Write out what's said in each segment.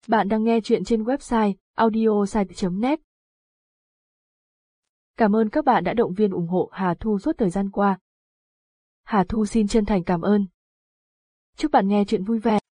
Bạn đang nghe chuyện trên website audiosite.net. Cảm ơn các bạn đã động viên ủng hộ Hà Thu suốt thời gian qua. Hà Thu xin chân thành cảm ơn. Chúc bạn nghe chuyện vui vẻ.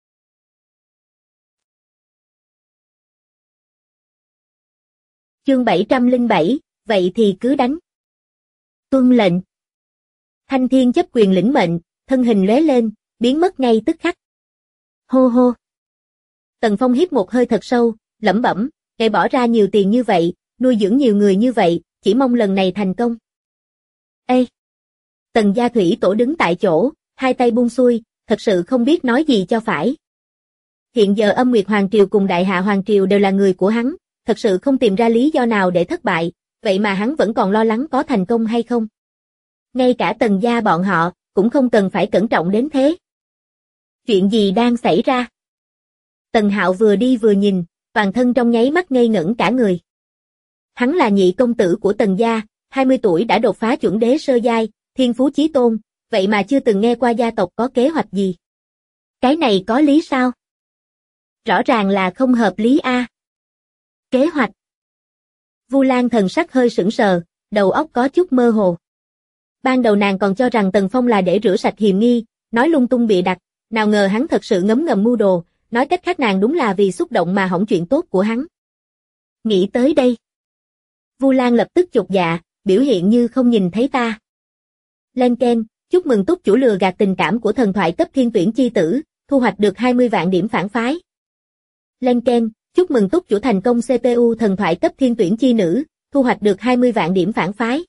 Chương 707, vậy thì cứ đánh. Tuân lệnh. Thanh Thiên chấp quyền lĩnh mệnh, thân hình lóe lên, biến mất ngay tức khắc. Hô hô. Tần Phong hít một hơi thật sâu, lẩm bẩm, ngài bỏ ra nhiều tiền như vậy, nuôi dưỡng nhiều người như vậy, chỉ mong lần này thành công. Ê! Tần Gia Thủy Tổ đứng tại chỗ, hai tay buông xuôi, thật sự không biết nói gì cho phải. Hiện giờ Âm Nguyệt Hoàng Triều cùng Đại Hạ Hoàng Triều đều là người của hắn, thật sự không tìm ra lý do nào để thất bại, vậy mà hắn vẫn còn lo lắng có thành công hay không. Ngay cả Tần Gia bọn họ, cũng không cần phải cẩn trọng đến thế. Chuyện gì đang xảy ra? Tần Hạo vừa đi vừa nhìn, toàn thân trong nháy mắt ngây ngẩn cả người. Hắn là nhị công tử của Tần Gia, 20 tuổi đã đột phá chuẩn đế sơ giai, thiên phú chí tôn, vậy mà chưa từng nghe qua gia tộc có kế hoạch gì. Cái này có lý sao? Rõ ràng là không hợp lý a. Kế hoạch. Vu Lan thần sắc hơi sững sờ, đầu óc có chút mơ hồ. Ban đầu nàng còn cho rằng Tần Phong là để rửa sạch hiềm nghi, nói lung tung bịa đặt, nào ngờ hắn thật sự ngấm ngầm mưu đồ, nói cách khác nàng đúng là vì xúc động mà hỏng chuyện tốt của hắn. Nghĩ tới đây, Vu Lan lập tức chột dạ, biểu hiện như không nhìn thấy ta. Lên keng, chúc mừng túc chủ lừa gạt tình cảm của thần thoại cấp thiên tuyển chi tử, thu hoạch được 20 vạn điểm phản phái. Lên keng, chúc mừng túc chủ thành công CPU thần thoại cấp thiên tuyển chi nữ, thu hoạch được 20 vạn điểm phản phái.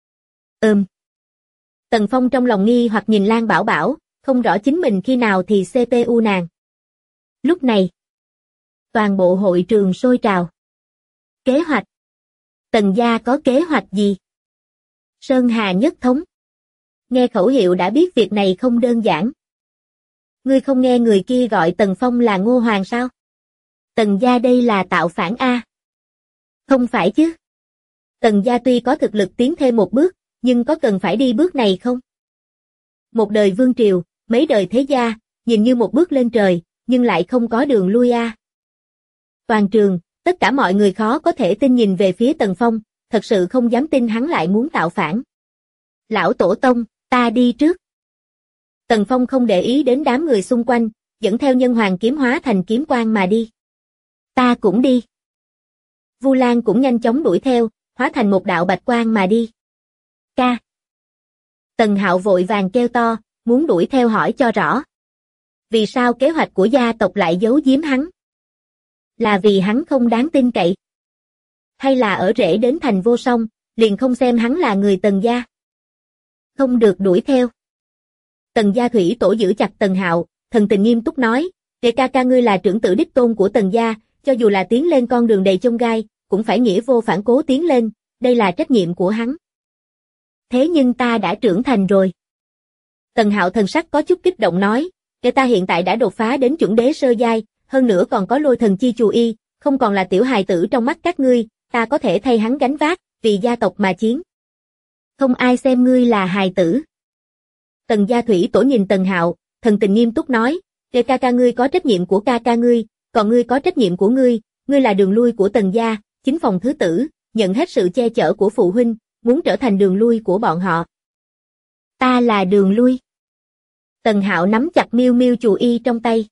Tần Phong trong lòng nghi hoặc nhìn Lan Bảo Bảo, không rõ chính mình khi nào thì CPU nàng. Lúc này, toàn bộ hội trường sôi trào. Kế hoạch. Tần Gia có kế hoạch gì? Sơn Hà nhất thống. Nghe khẩu hiệu đã biết việc này không đơn giản. Ngươi không nghe người kia gọi Tần Phong là Ngô Hoàng sao? Tần Gia đây là tạo phản a. Không phải chứ. Tần Gia tuy có thực lực tiến thêm một bước, nhưng có cần phải đi bước này không? Một đời vương triều, mấy đời thế gia, nhìn như một bước lên trời, nhưng lại không có đường lui a. Toàn trường, tất cả mọi người khó có thể tin nhìn về phía Tần Phong, thật sự không dám tin hắn lại muốn tạo phản. Lão tổ tông, ta đi trước. Tần Phong không để ý đến đám người xung quanh, dẫn theo nhân hoàng kiếm hóa thành kiếm quang mà đi. Ta cũng đi. Vu Lan cũng nhanh chóng đuổi theo, hóa thành một đạo bạch quang mà đi. Ca. Tần Hạo vội vàng kêu to, muốn đuổi theo hỏi cho rõ. Vì sao kế hoạch của gia tộc lại giấu giếm hắn? Là vì hắn không đáng tin cậy? Hay là ở rễ đến thành vô song, liền không xem hắn là người Tần Gia? Không được đuổi theo. Tần Gia Thủy Tổ giữ chặt Tần Hạo, thần tình nghiêm túc nói, kể ca ca ngươi là trưởng tử đích tôn của Tần Gia, cho dù là tiến lên con đường đầy chông gai, cũng phải nghĩa vô phản cố tiến lên, đây là trách nhiệm của hắn. Thế nhưng ta đã trưởng thành rồi. Tần Hạo thần sắc có chút kích động nói, kể ta hiện tại đã đột phá đến chuẩn đế sơ giai, hơn nữa còn có lôi thần chi chù y, không còn là tiểu hài tử trong mắt các ngươi, ta có thể thay hắn gánh vác, vì gia tộc mà chiến. Không ai xem ngươi là hài tử. Tần Gia Thủy Tổ nhìn Tần Hạo, thần tình nghiêm túc nói, kể ca ca ngươi có trách nhiệm của ca ca ngươi, còn ngươi có trách nhiệm của ngươi là đường lui của Tần Gia, chính phòng thứ tử, nhận hết sự che chở của phụ huynh, muốn trở thành đường lui của bọn họ. Ta là đường lui. Tần Hạo nắm chặt miêu miêu chù y trong tay.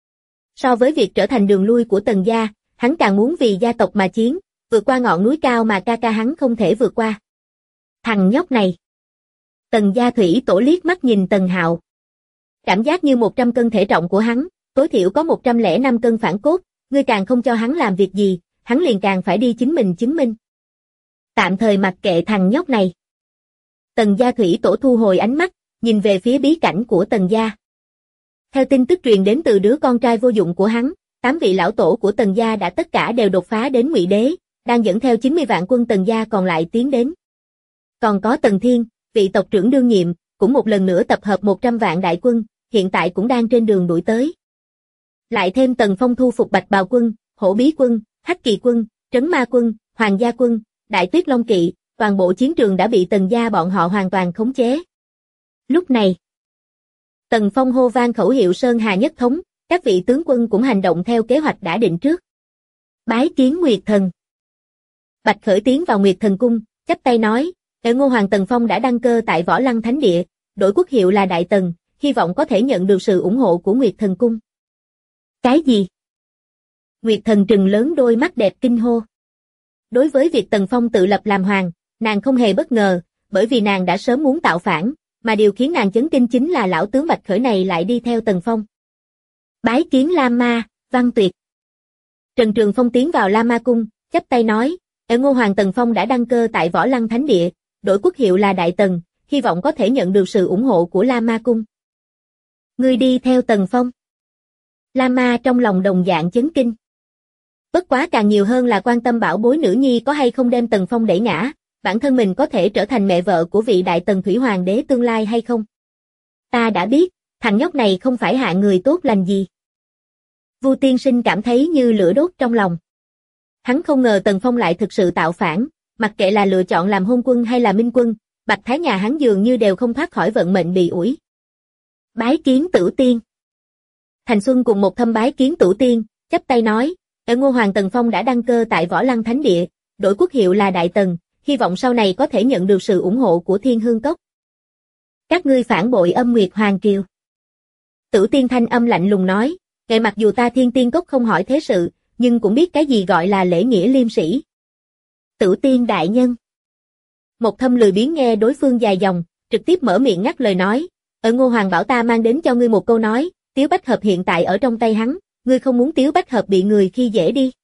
So với việc trở thành đường lui của Tần Gia, hắn càng muốn vì gia tộc mà chiến, vượt qua ngọn núi cao mà ca ca hắn không thể vượt qua. Thằng nhóc này. Tần Gia Thủy Tổ liếc mắt nhìn Tần Hạo. Cảm giác như 100 cân thể trọng của hắn, tối thiểu có 105 cân phản cốt, ngươi càng không cho hắn làm việc gì, hắn liền càng phải đi chính mình chứng minh. Tạm thời mặc kệ thằng nhóc này. Tần Gia Thủy Tổ thu hồi ánh mắt, nhìn về phía bí cảnh của Tần Gia. Theo tin tức truyền đến từ đứa con trai vô dụng của hắn, 8 vị lão tổ của Tần Gia đã tất cả đều đột phá đến Ngụy Đế, đang dẫn theo 90 vạn quân Tần Gia còn lại tiến đến. Còn có Tần Thiên, vị tộc trưởng đương nhiệm, cũng một lần nữa tập hợp 100 vạn đại quân, hiện tại cũng đang trên đường đuổi tới. Lại thêm Tần Phong thu phục Bạch Bào quân, Hổ Bí quân, Hắc Kỳ quân, Trấn Ma quân, Hoàng Gia quân, Đại Tuyết Long kỵ, toàn bộ chiến trường đã bị Tần Gia bọn họ hoàn toàn khống chế. Lúc này, Tần Phong hô vang khẩu hiệu Sơn Hà nhất thống, các vị tướng quân cũng hành động theo kế hoạch đã định trước. Bái kiến Nguyệt Thần. Bạch Khởi tiến vào Nguyệt Thần cung, chắp tay nói, Ngô Hoàng Tần Phong đã đăng cơ tại Võ Lăng Thánh Địa, đổi quốc hiệu là Đại Tần, hy vọng có thể nhận được sự ủng hộ của Nguyệt Thần cung. Cái gì? Nguyệt Thần trừng lớn đôi mắt đẹp kinh hô. Đối với việc Tần Phong tự lập làm hoàng, nàng không hề bất ngờ, bởi vì nàng đã sớm muốn tạo phản, mà điều khiến nàng chấn kinh chính là lão tướng Bạch Khởi này lại đi theo Tần Phong. Bái kiến Lam Ma, Văn Tuyệt. Trần Trường Phong tiến vào Lam Ma cung, chắp tay nói, Ngô Hoàng Tần Phong đã đăng cơ tại Võ Lăng Thánh Địa, đổi quốc hiệu là Đại Tần, hy vọng có thể nhận được sự ủng hộ của Lam Ma cung. Ngươi đi theo Tần Phong. Lam Ma trong lòng đồng dạng chấn kinh. Bất quá càng nhiều hơn là quan tâm bảo bối nữ nhi có hay không đem Tần Phong đẩy ngã, bản thân mình có thể trở thành mẹ vợ của vị Đại Tần Thủy Hoàng đế tương lai hay không. Ta đã biết, thằng nhóc này không phải hạ người tốt lành gì. Vu Tiên Sinh cảm thấy như lửa đốt trong lòng. Hắn không ngờ Tần Phong lại thực sự tạo phản, mặc kệ là lựa chọn làm hôn quân hay là minh quân, Bạch Thái nhà hắn dường như đều không thoát khỏi vận mệnh bị ủi. Bái kiến Tửu Tiên. Thành Xuân cùng một thâm bái kiến Tửu Tiên, chắp tay nói, Ngô Hoàng Tần Phong đã đăng cơ tại Võ Lăng Thánh Địa, đổi quốc hiệu là Đại Tần, hy vọng sau này có thể nhận được sự ủng hộ của Thiên Hương Cốc. Các ngươi phản bội Âm Nguyệt Hoàng Triều. Tửu Tiên thanh âm lạnh lùng nói, mặc dù ta Thiên Tiên Cốc không hỏi thế sự, nhưng cũng biết cái gì gọi là lễ nghĩa liêm sĩ. Tửu Tiên đại nhân. Một thâm lười biếng nghe đối phương dài dòng, trực tiếp mở miệng ngắt lời nói, Ngô Hoàng bảo ta mang đến cho ngươi một câu nói, Tiếu Bách Hợp hiện tại ở trong tay hắn, ngươi không muốn Tiếu Bách Hợp bị người khi dễ đi.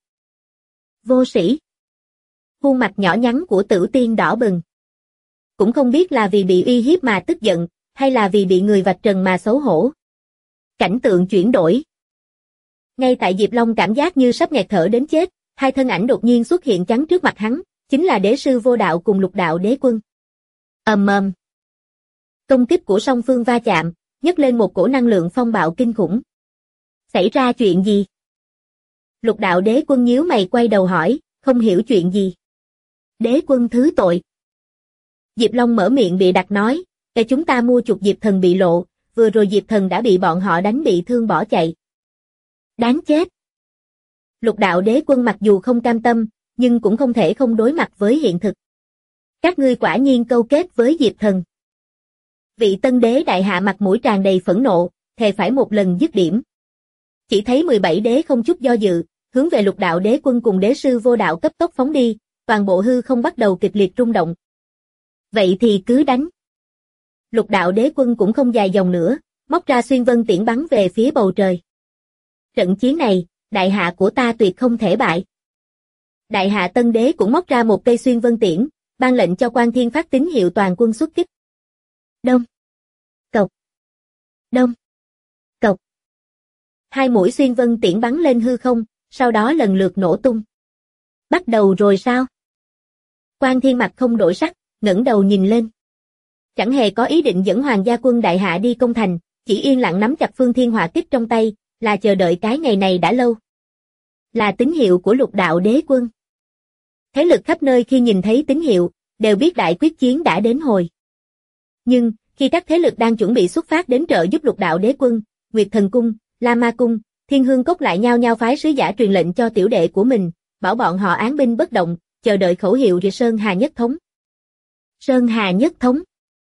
Vô sĩ. Khuôn mặt nhỏ nhắn của Tửu Tiên đỏ bừng. Cũng không biết là vì bị uy hiếp mà tức giận, hay là vì bị người vạch trần mà xấu hổ. Cảnh tượng chuyển đổi. Ngay tại Diệp Long cảm giác như sắp nghẹt thở đến chết, hai thân ảnh đột nhiên xuất hiện chắn trước mặt hắn, chính là Đế sư Vô Đạo cùng Lục Đạo Đế Quân. Ầm ầm. Công kích của song phương va chạm, nhấc lên một cổ năng lượng phong bạo kinh khủng. Xảy ra chuyện gì? Lục Đạo Đế Quân nhíu mày quay đầu hỏi, không hiểu chuyện gì. Đế Quân thứ tội. Diệp Long mở miệng bịa đặt nói, để chúng ta mua chuộc Diệp Thần bị lộ, vừa rồi Diệp Thần đã bị bọn họ đánh bị thương bỏ chạy. Đáng chết. Lục Đạo Đế Quân mặc dù không cam tâm, nhưng cũng không thể không đối mặt với hiện thực. Các ngươi quả nhiên câu kết với Diệp Thần. Vị tân đế đại hạ mặt mũi tràn đầy phẫn nộ, thề phải một lần dứt điểm. Chỉ thấy 17 đế không chút do dự, hướng về Lục Đạo Đế Quân cùng Đế sư Vô Đạo cấp tốc phóng đi, toàn bộ hư không bắt đầu kịch liệt rung động. Vậy thì cứ đánh. Lục Đạo Đế Quân cũng không dài dòng nữa, móc ra xuyên vân tiễn bắn về phía bầu trời. Trận chiến này, đại hạ của ta tuyệt không thể bại. Đại hạ tân đế cũng móc ra một cây xuyên vân tiễn, ban lệnh cho Quan Thiên phát tín hiệu toàn quân xuất kích. Đông. Cộc. Đông. Cộc. Hai mũi xuyên vân tiễn bắn lên hư không, sau đó lần lượt nổ tung. Bắt đầu rồi sao? Quan Thiên mặt không đổi sắc, ngẩng đầu nhìn lên. Chẳng hề có ý định dẫn Hoàng gia quân đại hạ đi công thành, chỉ yên lặng nắm chặt Phương Thiên Hỏa Kích trong tay, là chờ đợi cái ngày này đã lâu. Là tín hiệu của Lục Đạo Đế Quân. Thế lực khắp nơi khi nhìn thấy tín hiệu, đều biết đại quyết chiến đã đến hồi. Nhưng, khi các thế lực đang chuẩn bị xuất phát đến trợ giúp Lục Đạo Đế Quân, Nguyệt Thần Cung, La Ma Cung, Thiên Hương Cốc lại nhao nhao phái sứ giả truyền lệnh cho tiểu đệ của mình, bảo bọn họ án binh bất động, chờ đợi khẩu hiệu Rịa Sơn Hà Nhất Thống. Sơn Hà Nhất Thống.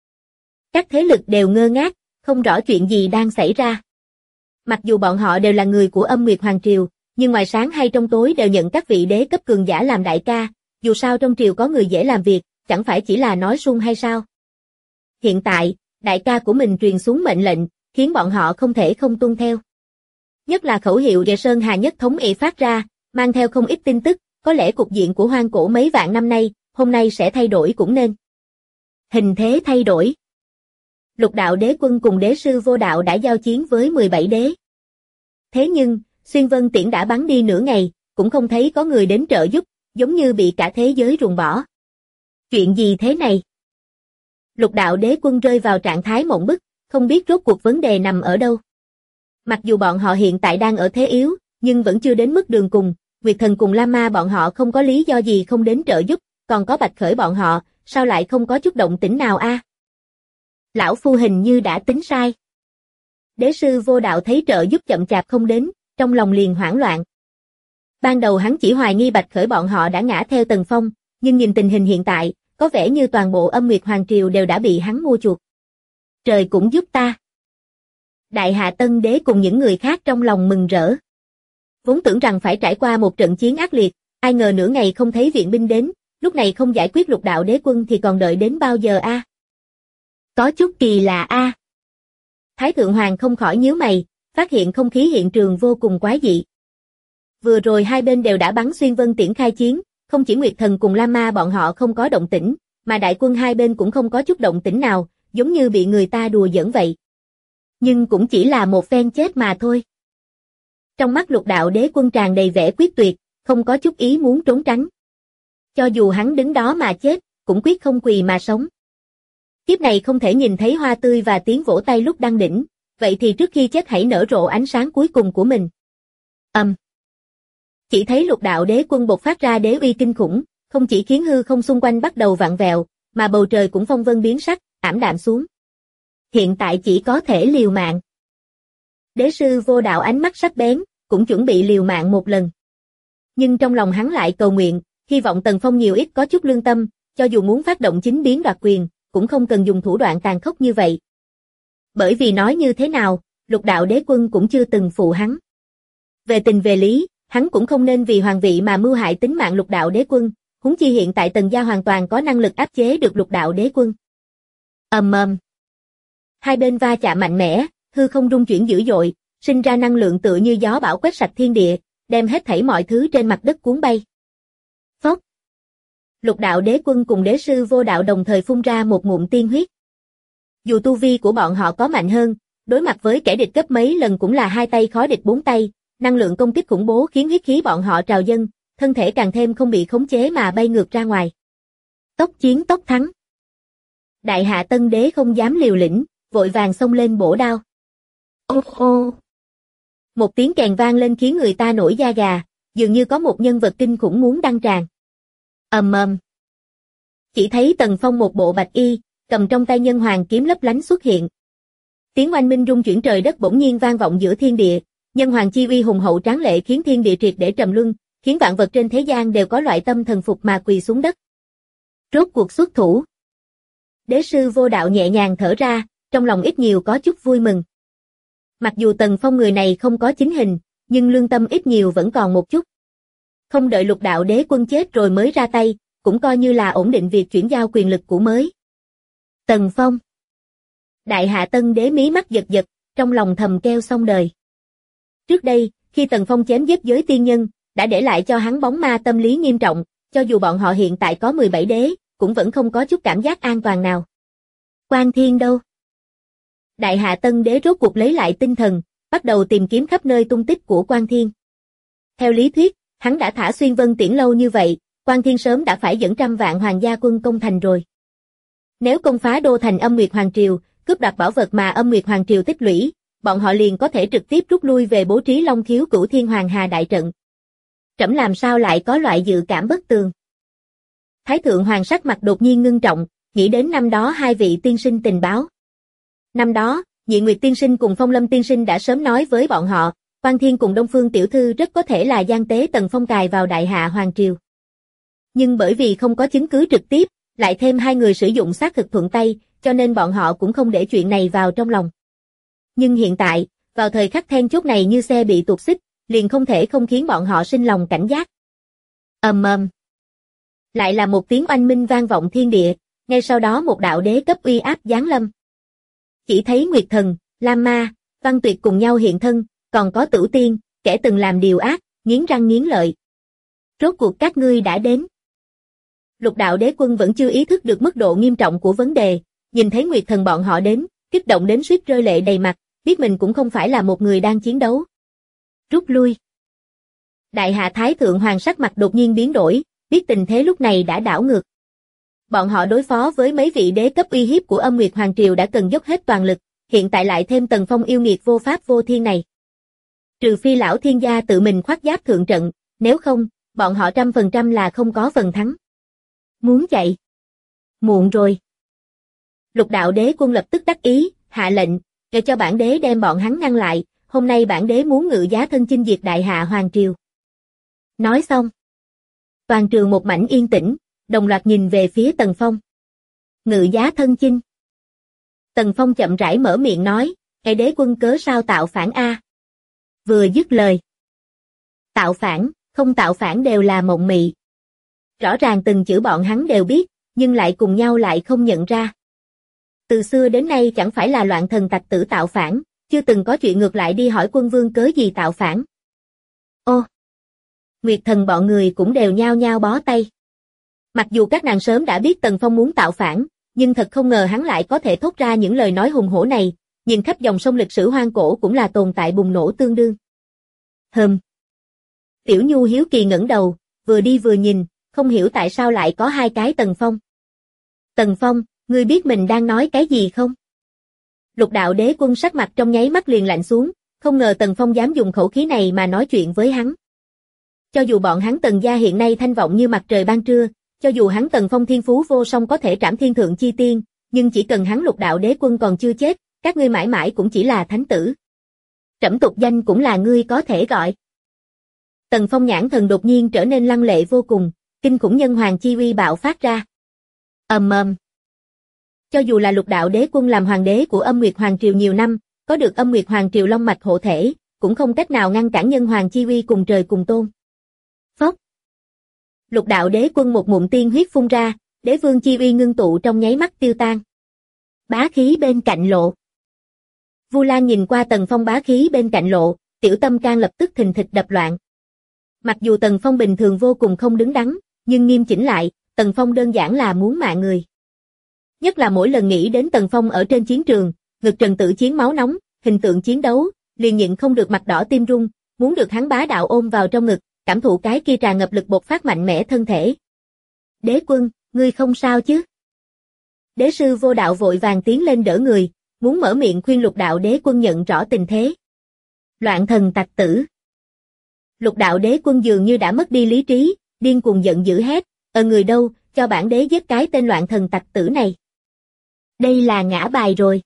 Các thế lực đều ngơ ngác, không rõ chuyện gì đang xảy ra. Mặc dù bọn họ đều là người của Âm Nguyệt Hoàng Triều, nhưng ngoài sáng hay trong tối đều nhận các vị đế cấp cường giả làm đại ca, dù sao trong triều có người dễ làm việc, chẳng phải chỉ là nói suông hay sao. Hiện tại, đại ca của mình truyền xuống mệnh lệnh, khiến bọn họ không thể không tuân theo. Nhất là khẩu hiệu Rịa Sơn Hà Nhất Thống ị phát ra, mang theo không ít tin tức, có lẽ cục diện của hoang cổ mấy vạn năm nay, hôm nay sẽ thay đổi cũng nên. Hình thế thay đổi. Lục Đạo Đế Quân cùng Đế sư Vô Đạo đã giao chiến với 17 đế. Thế nhưng, xuyên vân tiễn đã bắn đi nửa ngày, cũng không thấy có người đến trợ giúp, giống như bị cả thế giới ruồng bỏ. Chuyện gì thế này? Lục Đạo Đế Quân rơi vào trạng thái mộng bức, không biết rốt cuộc vấn đề nằm ở đâu. Mặc dù bọn họ hiện tại đang ở thế yếu, nhưng vẫn chưa đến mức đường cùng, Nguyệt Thần cùng La Ma bọn họ không có lý do gì không đến trợ giúp, còn có Bạch Khởi bọn họ, sao lại không có chút động tĩnh nào a? Lão phu hình như đã tính sai. Đế sư Vô Đạo thấy trợ giúp chậm chạp không đến, trong lòng liền hoảng loạn. Ban đầu hắn chỉ hoài nghi Bạch Khởi bọn họ đã ngã theo Tần Phong, nhưng nhìn tình hình hiện tại, có vẻ như toàn bộ Âm Nguyệt Hoàng Triều đều đã bị hắn mua chuộc. Trời cũng giúp ta. Đại Hạ Tân Đế cùng những người khác trong lòng mừng rỡ. Vốn tưởng rằng phải trải qua một trận chiến ác liệt, ai ngờ nửa ngày không thấy viện binh đến, lúc này không giải quyết Lục Đạo Đế quân thì còn đợi đến bao giờ a? Có chút kỳ lạ a. Thái Thượng Hoàng không khỏi nhíu mày, phát hiện không khí hiện trường vô cùng quái dị. Vừa rồi hai bên đều đã bắn xuyên vân tiễn khai chiến, không chỉ Nguyệt Thần cùng Lam Ma bọn họ không có động tĩnh, mà đại quân hai bên cũng không có chút động tĩnh nào, giống như bị người ta đùa giỡn vậy. Nhưng cũng chỉ là một phen chết mà thôi. Trong mắt Lục Đạo Đế quân tràn đầy vẻ quyết tuyệt, không có chút ý muốn trốn tránh. Cho dù hắn đứng đó mà chết, cũng quyết không quỳ mà sống. Kiếp này không thể nhìn thấy hoa tươi và tiếng vỗ tay lúc đăng đỉnh, vậy thì trước khi chết hãy nở rộ ánh sáng cuối cùng của mình. Chỉ thấy Lục Đạo Đế quân bộc phát ra đế uy kinh khủng, không chỉ khiến hư không xung quanh bắt đầu vặn vẹo, mà bầu trời cũng phong vân biến sắc, ảm đạm xuống. Hiện tại chỉ có thể liều mạng. Đế sư Vô Đạo ánh mắt sắc bén, cũng chuẩn bị liều mạng một lần. Nhưng trong lòng hắn lại cầu nguyện, hy vọng Tần Phong nhiều ít có chút lương tâm, cho dù muốn phát động chính biến đoạt quyền, cũng không cần dùng thủ đoạn tàn khốc như vậy. Bởi vì nói như thế nào, Lục Đạo Đế quân cũng chưa từng phụ hắn. Về tình về lý, hắn cũng không nên vì hoàng vị mà mưu hại tính mạng Lục Đạo Đế quân, huống chi hiện tại Tần gia hoàn toàn có năng lực áp chế được Lục Đạo Đế quân. Hai bên va chạm mạnh mẽ, hư không rung chuyển dữ dội, sinh ra năng lượng tựa như gió bão quét sạch thiên địa, đem hết thảy mọi thứ trên mặt đất cuốn bay. Phốc. Lục Đạo Đế quân cùng Đế sư Vô Đạo đồng thời phun ra một ngụm tiên huyết. Dù tu vi của bọn họ có mạnh hơn, đối mặt với kẻ địch gấp mấy lần cũng là hai tay khó địch bốn tay, năng lượng công kích khủng bố khiến huyết khí bọn họ trào dâng, thân thể càng thêm không bị khống chế mà bay ngược ra ngoài. Tốc chiến tốc thắng. Đại Hạ Tân Đế không dám liều lĩnh, vội vàng xông lên bổ đao. Ô ô. Một tiếng kèn vang lên khiến người ta nổi da gà, dường như có một nhân vật kinh khủng muốn đăng tràng. Chỉ thấy Tần Phong một bộ bạch y, cầm trong tay nhân hoàng kiếm lấp lánh xuất hiện. Tiếng oanh minh rung chuyển trời đất bỗng nhiên vang vọng giữa thiên địa, nhân hoàng chi uy hùng hậu tráng lệ khiến thiên địa triệt để trầm luân, khiến vạn vật trên thế gian đều có loại tâm thần phục mà quỳ xuống đất. Rốt cuộc xuất thủ. Đế sư Vô Đạo nhẹ nhàng thở ra, trong lòng ít nhiều có chút vui mừng. Mặc dù Tần Phong người này không có chính hình, nhưng lương tâm ít nhiều vẫn còn một chút. Không đợi Lục Đạo Đế quân chết rồi mới ra tay, cũng coi như là ổn định việc chuyển giao quyền lực của mới. Tần Phong. Đại Hạ Tân Đế mí mắt giật giật, trong lòng thầm kêu xong đời. Trước đây, khi Tần Phong chém giết giới tiên nhân, đã để lại cho hắn bóng ma tâm lý nghiêm trọng, cho dù bọn họ hiện tại có 17 đế, cũng vẫn không có chút cảm giác an toàn nào. Quan Thiên đâu? Đại Hạ Tân Đế rốt cuộc lấy lại tinh thần, bắt đầu tìm kiếm khắp nơi tung tích của Quan Thiên. Theo lý thuyết, hắn đã thả xuyên vân tiễn lâu như vậy, Quan Thiên sớm đã phải dẫn trăm vạn hoàng gia quân công thành rồi. Nếu công phá đô thành Âm Nguyệt Hoàng Triều, cướp đoạt bảo vật mà Âm Nguyệt Hoàng Triều tích lũy, bọn họ liền có thể trực tiếp rút lui về bố trí Long Khiếu Cửu Thiên Hoàng Hà đại trận. Trẫm làm sao lại có loại dự cảm bất tường. Thái Thượng Hoàng sắc mặt đột nhiên ngưng trọng, nghĩ đến năm đó hai vị tiên sinh tình báo. Năm đó, Nhị Nguyệt tiên sinh cùng Phong Lâm tiên sinh đã sớm nói với bọn họ, Quan Thiên cùng Đông Phương tiểu thư rất có thể là gian tế Tần Phong cài vào Đại Hạ Hoàng Triều. Nhưng bởi vì không có chứng cứ trực tiếp, lại thêm hai người sử dụng xác thực thuận tay, cho nên bọn họ cũng không để chuyện này vào trong lòng. Nhưng hiện tại, vào thời khắc then chốt này như xe bị tuột xích, liền không thể không khiến bọn họ sinh lòng cảnh giác. Lại là một tiếng oanh minh vang vọng thiên địa, ngay sau đó một đạo đế cấp uy áp giáng lâm. Chỉ thấy Nguyệt Thần, Lam Ma, Văn Tuyệt cùng nhau hiện thân, còn có Tửu Tiên, kẻ từng làm điều ác, nghiến răng nghiến lợi. Rốt cuộc các ngươi đã đến. Lục Đạo Đế quân vẫn chưa ý thức được mức độ nghiêm trọng của vấn đề, nhìn thấy Nguyệt Thần bọn họ đến, kích động đến suýt rơi lệ đầy mặt, biết mình cũng không phải là một người đang chiến đấu. Rút lui. Đại Hạ Thái Thượng Hoàng sắc mặt đột nhiên biến đổi, biết tình thế lúc này đã đảo ngược. Bọn họ đối phó với mấy vị đế cấp uy hiếp của Âm Nguyệt Hoàng Triều đã cần dốc hết toàn lực, hiện tại lại thêm Tần Phong yêu nghiệt vô pháp vô thiên này. Trừ phi lão thiên gia tự mình khoác giáp thượng trận, nếu không, bọn họ 100% là không có phần thắng. Muốn chạy? Muộn rồi. Lục Đạo Đế quân lập tức đắc ý, hạ lệnh, để cho bản đế đem bọn hắn ngăn lại, hôm nay bản đế muốn ngự giá thân chinh diệt đại hạ hoàng triều. Nói xong, toàn trường một mảnh yên tĩnh, đồng loạt nhìn về phía Tần Phong. Ngự giá thân chinh. Tần Phong chậm rãi mở miệng nói, cái đế quân cớ sao tạo phản a? Vừa dứt lời. Tạo phản, không tạo phản đều là mộng mị. Rõ ràng từng chữ bọn hắn đều biết, nhưng lại cùng nhau lại không nhận ra. Từ xưa đến nay chẳng phải là loạn thần tặc tử tạo phản, chưa từng có chuyện ngược lại đi hỏi quân vương cớ gì tạo phản. Ô! Nguyệt Thần bọn người cũng đều nhao nhao bó tay. Mặc dù các nàng sớm đã biết Tần Phong muốn tạo phản, nhưng thật không ngờ hắn lại có thể thốt ra những lời nói hùng hổ này, nhìn khắp dòng sông lịch sử hoang cổ cũng là tồn tại bùng nổ tương đương. Tiểu Nhu hiếu kỳ ngẩng đầu, vừa đi vừa nhìn, không hiểu tại sao lại có hai cái Tần Phong. Tần Phong, ngươi biết mình đang nói cái gì không? Lục đạo đế quân sắc mặt trong nháy mắt liền lạnh xuống, không ngờ Tần Phong dám dùng khẩu khí này mà nói chuyện với hắn. Cho dù bọn hắn Tần gia hiện nay thanh vọng như mặt trời ban trưa, cho dù hắn Tần Phong thiên phú vô song có thể trảm thiên thượng chi tiên, nhưng chỉ cần hắn lục đạo đế quân còn chưa chết, các ngươi mãi mãi cũng chỉ là thánh tử. Trẫm tục danh cũng là ngươi có thể gọi. Tần Phong nhãn thần đột nhiên trở nên lăng lệ vô cùng, kinh khủng nhân hoàng chi uy bạo phát ra. Cho dù là lục đạo đế quân làm hoàng đế của Âm Nguyệt Hoàng Triều nhiều năm, có được Âm Nguyệt Hoàng Triều long mạch hộ thể, cũng không cách nào ngăn cản nhân hoàng chi uy cùng trời cùng tôn. Phốc. Lục đạo đế quân một ngụm tiên huyết phun ra, đế vương chi uy ngưng tụ trong nháy mắt tiêu tan. Bá khí bên cạnh lộ. Vu Lan nhìn qua Tần Phong bá khí bên cạnh lộ, tiểu tâm can lập tức thình thịch đập loạn. Mặc dù Tần Phong bình thường vô cùng không đứng đắn, nhưng nghiêm chỉnh lại, Tần Phong đơn giản là muốn mạng người. Nhất là mỗi lần nghĩ đến Tần Phong ở trên chiến trường, ngực trần tử chiến máu nóng, hình tượng chiến đấu, liền nhịn không được mặt đỏ tim run, muốn được hắn bá đạo ôm vào trong ngực, cảm thụ cái kia tràn ngập lực bộc phát mạnh mẽ thân thể. Đế quân, ngươi không sao chứ? Đế sư Vô Đạo vội vàng tiến lên đỡ người, muốn mở miệng khuyên lục đạo đế quân nhận rõ tình thế. Loạn thần tặc tử. Lục đạo đế quân dường như đã mất đi lý trí, điên cuồng giận dữ hét, người đâu, cho bản đế giết cái tên loạn thần tặc tử này. Đây là ngã bài rồi.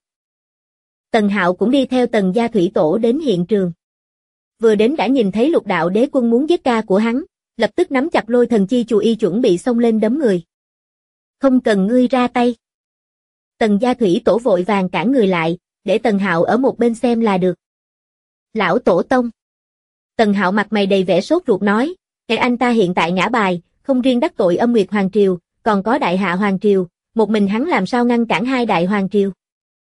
Tần Hạo cũng đi theo Tần gia thủy tổ đến hiện trường. Vừa đến đã nhìn thấy lục đạo đế quân muốn giết ca của hắn, lập tức nắm chặt lôi thần chi chù y chuẩn bị xông lên đấm người. Không cần ngươi ra tay. Tần gia thủy tổ vội vàng cản người lại, để Tần Hạo ở một bên xem là được. Lão tổ tông. Tần Hạo mặt mày đầy vẻ sốt ruột nói, cái anh ta hiện tại ngã bài, không riêng đắc tội Âm Nguyệt Hoàng Triều, còn có Đại Hạ Hoàng Triều, một mình hắn làm sao ngăn cản hai Đại Hoàng Triều.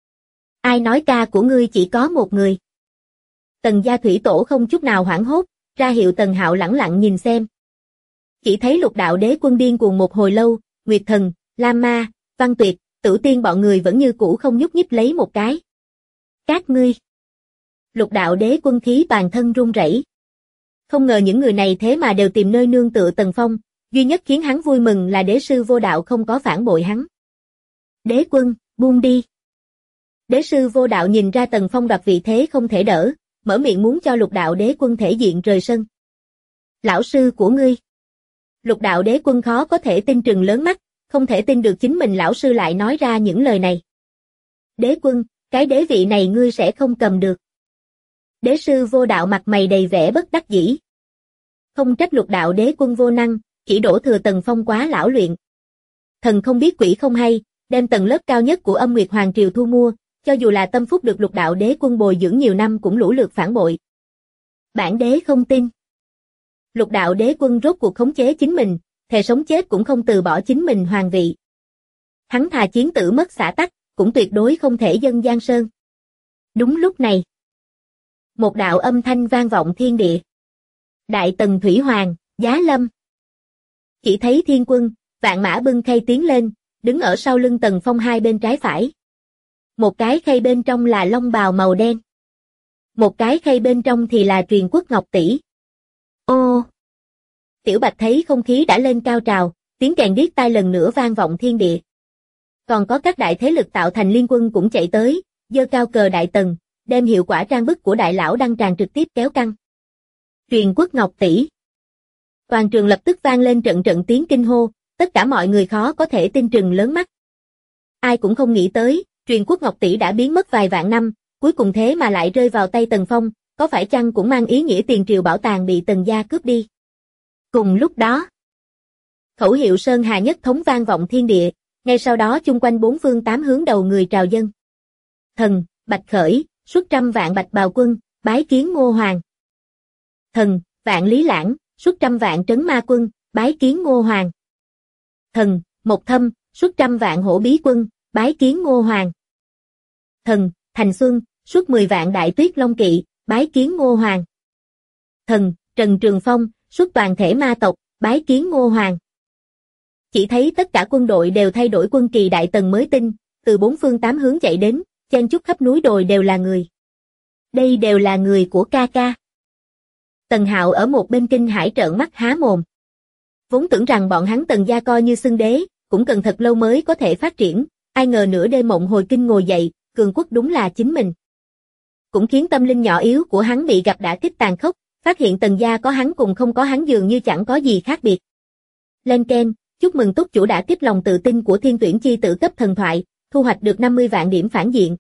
Ai nói ca của ngươi chỉ có một người. Tần gia thủy tổ không chút nào hoảng hốt, ra hiệu Tần Hạo lẳng lặng nhìn xem. Chỉ thấy lục đạo đế quân điên cuồng một hồi lâu, Nguyệt Thần, Lam Ma, Văn Tuyệt, Tử Tiên bọn người vẫn như cũ không nhúc nhích lấy một cái. Các ngươi. Lục đạo đế quân khí toàn thân run rẩy. Không ngờ những người này thế mà đều tìm nơi nương tựa Tần Phong, duy nhất khiến hắn vui mừng là đế sư Vô Đạo không có phản bội hắn. Đế quân, buông đi. Đế sư Vô Đạo nhìn ra Tần Phong đoạt vị thế không thể đỡ, mở miệng muốn cho lục đạo đế quân thể diện rời sân. Lão sư của ngươi. Lục đạo đế quân khó có thể tin trừng lớn mắt, không thể tin được chính mình lão sư lại nói ra những lời này. Đế quân, cái đế vị này ngươi sẽ không cầm được. Đế sư Vô Đạo mặt mày đầy vẻ bất đắc dĩ. Không trách lục đạo đế quân vô năng, chỉ đổ thừa Tần Phong quá lão luyện. Thần không biết quỷ không hay, đem tầng lớp cao nhất của Âm Nguyệt Hoàng Triều thu mua, cho dù là tâm phúc được lục đạo đế quân bồi dưỡng nhiều năm cũng lũ lượt phản bội. Bản đế không tin. Lục đạo đế quân rốt cuộc khống chế chính mình, thề sống chết cũng không từ bỏ chính mình hoàng vị. Hắn thà chiến tử mất xã tắc, cũng tuyệt đối không thể dâng Giang Sơn. Đúng lúc này, một đạo âm thanh vang vọng thiên địa. Đại Tần Thủy Hoàng, giá lâm. Chỉ thấy thiên quân, vạn mã bưng khay tiến lên, đứng ở sau lưng Tần Phong hai bên trái phải. Một cái khay bên trong là long bào màu đen. Một cái khay bên trong thì là Truyền Quốc Ngọc tỷ. Ô! Tiểu Bạch thấy không khí đã lên cao trào, tiếng kèn điếc tai lần nữa vang vọng thiên địa. Còn có các đại thế lực tạo thành liên quân cũng chạy tới, giơ cao cờ Đại Tần, đem hiệu quả trang bức của đại lão đăng tràng trực tiếp kéo căng. Truyền Quốc Ngọc tỷ. Toàn trường lập tức vang lên trận trận tiếng kinh hô, tất cả mọi người khó có thể tin trừng lớn mắt. Ai cũng không nghĩ tới, Truyền Quốc Ngọc tỷ đã biến mất vài vạn năm, cuối cùng thế mà lại rơi vào tay Tần Phong, có phải chăng cũng mang ý nghĩa tiền triều bảo tàng bị Tần gia cướp đi. Cùng lúc đó, khẩu hiệu Sơn Hà nhất thống vang vọng thiên địa, ngay sau đó chung quanh bốn phương tám hướng đầu người trào dâng. Thần, Bạch Khởi, xuất trăm vạn Bạch Bào quân, bái kiến Ngô Hoàng. Thần, Vạn Lý Lãng, xuất trăm vạn Trấn Ma quân, bái kiến Ngô Hoàng. Thần, Mộc Thâm, xuất trăm vạn Hổ Bí quân, bái kiến Ngô Hoàng. Thần, Thành Xuân, xuất 10 vạn Đại Tuyết Long kỵ, bái kiến Ngô Hoàng. Thần, Trần Trường Phong, xuất toàn thể ma tộc, bái kiến Ngô Hoàng. Chỉ thấy tất cả quân đội đều thay đổi quân kỳ đại tần mới tinh, từ bốn phương tám hướng chạy đến, chen chúc khắp núi đồi đều là người. Đây đều là người của ca ca. Tần Hạo ở một bên kinh hãi trợn mắt há mồm. Vốn tưởng rằng bọn hắn Tần gia coi như xưng đế, cũng cần thật lâu mới có thể phát triển, ai ngờ nửa đêm mộng hồi kinh ngồi dậy, cường quốc đúng là chính mình. Cũng khiến tâm linh nhỏ yếu của hắn bị gặp đả kích tàn khốc, phát hiện Tần gia có hắn cùng không có hắn dường như chẳng có gì khác biệt. Lên ken, chúc mừng túc chủ đã kích lòng tự tin của thiên tuyển chi tử cấp thần thoại, thu hoạch được 50 vạn điểm phản diện.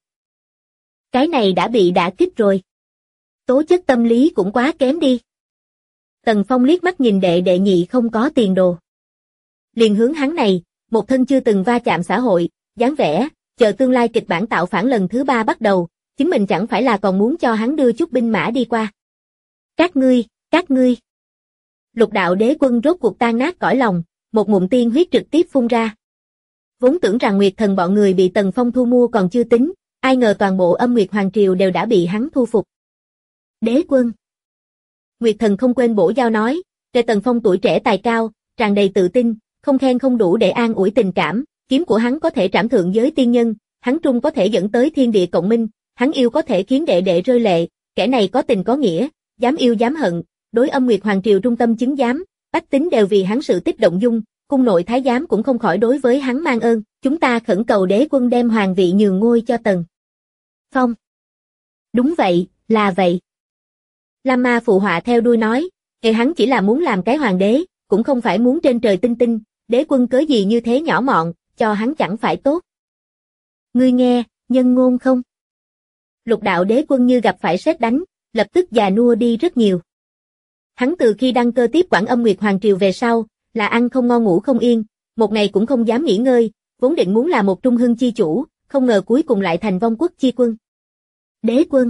Cái này đã bị đả kích rồi. Tố chất tâm lý cũng quá kém đi. Tần Phong liếc mắt nhìn đệ nhị không có tiền đồ. Liền hướng hắn này, một thân chưa từng va chạm xã hội, dáng vẻ, chờ tương lai kịch bản tạo phản lần thứ 3 bắt đầu, chính mình chẳng phải là còn muốn cho hắn đưa chút binh mã đi qua. Các ngươi. Lục đạo đế quân rốt cuộc tan nát cõi lòng, một ngụm tiên huyết trực tiếp phun ra. Vốn tưởng rằng Nguyệt Thần bọn người bị Tần Phong thu mua còn chưa tính, ai ngờ toàn bộ Âm Nguyệt Hoàng Triều đều đã bị hắn thu phục. Đế quân. Nguyệt Thần không quên bổ giao nói, để Tần Phong tuổi trẻ tài cao, tràn đầy tự tin, không khen không đủ để an ủi tình cảm, kiếm của hắn có thể trảm thượng giới tiên nhân, hắn trung có thể dẫn tới thiên địa cộng minh, hắn yêu có thể khiến đệ đệ rơi lệ, kẻ này có tình có nghĩa, dám yêu dám hận, đối Âm Nguyệt Hoàng Triều trung tâm chứng giám, bách tính đều vì hắn sự tích động dung, cung nội thái giám cũng không khỏi đối với hắn mang ơn, chúng ta khẩn cầu đế quân đem hoàng vị nhường ngôi cho Tần Phong. Đúng vậy, là vậy. Lam Ma phụ họa theo đuôi nói, hắn chỉ là muốn làm cái hoàng đế, cũng không phải muốn trên trời tinh tinh, đế quân cớ gì như thế nhỏ mọn, cho hắn chẳng phải tốt. Ngươi nghe, nhân ngôn không? Lục đạo đế quân như gặp phải sét đánh, lập tức già nua đi rất nhiều. Hắn từ khi đăng cơ tiếp quản Âm Nguyệt Hoàng Triều về sau, là ăn không ngon ngủ không yên, một ngày cũng không dám nghỉ ngơi, vốn định muốn là một trung hưng chi chủ, không ngờ cuối cùng lại thành vong quốc chi quân. Đế quân.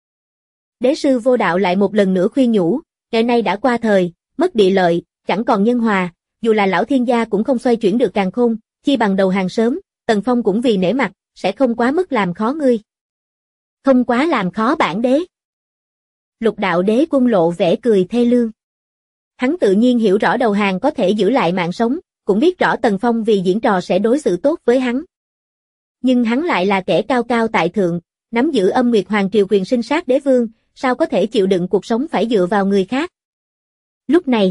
Đế sư Vô Đạo lại một lần nữa khuyên nhủ, ngày nay đã qua thời, mất địa lợi, chẳng còn nhân hòa, dù là lão thiên gia cũng không xoay chuyển được càn khôn, chi bằng đầu hàng sớm, Tần Phong cũng vì nể mặt, sẽ không quá mức làm khó ngươi. Không quá làm khó bản đế. Lục đạo đế quân lộ vẻ cười thê lương. Hắn tự nhiên hiểu rõ đầu hàng có thể giữ lại mạng sống, cũng biết rõ Tần Phong vì diễn trò sẽ đối xử tốt với hắn. Nhưng hắn lại là kẻ cao cao tại thượng, nắm giữ Âm Nguyệt Hoàng Triều quyền sinh sát đế vương, sao có thể chịu đựng cuộc sống phải dựa vào người khác. Lúc này,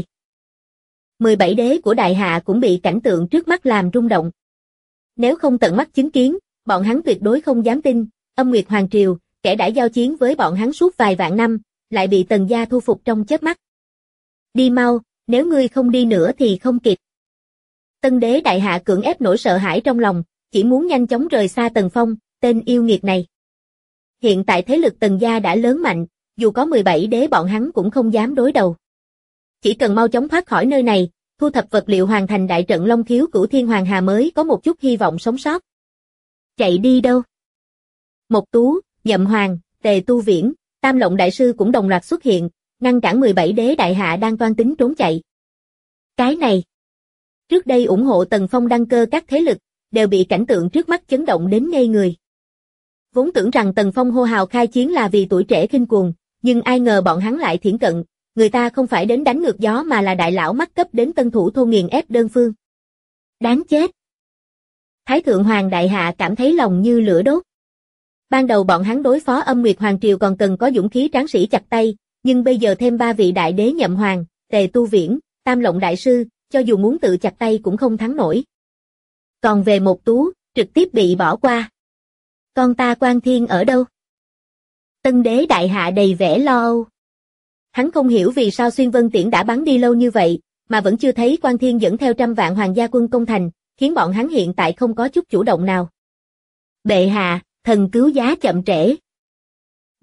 17 đế của Đại Hạ cũng bị cảnh tượng trước mắt làm rung động. Nếu không tận mắt chứng kiến, bọn hắn tuyệt đối không dám tin, Âm Nguyệt Hoàng Triều, kẻ đã giao chiến với bọn hắn suốt vài vạn năm, lại bị Tần gia thu phục trong chớp mắt. Đi mau, nếu ngươi không đi nữa thì không kịp. Tân đế Đại Hạ cưỡng ép nỗi sợ hãi trong lòng, chỉ muốn nhanh chóng rời xa Tần Phong, tên yêu nghiệt này. Hiện tại thế lực Tần gia đã lớn mạnh, dù có 17 đế bọn hắn cũng không dám đối đầu. Chỉ cần mau chóng thoát khỏi nơi này, thu thập vật liệu hoàn thành đại trận Long Khiếu Cửu Thiên Hoàng Hà mới có một chút hy vọng sống sót. Chạy đi đâu? Mộc Tú, Nhậm Hoàng, Tề Tu Viễn, Tam Lộng Đại Sư cũng đồng loạt xuất hiện, ngăn cản 17 đế Đại Hạ đang toan tính trốn chạy. Cái này, trước đây ủng hộ Tần Phong đăng cơ các thế lực, đều bị cảnh tượng trước mắt chấn động đến ngây người. Vốn tưởng rằng Tần Phong hô hào khai chiến là vì tuổi trẻ khinh cuồng, nhưng ai ngờ bọn hắn lại thiển cận, người ta không phải đến đánh ngược gió mà là đại lão mắt cấp đến tân thủ thôn nghiền ép đơn phương. Đáng chết! Thái Thượng Hoàng Đại Hạ cảm thấy lòng như lửa đốt. Ban đầu bọn hắn đối phó Âm Nguyệt Hoàng Triều còn cần có dũng khí tráng sĩ chặt tay, nhưng bây giờ thêm 3 vị đại đế Nhậm Hoàng, Tề Tu Viễn, Tam Lộng Đại Sư, cho dù muốn tự chặt tay cũng không thắng nổi. Còn về Mộc Tú, trực tiếp bị bỏ qua. Con ta Quan Thiên ở đâu? Tân đế Đại Hạ đầy vẻ lo âu. Hắn không hiểu vì sao Xuyên Vân Tiễn đã bắn đi lâu như vậy, mà vẫn chưa thấy Quan Thiên dẫn theo trăm vạn hoàng gia quân công thành, khiến bọn hắn hiện tại không có chút chủ động nào. Bệ hạ, thần cứu giá chậm trễ.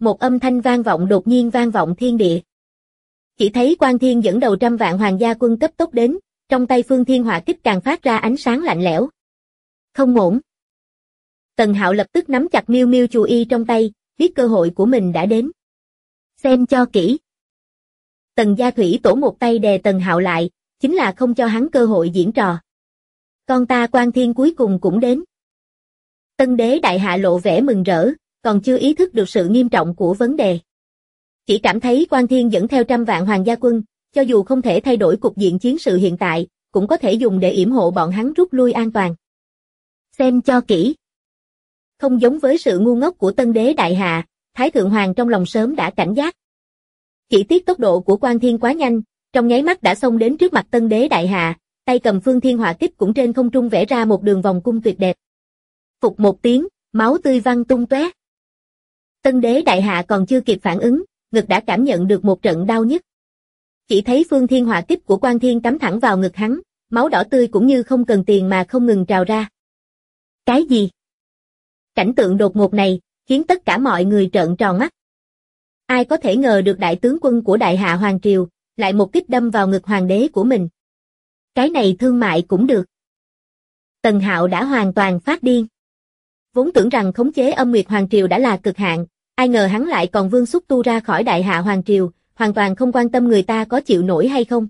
Một âm thanh vang vọng đột nhiên vang vọng thiên địa. Chỉ thấy Quan Thiên dẫn đầu 100 vạn hoàng gia quân cấp tốc đến, trong tay Phương Thiên hỏa kích càng phát ra ánh sáng lạnh lẽo. Không ổn. Tần Hạo lập tức nắm chặt miêu miêu chù y trong tay, biết cơ hội của mình đã đến. Xem cho kỹ. Tần Gia Thủy Tổ một tay đè Tần Hạo lại, chính là không cho hắn cơ hội diễn trò. Con ta Quan Thiên cuối cùng cũng đến. Tân đế đại hạ lộ vẻ mừng rỡ, còn chưa ý thức được sự nghiêm trọng của vấn đề. Chỉ cảm thấy Quan Thiên dẫn theo 100 vạn hoàng gia quân, cho dù không thể thay đổi cục diện chiến sự hiện tại, cũng có thể dùng để yểm hộ bọn hắn rút lui an toàn. Xem cho kỹ. Không giống với sự ngu ngốc của tân đế đại hạ, Thái Thượng Hoàng trong lòng sớm đã cảnh giác. Chỉ tiếc tốc độ của Quan Thiên quá nhanh, trong nháy mắt đã xông đến trước mặt tân đế đại hạ, tay cầm Phương Thiên hỏa kích cũng trên không trung vẽ ra một đường vòng cung tuyệt đẹp. Phục một tiếng, máu tươi văng tung tóe. Tân đế đại hạ còn chưa kịp phản ứng, ngực đã cảm nhận được một trận đau nhức. Chỉ thấy Phương Thiên hỏa kích của Quan Thiên cắm thẳng vào ngực hắn, máu đỏ tươi cũng như không cần tiền mà không ngừng trào ra. Cái gì? Cảnh tượng đột ngột này, khiến tất cả mọi người trợn tròn mắt. Ai có thể ngờ được đại tướng quân của Đại Hạ Hoàng Triều, lại một kích đâm vào ngực hoàng đế của mình. Cái này thương mại cũng được. Tần Hạo đã hoàn toàn phát điên. Vốn tưởng rằng khống chế Âm Nguyệt Hoàng Triều đã là cực hạn, ai ngờ hắn lại còn vương xúc tu ra khỏi Đại Hạ Hoàng Triều, hoàn toàn không quan tâm người ta có chịu nổi hay không.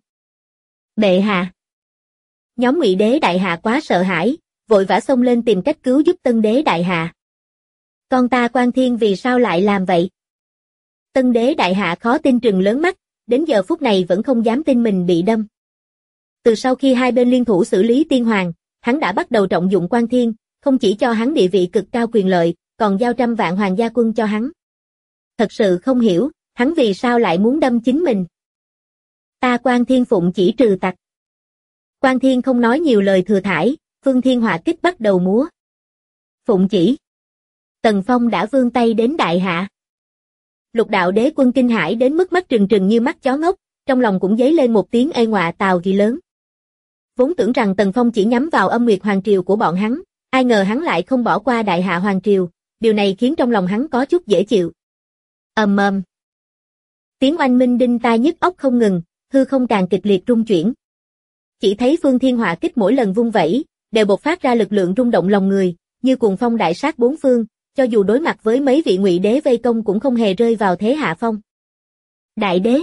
Bệ hạ. Nhóm Ngụy đế Đại Hạ quá sợ hãi, vội vã xông lên tìm cách cứu giúp tân đế Đại Hạ. Con ta Quan Thiên vì sao lại làm vậy? Tân đế Đại Hạ khó tin trừng lớn mắt, đến giờ phút này vẫn không dám tin mình bị đâm. Từ sau khi hai bên liên thủ xử lý Tiên Hoàng, hắn đã bắt đầu trọng dụng Quan Thiên, không chỉ cho hắn địa vị cực cao quyền lợi, còn giao 100 vạn hoàng gia quân cho hắn. Thật sự không hiểu, hắn vì sao lại muốn đâm chính mình. Ta Quan Thiên phụng chỉ trừ tặc. Quan Thiên không nói nhiều lời thừa thãi, Phương Thiên hỏa kích bắt đầu múa. Phụng chỉ. Tần Phong đã vươn tay đến Đại Hạ. Lục đạo đế quân kinh hãi đến mức mắt trừng trừng như mắt chó ngốc, trong lòng cũng dấy lên một tiếng ê ngọa tào gì lớn. Vốn tưởng rằng Tần Phong chỉ nhắm vào Âm Nguyệt Hoàng Triều của bọn hắn, ai ngờ hắn lại không bỏ qua Đại Hạ Hoàng Triều, điều này khiến trong lòng hắn có chút dễ chịu. Ầm ầm. Tiếng oanh minh đinh tai nhức óc không ngừng, hư không càng kịch liệt rung chuyển. Chỉ thấy Phương Thiên hỏa kích mỗi lần vung vẩy, đều bộc phát ra lực lượng rung động lòng người, như cuồng phong đại sát bốn phương, cho dù đối mặt với mấy vị Ngụy đế vây công cũng không hề rơi vào thế hạ phong. Đại đế.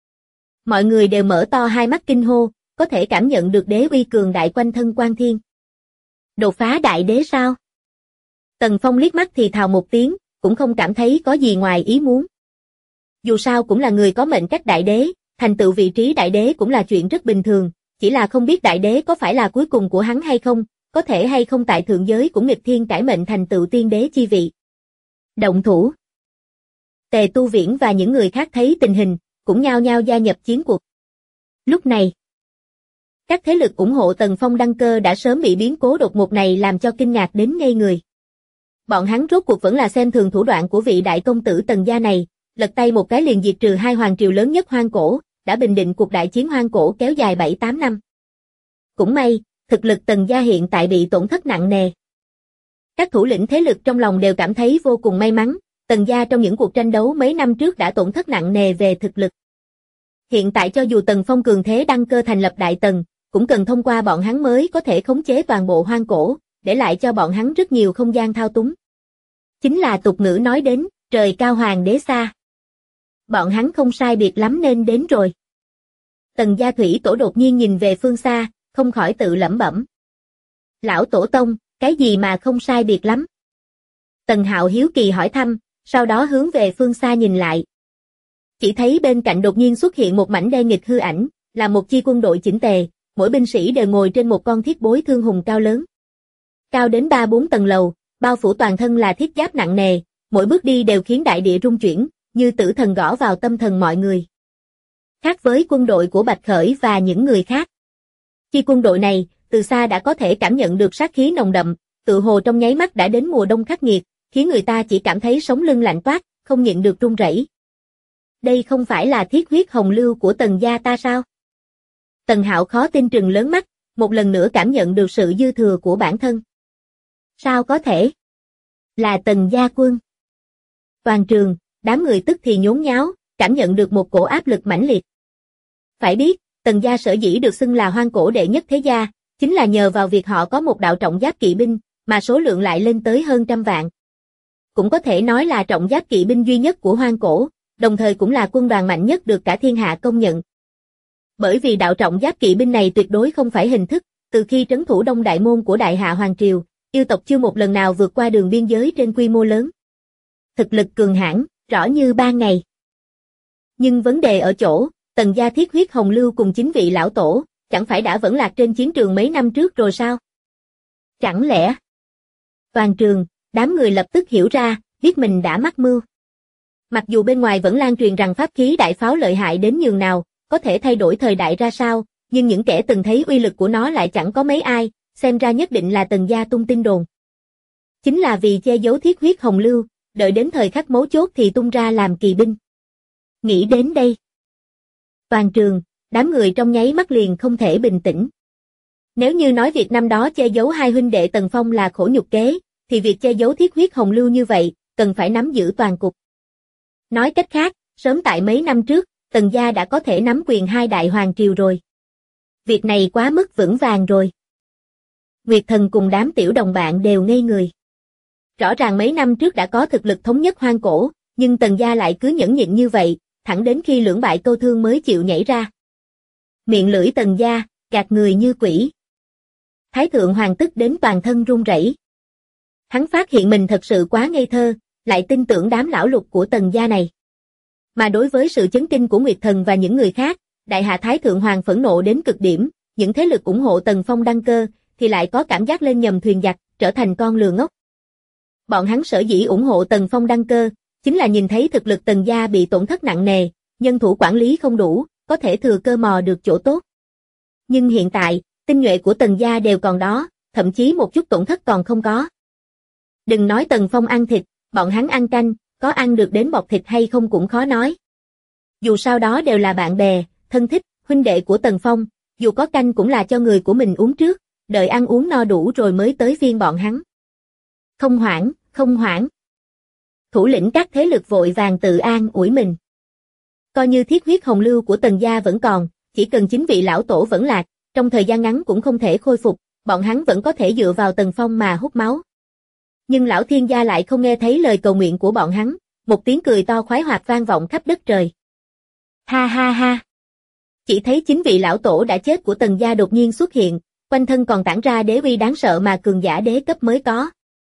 Mọi người đều mở to hai mắt kinh hô, có thể cảm nhận được đế uy cường đại quanh thân Quan Thiên. Đột phá đại đế sao? Tần Phong liếc mắt thì thào một tiếng, cũng không cảm thấy có gì ngoài ý muốn. Dù sao cũng là người có mệnh cách đại đế, thành tựu vị trí đại đế cũng là chuyện rất bình thường, chỉ là không biết đại đế có phải là cuối cùng của hắn hay không, có thể hay không tại thượng giới cũng nghịch thiên cải mệnh thành tựu tiên đế chi vị. Động thủ. Tề Tu Viễn và những người khác thấy tình hình, cũng nhao nhao gia nhập chiến cuộc. Lúc này, các thế lực ủng hộ Tần Phong đăng cơ đã sớm bị biến cố đột ngột này làm cho kinh ngạc đến ngây người. Bọn hắn rốt cuộc vẫn là xem thường thủ đoạn của vị đại công tử Tần gia này, lật tay một cái liền diệt trừ hai hoàng triều lớn nhất hoang cổ, đã bình định cuộc đại chiến hoang cổ kéo dài 7-8 năm. Cũng may, thực lực Tần gia hiện tại bị tổn thất nặng nề. Các thủ lĩnh thế lực trong lòng đều cảm thấy vô cùng may mắn, Tần gia trong những cuộc tranh đấu mấy năm trước đã tổn thất nặng nề về thực lực. Hiện tại cho dù Tần Phong cường thế đăng cơ thành lập Đại Tần, cũng cần thông qua bọn hắn mới có thể khống chế toàn bộ hoang cổ, để lại cho bọn hắn rất nhiều không gian thao túng. Chính là tục ngữ nói đến, trời cao hoàng đế xa. Bọn hắn không sai biệt lắm nên đến rồi. Tần Gia Thủy Tổ đột nhiên nhìn về phương xa, không khỏi tự lẩm bẩm. Lão Tổ Tông, cái gì mà không sai biệt lắm? Tần Hạo hiếu kỳ hỏi thăm, sau đó hướng về phương xa nhìn lại. Chỉ thấy bên cạnh đột nhiên xuất hiện một mảnh đen nghịch hư ảnh, là một chi quân đội chỉnh tề, mỗi binh sĩ đều ngồi trên một con thiết bối thương hùng cao lớn. Cao đến 3-4 tầng lầu, bao phủ toàn thân là thiết giáp nặng nề, mỗi bước đi đều khiến đại địa rung chuyển, như tử thần gõ vào tâm thần mọi người. Khác với quân đội của Bạch Khởi và những người khác. Chi quân đội này, từ xa đã có thể cảm nhận được sát khí nồng đậm, tự hồ trong nháy mắt đã đến mùa đông khắc nghiệt, khiến người ta chỉ cảm thấy sống lưng lạnh toát, không nhịn được run rẩy. Đây không phải là thiết huyết hồng lưu của Tần gia ta sao? Tần Hạo khó tin trừng lớn mắt, một lần nữa cảm nhận được sự dư thừa của bản thân. Sao có thể? Là Tần gia quân. Toàn trường, đám người tức thì nhốn nháo, cảm nhận được một cổ áp lực mãnh liệt. Phải biết, Tần gia sở dĩ được xưng là hoang cổ đệ nhất thế gia, chính là nhờ vào việc họ có một đạo trọng giáp kỵ binh, mà số lượng lại lên tới hơn 100 vạn. Cũng có thể nói là trọng giáp kỵ binh duy nhất của hoang cổ, đồng thời cũng là quân đoàn mạnh nhất được cả thiên hạ công nhận. Bởi vì đạo trọng giáp kỵ binh này tuyệt đối không phải hình thức, từ khi trấn thủ Đông Đại Môn của Đại Hạ Hoàng Triều, yêu tộc chưa một lần nào vượt qua đường biên giới trên quy mô lớn. Thực lực cường hãn, rõ như ban ngày. Nhưng vấn đề ở chỗ, Tần gia thiết huyết hồng lưu cùng 9 vị lão tổ, chẳng phải đã vẫn lạc trên chiến trường mấy năm trước rồi sao? Chẳng lẽ? Toàn trường, đám người lập tức hiểu ra, biết mình đã mắc mưu. Mặc dù bên ngoài vẫn lan truyền rằng pháp khí đại pháo lợi hại đến nhường nào, có thể thay đổi thời đại ra sao, nhưng những kẻ từng thấy uy lực của nó lại chẳng có mấy ai, xem ra nhất định là Tần gia tung tin đồn. Chính là vì che giấu thiết huyết hồng lưu, đợi đến thời khắc mấu chốt thì tung ra làm kỳ binh. Nghĩ đến đây. Toàn trường, đám người trong nháy mắt liền không thể bình tĩnh. Nếu như nói việc năm đó che giấu hai huynh đệ Tần Phong là khổ nhục kế, thì việc che giấu thiết huyết hồng lưu như vậy, cần phải nắm giữ toàn cục. Nói cách khác, sớm tại mấy năm trước, Tần gia đã có thể nắm quyền hai đại hoàng triều rồi. Việc này quá mức vững vàng rồi. Nguyệt Thần cùng đám tiểu đồng bạn đều ngây người. Rõ ràng mấy năm trước đã có thực lực thống nhất hoang cổ, nhưng Tần gia lại cứ nhẫn nhịn như vậy, thẳng đến khi lưỡng bại câu thương mới chịu nhảy ra. Miệng lưỡi Tần gia, gạt người như quỷ. Thái thượng hoàng tức đến toàn thân run rẩy. Hắn phát hiện mình thật sự quá ngây thơ, lại tin tưởng đám lão lục của Tần gia này. Mà đối với sự chấn kinh của Nguyệt Thần và những người khác, Đại Hạ Thái thượng hoàng phẫn nộ đến cực điểm, những thế lực ủng hộ Tần Phong đăng cơ, thì lại có cảm giác lên nhầm thuyền giặc, trở thành con lừa ngốc. Bọn hắn sở dĩ ủng hộ Tần Phong đăng cơ, chính là nhìn thấy thực lực Tần gia bị tổn thất nặng nề, nhân thủ quản lý không đủ, có thể thừa cơ mò được chỗ tốt. Nhưng hiện tại, tinh nhuệ của Tần gia đều còn đó, thậm chí một chút tổn thất còn không có. Đừng nói Tần Phong ăn thịt, bọn hắn ăn canh, có ăn được đến bọt thịt hay không cũng khó nói. Dù sao đó đều là bạn bè, thân thích, huynh đệ của Tần Phong, dù có canh cũng là cho người của mình uống trước, đợi ăn uống no đủ rồi mới tới phiên bọn hắn. Không hoảng, không hoảng. Thủ lĩnh các thế lực vội vàng tự an ủi mình. Coi như thiết huyết hồng lưu của Tần gia vẫn còn, chỉ cần 9 vị lão tổ vẫn lạc, trong thời gian ngắn cũng không thể khôi phục, bọn hắn vẫn có thể dựa vào Tần Phong mà hút máu. Nhưng lão thiên gia lại không nghe thấy lời cầu nguyện của bọn hắn, một tiếng cười to khoái hoạt vang vọng khắp đất trời. Ha ha ha. Chỉ thấy 9 vị lão tổ đã chết của Tần gia đột nhiên xuất hiện, quanh thân còn tản ra đế uy đáng sợ mà cường giả đế cấp mới có.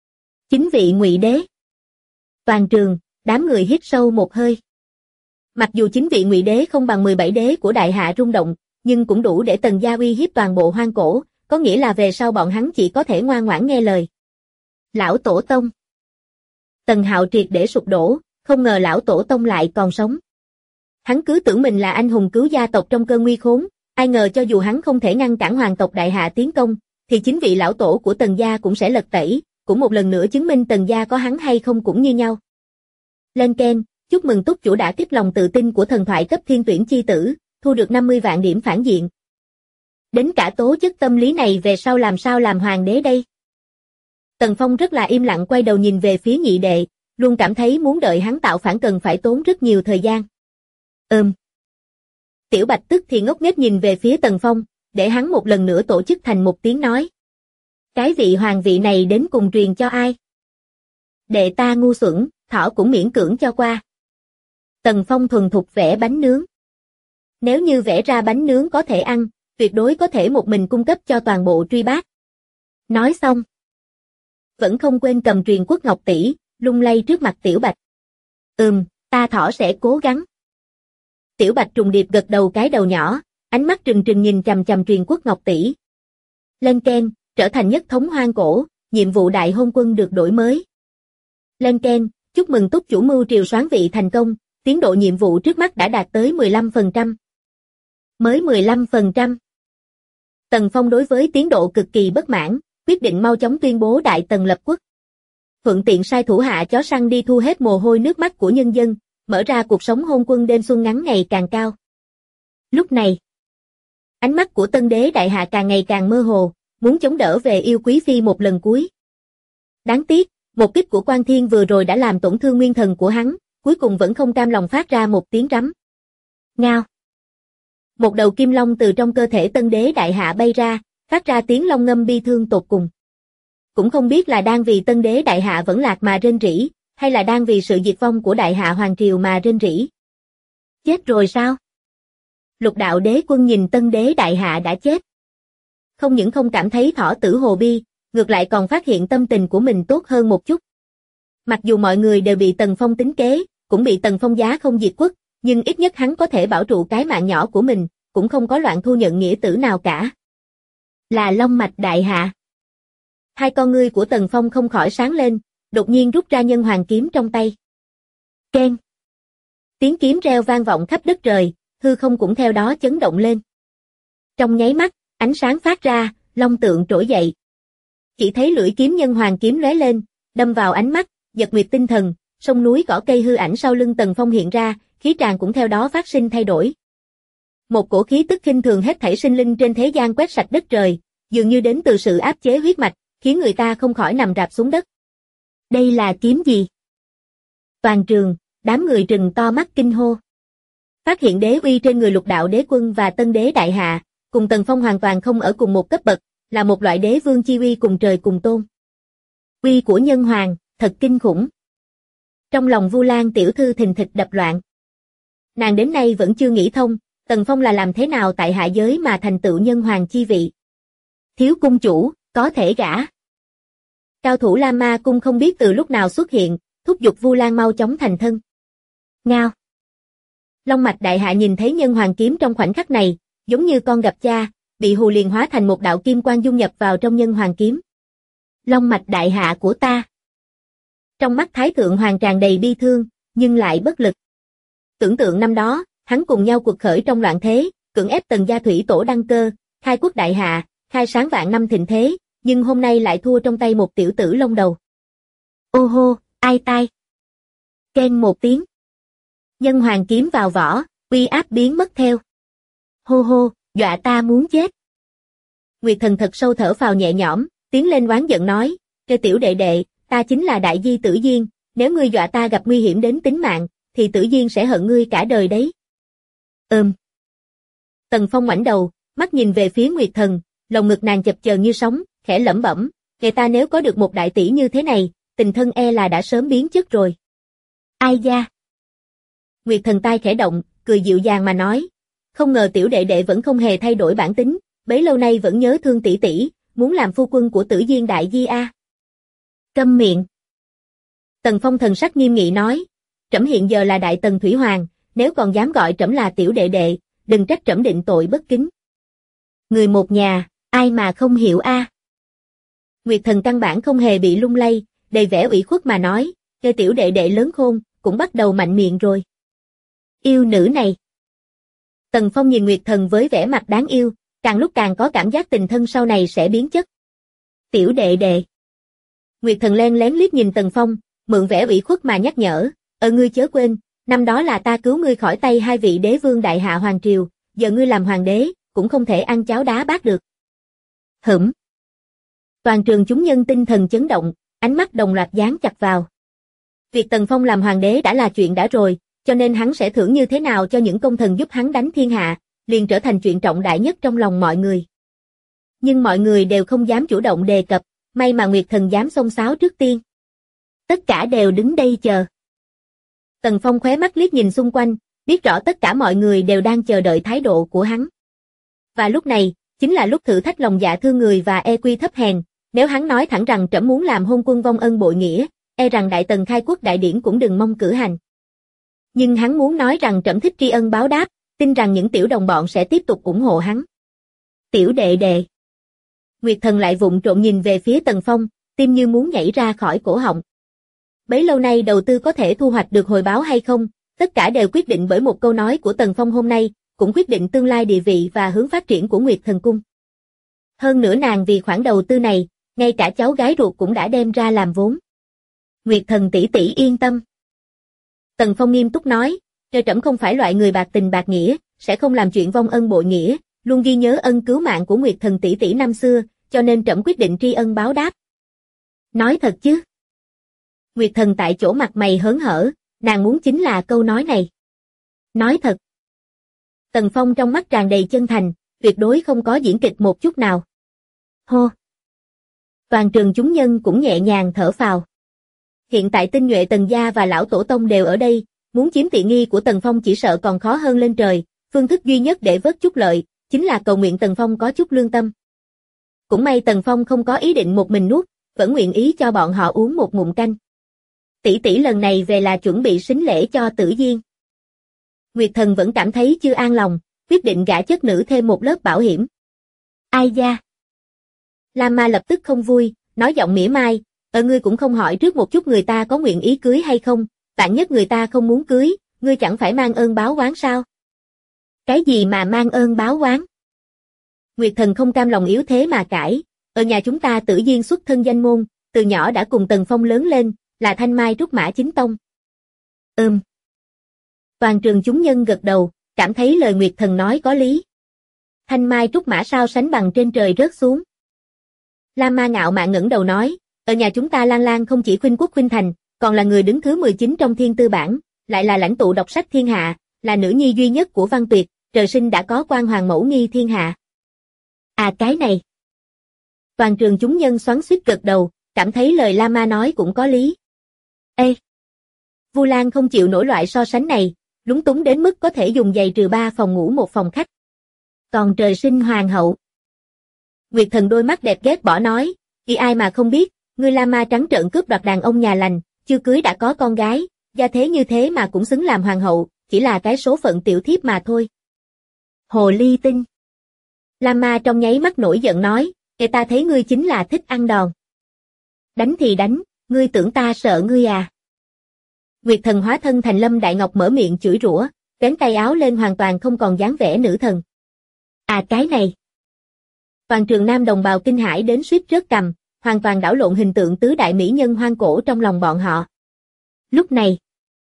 9 vị ngụy đế. Toàn trường, đám người hít sâu một hơi. Mặc dù 9 vị ngụy đế không bằng 17 đế của Đại Hạ rung động, nhưng cũng đủ để Tần gia uy hiếp toàn bộ hoang cổ, có nghĩa là về sau bọn hắn chỉ có thể ngoan ngoãn nghe lời. Lão Tổ Tông. Tần Hạo triệt để sụp đổ, không ngờ Lão Tổ Tông lại còn sống. Hắn cứ tưởng mình là anh hùng cứu gia tộc trong cơn nguy khốn, ai ngờ cho dù hắn không thể ngăn cản hoàng tộc Đại Hạ tiến công, thì 9 vị lão tổ của Tần gia cũng sẽ lật tẩy, cũng một lần nữa chứng minh Tần gia có hắn hay không cũng như nhau. Lên Ken, chúc mừng túc chủ đã kích lòng tự tin của thần thoại cấp thiên tuyển chi tử, thu được 50 vạn điểm phản diện. Đến cả tố chất tâm lý này về sau làm sao làm hoàng đế đây? Tần Phong rất là im lặng quay đầu nhìn về phía nhị đệ, luôn cảm thấy muốn đợi hắn tạo phản cần phải tốn rất nhiều thời gian. Tiểu Bạch tức thì ngốc nghếch nhìn về phía Tần Phong, để hắn một lần nữa tổ chức thành một tiếng nói. Cái vị hoàng vị này đến cùng truyền cho ai? Đệ ta ngu xuẩn, thỏ cũng miễn cưỡng cho qua. Tần Phong thuần thục vẽ bánh nướng. Nếu như vẽ ra bánh nướng có thể ăn, tuyệt đối có thể một mình cung cấp cho toàn bộ truy bác. Nói xong. Vẫn không quên cầm truyền quốc ngọc tỷ, lung lay trước mặt Tiểu Bạch. Ta thỏ sẽ cố gắng. Tiểu Bạch trùng điệp gật đầu cái đầu nhỏ, ánh mắt trừng trừng nhìn chằm chằm truyền quốc ngọc tỷ. Lên Ken, trở thành nhất thống hoang cổ, nhiệm vụ đại hôn quân được đổi mới. Lên Ken, chúc mừng túc chủ mưu triều soán vị thành công, tiến độ nhiệm vụ trước mắt đã đạt tới 15%. Mới 15%. Tần Phong đối với tiến độ cực kỳ bất mãn, quyết định mau chóng tuyên bố đại tần lập quốc. Thuận tiện sai thủ hạ chó săn đi thu hết mồ hôi nước mắt của nhân dân, mở ra cuộc sống hôn quân đêm xuân ngắn ngày càng cao. Lúc này, ánh mắt của tân đế Đại Hạ càng ngày càng mơ hồ, muốn chống đỡ về yêu quý phi một lần cuối. Đáng tiếc, một kích của Quan Thiên vừa rồi đã làm tổn thương nguyên thần của hắn, cuối cùng vẫn không cam lòng phát ra một tiếng rắm. Ngao. Một đầu kim long từ trong cơ thể Tân Đế Đại Hạ bay ra, phát ra tiếng long ngâm bi thương tột cùng. Cũng không biết là đang vì Tân Đế Đại Hạ vẫn lạc mà rên rỉ, hay là đang vì sự diệt vong của Đại Hạ Hoàng Triều mà rên rỉ. Chết rồi sao? Lục đạo đế quân nhìn Tân Đế Đại Hạ đã chết. Không những không cảm thấy thỏ tử hồ bi, ngược lại còn phát hiện tâm tình của mình tốt hơn một chút. Mặc dù mọi người đều bị Tần Phong tính kế, cũng bị Tần Phong giá không diệt quốc, nhưng ít nhất hắn có thể bảo trụ cái mạng nhỏ của mình, cũng không có loạn thu nhận nghĩa tử nào cả. Là Long Mạch Đại Hạ. Hai con ngươi của Tần Phong không khỏi sáng lên, đột nhiên rút ra nhân hoàng kiếm trong tay. Keng. Tiếng kiếm reo vang vọng khắp đất trời, hư không cũng theo đó chấn động lên. Trong nháy mắt, ánh sáng phát ra, long tượng trỗi dậy. Chỉ thấy lưỡi kiếm nhân hoàng kiếm lóe lên, đâm vào ánh mắt, giật nguyệt tinh thần, sông núi cỏ cây hư ảnh sau lưng Tần Phong hiện ra, khí tràng cũng theo đó phát sinh thay đổi. Một cổ khí tức khinh thường hết thảy sinh linh trên thế gian quét sạch đất trời, dường như đến từ sự áp chế huyết mạch, khiến người ta không khỏi nằm rạp xuống đất. Đây là kiếm gì? Toàn trường, đám người trừng to mắt kinh hô. Phát hiện đế uy trên người lục đạo đế quân và Tân Đế Đại Hạ, cùng Tần Phong hoàn toàn không ở cùng một cấp bậc, là một loại đế vương chi uy cùng trời cùng tôn. Uy của nhân hoàng, thật kinh khủng. Trong lòng Vu Lan tiểu thư thình thịch đập loạn. Nàng đến nay vẫn chưa nghĩ thông, Tần Phong là làm thế nào tại hạ giới mà thành tựu nhân hoàng chi vị. Thiếu cung chủ, có thể gả. Cao thủ La Ma cung không biết từ lúc nào xuất hiện, thúc giục Vu Lan mau chóng thành thân. Ngao. Long Mạch Đại Hạ nhìn thấy nhân hoàng kiếm trong khoảnh khắc này, giống như con gặp cha, bị hù liền hóa thành một đạo kim quang dung nhập vào trong nhân hoàng kiếm. Long Mạch Đại Hạ của ta. Trong mắt Thái Thượng Hoàng tràn đầy bi thương, nhưng lại bất lực. Tưởng tượng năm đó, hắn cùng nhau cuộc khởi trong loạn thế, cưỡng ép Tần gia thủy tổ đăng cơ, khai quốc đại hạ, khai sáng vạn năm thịnh thế, nhưng hôm nay lại thua trong tay một tiểu tử lông đầu. Ô hô, ai tai. Keng một tiếng. Nhân hoàng kiếm vào vỏ, uy áp biến mất theo. Hô hô, dọa ta muốn chết. Nguyệt Thần thật sâu thở phào nhẹ nhõm, tiến lên oán giận nói, "Kê tiểu đệ đệ, ta chính là Đại Di Tử Diên, nếu ngươi dọa ta gặp nguy hiểm đến tính mạng, thì Tử Diên sẽ hận ngươi cả đời đấy." Tần Phong ngoảnh đầu, mắt nhìn về phía Nguyệt Thần, lồng ngực nàng chập chờn như sóng, khẽ lẩm bẩm, "Kể ta nếu có được một đại tỷ như thế này, tình thân e là đã sớm biến chất rồi." Ai da? Nguyệt Thần tai khẽ động, cười dịu dàng mà nói, "Không ngờ tiểu đệ đệ vẫn không hề thay đổi bản tính, bấy lâu nay vẫn nhớ thương tỷ tỷ, muốn làm phu quân của Tử Diên đại di a." Câm miệng. Tần Phong thần sắc nghiêm nghị nói, "Trẫm hiện giờ là Đại Tần Thủy Hoàng, nếu còn dám gọi trẫm là tiểu đệ đệ, đừng trách trẫm định tội bất kính." Người một nhà, ai mà không hiểu a? Nguyệt Thần căn bản không hề bị lung lay, đầy vẻ ủy khuất mà nói, "Kê tiểu đệ đệ lớn khôn, cũng bắt đầu mạnh miệng rồi." Yêu nữ này. Tần Phong nhìn Nguyệt Thần với vẻ mặt đáng yêu, càng lúc càng có cảm giác tình thân sau này sẽ biến chất. "Tiểu đệ đệ." Nguyệt Thần len lén liếc nhìn Tần Phong, mượn vẻ ủy khuất mà nhắc nhở, Ngươi chớ quên, năm đó là ta cứu ngươi khỏi tay hai vị đế vương Đại Hạ Hoàng Triều, giờ ngươi làm hoàng đế, cũng không thể ăn cháo đá bát được." Hửm. Toàn trường chúng nhân tinh thần chấn động, ánh mắt đồng loạt dán chặt vào. Việc Tần Phong làm hoàng đế đã là chuyện đã rồi, cho nên hắn sẽ thưởng như thế nào cho những công thần giúp hắn đánh thiên hạ, liền trở thành chuyện trọng đại nhất trong lòng mọi người. Nhưng mọi người đều không dám chủ động đề cập, may mà Nguyệt Thần dám xông xáo trước tiên. Tất cả đều đứng đây chờ. Tần Phong khóe mắt liếc nhìn xung quanh, biết rõ tất cả mọi người đều đang chờ đợi thái độ của hắn. Và lúc này, chính là lúc thử thách lòng dạ thương người và EQ thấp hèn, nếu hắn nói thẳng rằng trẫm muốn làm hôn quân vong ân bội nghĩa, e rằng Đại Tần khai quốc đại điển cũng đừng mong cử hành. Nhưng hắn muốn nói rằng trẫm thích tri ân báo đáp, tin rằng những tiểu đồng bọn sẽ tiếp tục ủng hộ hắn. Tiểu đệ đệ. Nguyệt Thần lại vụng trộm nhìn về phía Tần Phong, tim như muốn nhảy ra khỏi cổ họng. Bấy lâu nay đầu tư có thể thu hoạch được hồi báo hay không, tất cả đều quyết định bởi một câu nói của Tần Phong hôm nay, cũng quyết định tương lai địa vị và hướng phát triển của Nguyệt Thần Cung. Hơn nữa nàng vì khoản đầu tư này, ngay cả cháu gái ruột cũng đã đem ra làm vốn. Nguyệt Thần tỷ tỷ yên tâm. Tần Phong nghiêm túc nói, trẫm không phải loại người bạc tình bạc nghĩa, sẽ không làm chuyện vong ân bội nghĩa, luôn ghi nhớ ân cứu mạng của Nguyệt Thần tỷ tỷ năm xưa, cho nên trẫm quyết định tri ân báo đáp. Nói thật chứ? Nguyệt Thần tại chỗ mặt mày hớn hở, nàng muốn chính là câu nói này. Nói thật. Tần Phong trong mắt tràn đầy chân thành, tuyệt đối không có diễn kịch một chút nào. Hô. Toàn trường chúng nhân cũng nhẹ nhàng thở phào. Hiện tại tinh nhuệ Tần gia và lão tổ tông đều ở đây, muốn chiếm tiện nghi của Tần Phong chỉ sợ còn khó hơn lên trời, phương thức duy nhất để vớt chút lợi, chính là cầu nguyện Tần Phong có chút lương tâm. Cũng may Tần Phong không có ý định một mình nuốt, vẫn nguyện ý cho bọn họ uống một ngụm canh. Tỷ tỷ lần này về là chuẩn bị sính lễ cho Tử Diên. Nguyệt Thần vẫn cảm thấy chưa an lòng, quyết định gả chất nữ thêm một lớp bảo hiểm. Ai da? Lam Ma lập tức không vui, nói giọng mỉa mai, ngươi cũng không hỏi trước một chút người ta có nguyện ý cưới hay không, vạn nhất người ta không muốn cưới, ngươi chẳng phải mang ơn báo oán sao? Cái gì mà mang ơn báo oán? Nguyệt Thần không cam lòng yếu thế mà cãi, ở nhà chúng ta Tử Diên xuất thân danh môn, từ nhỏ đã cùng Tần Phong lớn lên, là thanh mai trúc mã chính tông. Toàn trường chúng nhân gật đầu, cảm thấy lời Nguyệt Thần nói có lý. Thanh mai trúc mã sao sánh bằng trên trời rớt xuống. Lam Ma ngạo mạn ngẩng đầu nói, ở nhà chúng ta Lan Lan không chỉ khuynh quốc khuynh thành, còn là người đứng thứ 19 trong thiên tư bảng, lại là lãnh tụ đọc sách thiên hạ, là nữ nhi duy nhất của Văn Tuyệt, trời sinh đã có quan hoàng mẫu nghi thiên hạ. À cái này. Toàn trường chúng nhân xoắn xuýt gật đầu, cảm thấy lời Lam Ma nói cũng có lý. Ê! Vu Lan không chịu nổi loại so sánh này, lúng túng đến mức có thể dùng giày trừ 3 phòng ngủ một phòng khách. Còn trời sinh hoàng hậu. Nguyệt Thần đôi mắt đẹp ghét bỏ nói, vì ai mà không biết, ngươi La Ma trắng trợn cướp đoạt đàn ông nhà lành, chưa cưới đã có con gái, gia thế như thế mà cũng xứng làm hoàng hậu, chỉ là cái số phận tiểu thiếp mà thôi. Hồ ly tinh. La Ma trong nháy mắt nổi giận nói, ta thấy ngươi chính là thích ăn đòn. Đánh thì đánh, ngươi tưởng ta sợ ngươi à? Nguyệt Thần hóa thân thành Lâm Đại Ngọc mở miệng chửi rủa, vén tay áo lên hoàn toàn không còn dáng vẻ nữ thần. À cái này. Toàn trường nam đồng bào kinh hãi đến suýt rớt cằm, hoàn toàn đảo lộn hình tượng tứ đại mỹ nhân hoang cổ trong lòng bọn họ. Lúc này,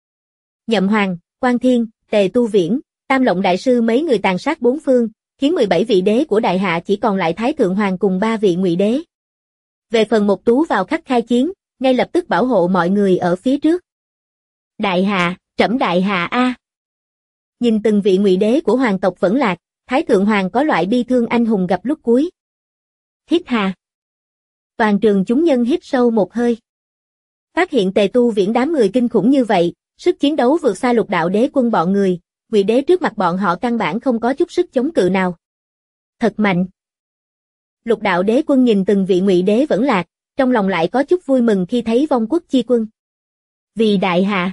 Nhậm Hoàng, Quan Thiên, Tề Tu Viễn, Tam Lộng Đại Sư mấy người tàn sát bốn phương, khiến 17 vị đế của Đại Hạ chỉ còn lại Thái Thượng Hoàng cùng 3 vị Ngụy đế. Về phần Một Tú vào khắc khai chiến, ngay lập tức bảo hộ mọi người ở phía trước. Đại Hạ, trẫm Đại Hạ a. Nhìn từng vị Ngụy đế của hoàng tộc vẫn lạc, Thái Thượng Hoàng có loại bi thương anh hùng gặp lúc cuối. Hít hà. Toàn trường chúng nhân hít sâu một hơi. Phát hiện Tề Tu Viễn đám người kinh khủng như vậy, sức chiến đấu vượt xa Lục Đạo Đế quân bọn người, Ngụy đế trước mặt bọn họ căn bản không có chút sức chống cự nào. Thật mạnh. Lục Đạo Đế quân nhìn từng vị Ngụy đế vẫn lạc, trong lòng lại có chút vui mừng khi thấy vong quốc chi quân. Vì Đại Hạ.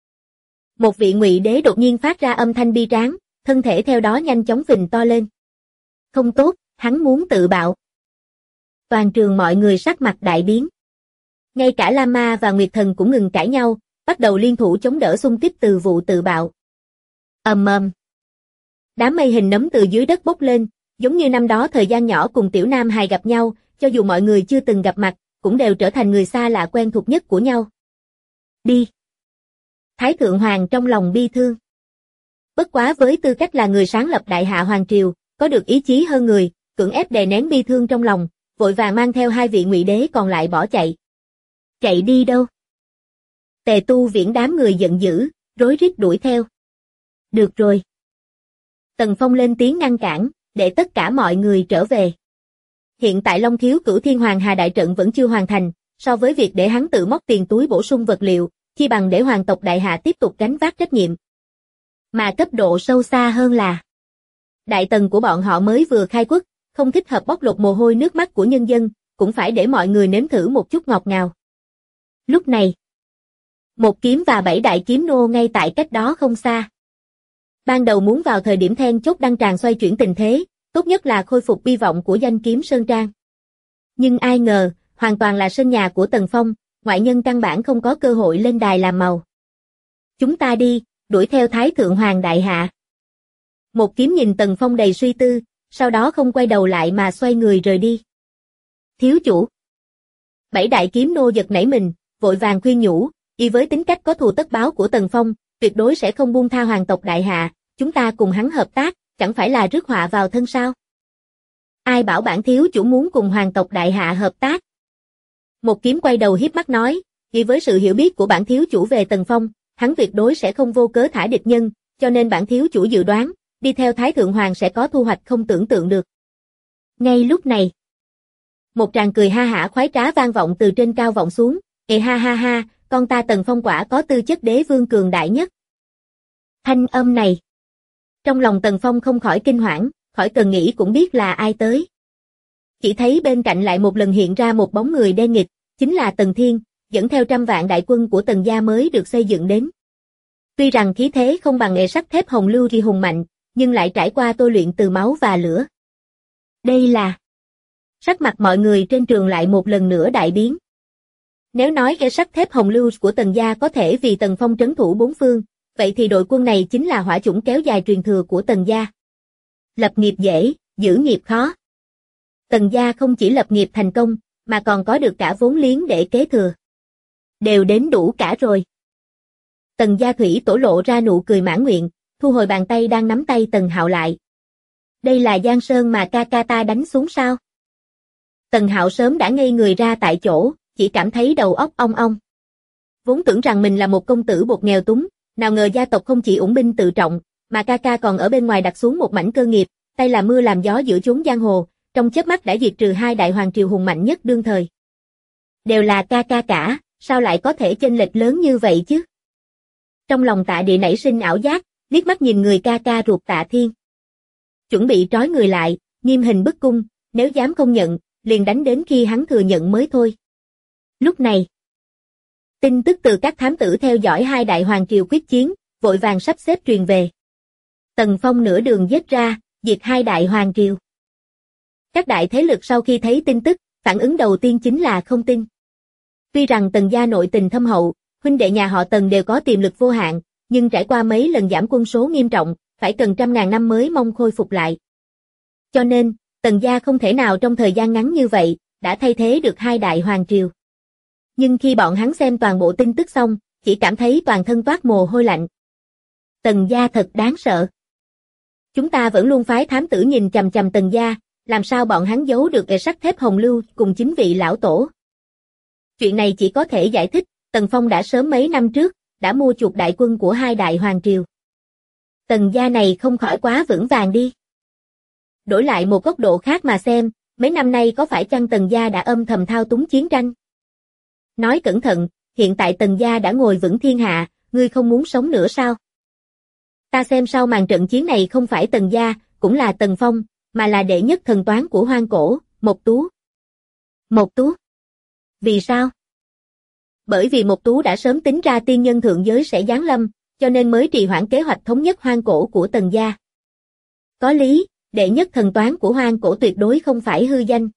Một vị Ngụy đế đột nhiên phát ra âm thanh bi tráng, thân thể theo đó nhanh chóng phình to lên. Không tốt, hắn muốn tự bạo. Toàn trường mọi người sắc mặt đại biến. Ngay cả Lam Ma và Nguyệt Thần cũng ngừng cãi nhau, bắt đầu liên thủ chống đỡ xung kích từ vụ tự bạo. Ầm ầm. Đám mây hình nấm từ dưới đất bốc lên, giống như năm đó thời gian nhỏ cùng Tiểu Nam Hài gặp nhau, cho dù mọi người chưa từng gặp mặt, cũng đều trở thành người xa lạ quen thuộc nhất của nhau. Đi. Thái Thượng Hoàng trong lòng bi thương. Bất quá với tư cách là người sáng lập Đại Hạ Hoàng Triều, có được ý chí hơn người, cưỡng ép đè nén bi thương trong lòng, vội vàng mang theo 2 vị Ngụy đế còn lại bỏ chạy. Chạy đi đâu? Tề Tu Viễn đám người giận dữ, rối rít đuổi theo. Được rồi. Tần Phong lên tiếng ngăn cản, để tất cả mọi người trở về. Hiện tại Long Thiếu Cửu Thiên Hoàng Hà đại trận vẫn chưa hoàn thành, so với việc để hắn tự móc tiền túi bổ sung vật liệu, chi bằng để hoàng tộc Đại Hạ tiếp tục gánh vác trách nhiệm. Mà cấp độ sâu xa hơn là Đại Tần của bọn họ mới vừa khai quốc, không thích hợp bóc lột mồ hôi nước mắt của nhân dân, cũng phải để mọi người nếm thử một chút ngọt ngào. Lúc này, Một Kiếm và 7 đại kiếm nô ngay tại cách đó không xa. Ban đầu muốn vào thời điểm then chốt đăng tràng xoay chuyển tình thế, tốt nhất là khôi phục hy vọng của danh kiếm Sơn Trang. Nhưng ai ngờ, hoàn toàn là sân nhà của Tần Phong, ngoại nhân căn bản không có cơ hội lên đài làm màu. Chúng ta đi, đuổi theo Thái Thượng Hoàng Đại Hạ. Một Kiếm nhìn Tần Phong đầy suy tư, sau đó không quay đầu lại mà xoay người rời đi. Thiếu chủ. 7 đại kiếm nô giật nảy mình, vội vàng khuyên nhủ, y với tính cách có thù tất báo của Tần Phong, tuyệt đối sẽ không buông tha hoàng tộc Đại Hạ, chúng ta cùng hắn hợp tác, chẳng phải là rước họa vào thân sao? Ai bảo bản thiếu chủ muốn cùng hoàng tộc Đại Hạ hợp tác? Một Kiếm quay đầu hiếp mắt nói, y với sự hiểu biết của bản thiếu chủ về Tần Phong, hắn tuyệt đối sẽ không vô cớ thả địch nhân, cho nên bản thiếu chủ dự đoán, đi theo Thái Thượng Hoàng sẽ có thu hoạch không tưởng tượng được. Ngay lúc này, một tràng cười ha hả khoái trá vang vọng từ trên cao vọng xuống, "Ê ha ha ha, con ta Tần Phong quả có tư chất đế vương cường đại nhất." Thanh âm này, trong lòng Tần Phong không khỏi kinh hoảng, khỏi cần nghĩ cũng biết là ai tới. Chỉ thấy bên cạnh lại một lần hiện ra một bóng người đen nghịt, chính là Tần Thiên, dẫn theo 100 vạn đại quân của Tần gia mới được xây dựng đến. Tuy rằng khí thế không bằng nghệ sắt thép hồng lưu thì hùng mạnh, nhưng lại trải qua tôi luyện từ máu và lửa. Đây là... Sắc mặt mọi người trên trường lại một lần nữa đại biến. Nếu nói nghệ sắt thép hồng lưu của Tần gia có thể vì Tần Phong trấn thủ bốn phương, vậy thì đội quân này chính là hỏa chủng kéo dài truyền thừa của Tần gia. Lập nghiệp dễ, giữ nghiệp khó. Tần gia không chỉ lập nghiệp thành công, mà còn có được cả vốn liếng để kế thừa. Đều đến đủ cả rồi. Tần gia thủy tổ lộ ra nụ cười mãn nguyện, thu hồi bàn tay đang nắm tay Tần Hạo lại. Đây là Giang Sơn mà ca ca ta đánh xuống sao? Tần Hạo sớm đã ngây người ra tại chỗ, chỉ cảm thấy đầu óc ong ong. Vốn tưởng rằng mình là một công tử bột nghèo túng, nào ngờ gia tộc không chỉ ủng binh tự trọng, mà ca ca còn ở bên ngoài đặt xuống một mảnh cơ nghiệp, tay làm mưa làm gió giữa chốn giang hồ, trong chớp mắt đã diệt trừ 2 đại hoàng triều hùng mạnh nhất đương thời. Đều là ca ca cả, sao lại có thể chênh lệch lớn như vậy chứ? Trong lòng Tạ Địa nảy sinh ảo giác, liếc mắt nhìn người ca ca ruột Tạ Thiên. Chuẩn bị trói người lại, nghiêm hình bức cung, nếu dám không nhận, liền đánh đến khi hắn thừa nhận mới thôi. Lúc này, tin tức từ các thám tử theo dõi 2 đại hoàng triều quyết chiến, vội vàng sắp xếp truyền về. Tần Phong nửa đường giết ra, diệt 2 đại hoàng triều. Các đại thế lực sau khi thấy tin tức, phản ứng đầu tiên chính là không tin. Tuy rằng Tần gia nội tình thâm hậu, huynh đệ nhà họ Tần đều có tiềm lực vô hạn, nhưng trải qua mấy lần giảm quân số nghiêm trọng, phải cần 100.000 năm mới mong khôi phục lại. Cho nên, Tần gia không thể nào trong thời gian ngắn như vậy, đã thay thế được 2 đại hoàng triều. Nhưng khi bọn hắn xem toàn bộ tin tức xong, chỉ cảm thấy toàn thân toát mồ hôi lạnh. Tần gia thật đáng sợ. Chúng ta vẫn luôn phái thám tử nhìn chằm chằm Tần gia, làm sao bọn hắn giấu được nghệ sắt thép hồng lưu cùng chính vị lão tổ. Chuyện này chỉ có thể giải thích, Tần Phong đã sớm mấy năm trước, đã mua chuộc đại quân của 2 đại hoàng triều. Tần gia này không khỏi quá vững vàng đi. Đổi lại một góc độ khác mà xem, mấy năm nay có phải chăng Tần gia đã âm thầm thao túng chiến tranh? Nói cẩn thận, hiện tại Tần gia đã ngồi vững thiên hạ, ngươi không muốn sống nữa sao? Ta xem sau màn trận chiến này không phải Tần gia, cũng là Tần Phong, mà là đệ nhất thần toán của hoang cổ, Mộc Tú. Mộc Tú? Vì sao? Bởi vì Mộc Tú đã sớm tính ra tiên nhân thượng giới sẽ giáng lâm, cho nên mới trì hoãn kế hoạch thống nhất hoang cổ của Tần gia. Có lý, đệ nhất thần toán của hoang cổ tuyệt đối không phải hư danh.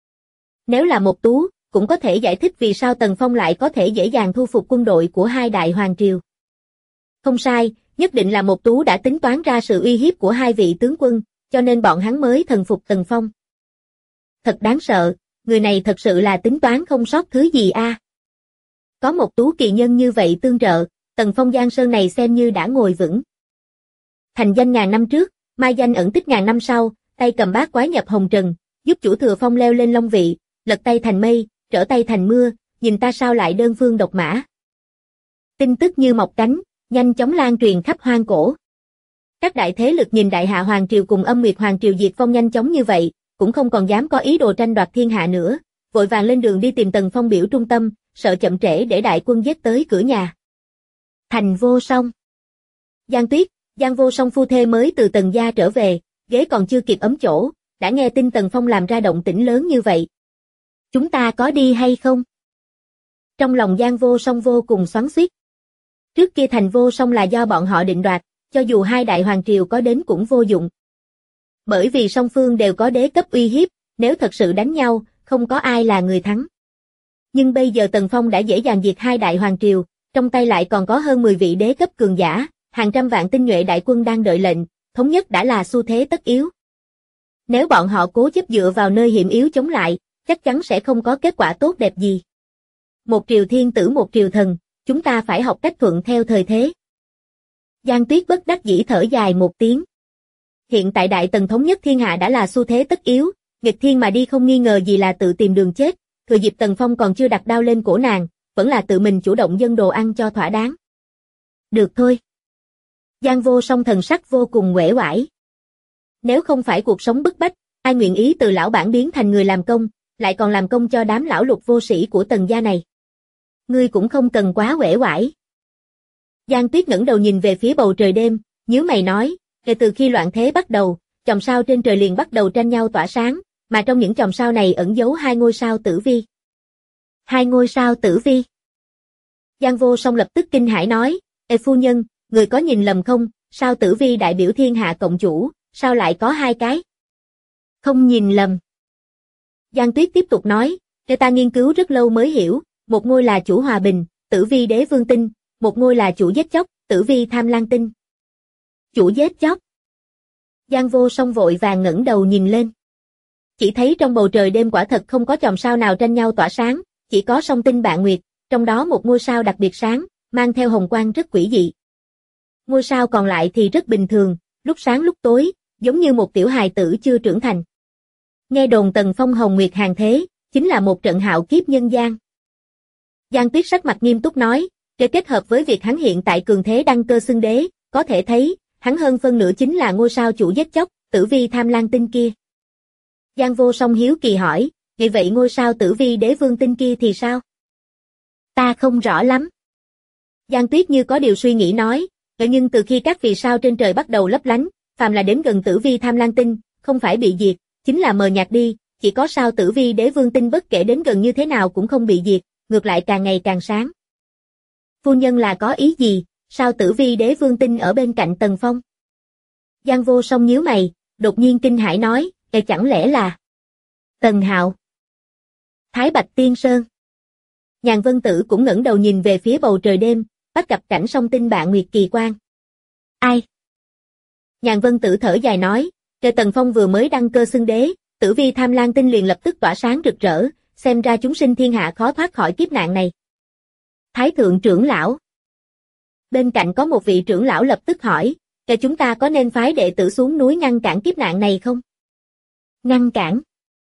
Nếu là Mộc Tú, cũng có thể giải thích vì sao Tần Phong lại có thể dễ dàng thu phục quân đội của 2 đại hoàng triều. Không sai, nhất định là Mộc Tú đã tính toán ra sự uy hiếp của 2 vị tướng quân, cho nên bọn hắn mới thần phục Tần Phong. Thật đáng sợ, người này thật sự là tính toán không sót thứ gì a. Có Mộc Tú kỳ nhân như vậy tương trợ, Tần Phong Giang Sơn này xem như đã ngồi vững. Thành danh ngàn năm trước, mai danh ẩn tích ngàn năm sau, tay cầm bát quái nhập hồng trần, giúp chủ thừa phong leo lên long vị, lật tay thành mây, trở tay thành mưa, nhìn ta sao lại đơn phương độc mã. Tin tức như mọc cánh, nhanh chóng lan truyền khắp hoang cổ. Các đại thế lực nhìn Đại Hạ Hoàng Triều cùng Âm Nguyệt Hoàng Triều diệt vong nhanh chóng như vậy, cũng không còn dám có ý đồ tranh đoạt thiên hạ nữa, vội vàng lên đường đi tìm Tần Phong biểu trung tâm, sợ chậm trễ để đại quân giết tới cửa nhà. Thành Vô Song, Giang Tuyết, Giang Vô Song phu thê mới từ Tần gia trở về, ghế còn chưa kịp ấm chỗ, đã nghe tin Tần Phong làm ra động tĩnh lớn như vậy. Chúng ta có đi hay không? Trong lòng Giang Vô Song vô cùng xoắn xuýt. Trước kia Thành Vô Song là do bọn họ định đoạt, cho dù 2 đại hoàng triều có đến cũng vô dụng. Bởi vì song phương đều có đế cấp uy hiếp, nếu thật sự đánh nhau, không có ai là người thắng. Nhưng bây giờ Tần Phong đã dễ dàng diệt 2 đại hoàng triều, trong tay lại còn có hơn 10 vị đế cấp cường giả, hàng trăm vạn tinh nhuệ đại quân đang đợi lệnh, thống nhất đã là xu thế tất yếu. Nếu bọn họ cố chấp dựa vào nơi hiểm yếu chống lại, chắc chắn sẽ không có kết quả tốt đẹp gì. Một triều thiên tử một triều thần, chúng ta phải học cách thuận theo thời thế. Giang Tuyết bất đắc dĩ thở dài một tiếng. Hiện tại Đại Tần thống nhất thiên hạ đã là xu thế tất yếu, nghịch thiên mà đi không nghi ngờ gì là tự tìm đường chết, thừa dịp Tần Phong còn chưa đặt đao lên cổ nàng, vẫn là tự mình chủ động dâng đồ ăn cho thỏa đáng. Được thôi. Giang Vô Song thần sắc vô cùng uể oải. Nếu không phải cuộc sống bức bách, ai nguyện ý từ lão bản biến thành người làm công, lại còn làm công cho đám lão lục vô sĩ của Tần gia này. Ngươi cũng không cần quá uể oải. Giang Tuyết ngẩng đầu nhìn về phía bầu trời đêm, nhíu mày nói, kể từ khi loạn thế bắt đầu, chòm sao trên trời liền bắt đầu tranh nhau tỏa sáng, mà trong những chòm sao này ẩn giấu 2 ngôi sao tử vi. 2 ngôi sao tử vi. Giang Vô Song lập tức kinh hãi nói, ê phu nhân, người có nhìn lầm không, sao tử vi đại biểu thiên hạ cộng chủ, sao lại có 2 cái? Không nhìn lầm. Giang Tuyết tiếp tục nói, cho ta nghiên cứu rất lâu mới hiểu, một ngôi là chủ hòa bình, tử vi đế vương tinh, một ngôi là chủ giết chóc, tử vi tham lang tinh. Chủ giết chóc. Giang Vô Song vội vàng ngẩng đầu nhìn lên. Chỉ thấy trong bầu trời đêm quả thật không có chòm sao nào tranh nhau tỏa sáng, chỉ có song tinh bạn nguyệt, trong đó một ngôi sao đặc biệt sáng, mang theo hồng quang rất quỷ dị. Ngôi sao còn lại thì rất bình thường, lúc sáng lúc tối, giống như một tiểu hài tử chưa trưởng thành. Nghe đồn Tần Phong hồng nguyệt hàng thế, chính là một trận hạo kiếp nhân gian. Giang Tuyết sắc mặt nghiêm túc nói, để kết hợp với việc hắn hiện tại cường thế đăng cơ xưng đế, có thể thấy, hắn hơn phân nửa chính là ngôi sao chủ giết chóc, tử vi tham lang tinh kia. Giang Vô Song hiếu kỳ hỏi, vậy ngôi sao tử vi đế vương tinh kia thì sao? Ta không rõ lắm. Giang Tuyết như có điều suy nghĩ nói, nhưng từ khi các vì sao trên trời bắt đầu lấp lánh, phàm là đến gần tử vi tham lang tinh, không phải bị diệt, chính là mờ nhạt đi, chỉ có sao tử vi đế vương tinh bất kể đến gần như thế nào cũng không bị diệt, ngược lại càng ngày càng sáng. Phu nhân là có ý gì, sao tử vi đế vương tinh ở bên cạnh Tần Phong? Giang Vô Song nhíu mày, đột nhiên kinh hãi nói, chẳng lẽ là Tần Hạo? Thái Bạch Tiên Sơn. Nhàn Vân Tử cũng ngẩng đầu nhìn về phía bầu trời đêm, bắt gặp cảnh song tinh bạn nguyệt kỳ quang. Ai? Nhàn Vân Tử thở dài nói, Tần Phong vừa mới đăng cơ xưng đế, tử vi tham lang tinh liền lập tức tỏa sáng rực rỡ, xem ra chúng sinh thiên hạ khó thoát khỏi kiếp nạn này. Thái thượng trưởng lão. Bên cạnh có một vị trưởng lão lập tức hỏi, chúng ta có nên phái đệ tử xuống núi ngăn cản kiếp nạn này không? Ngăn cản?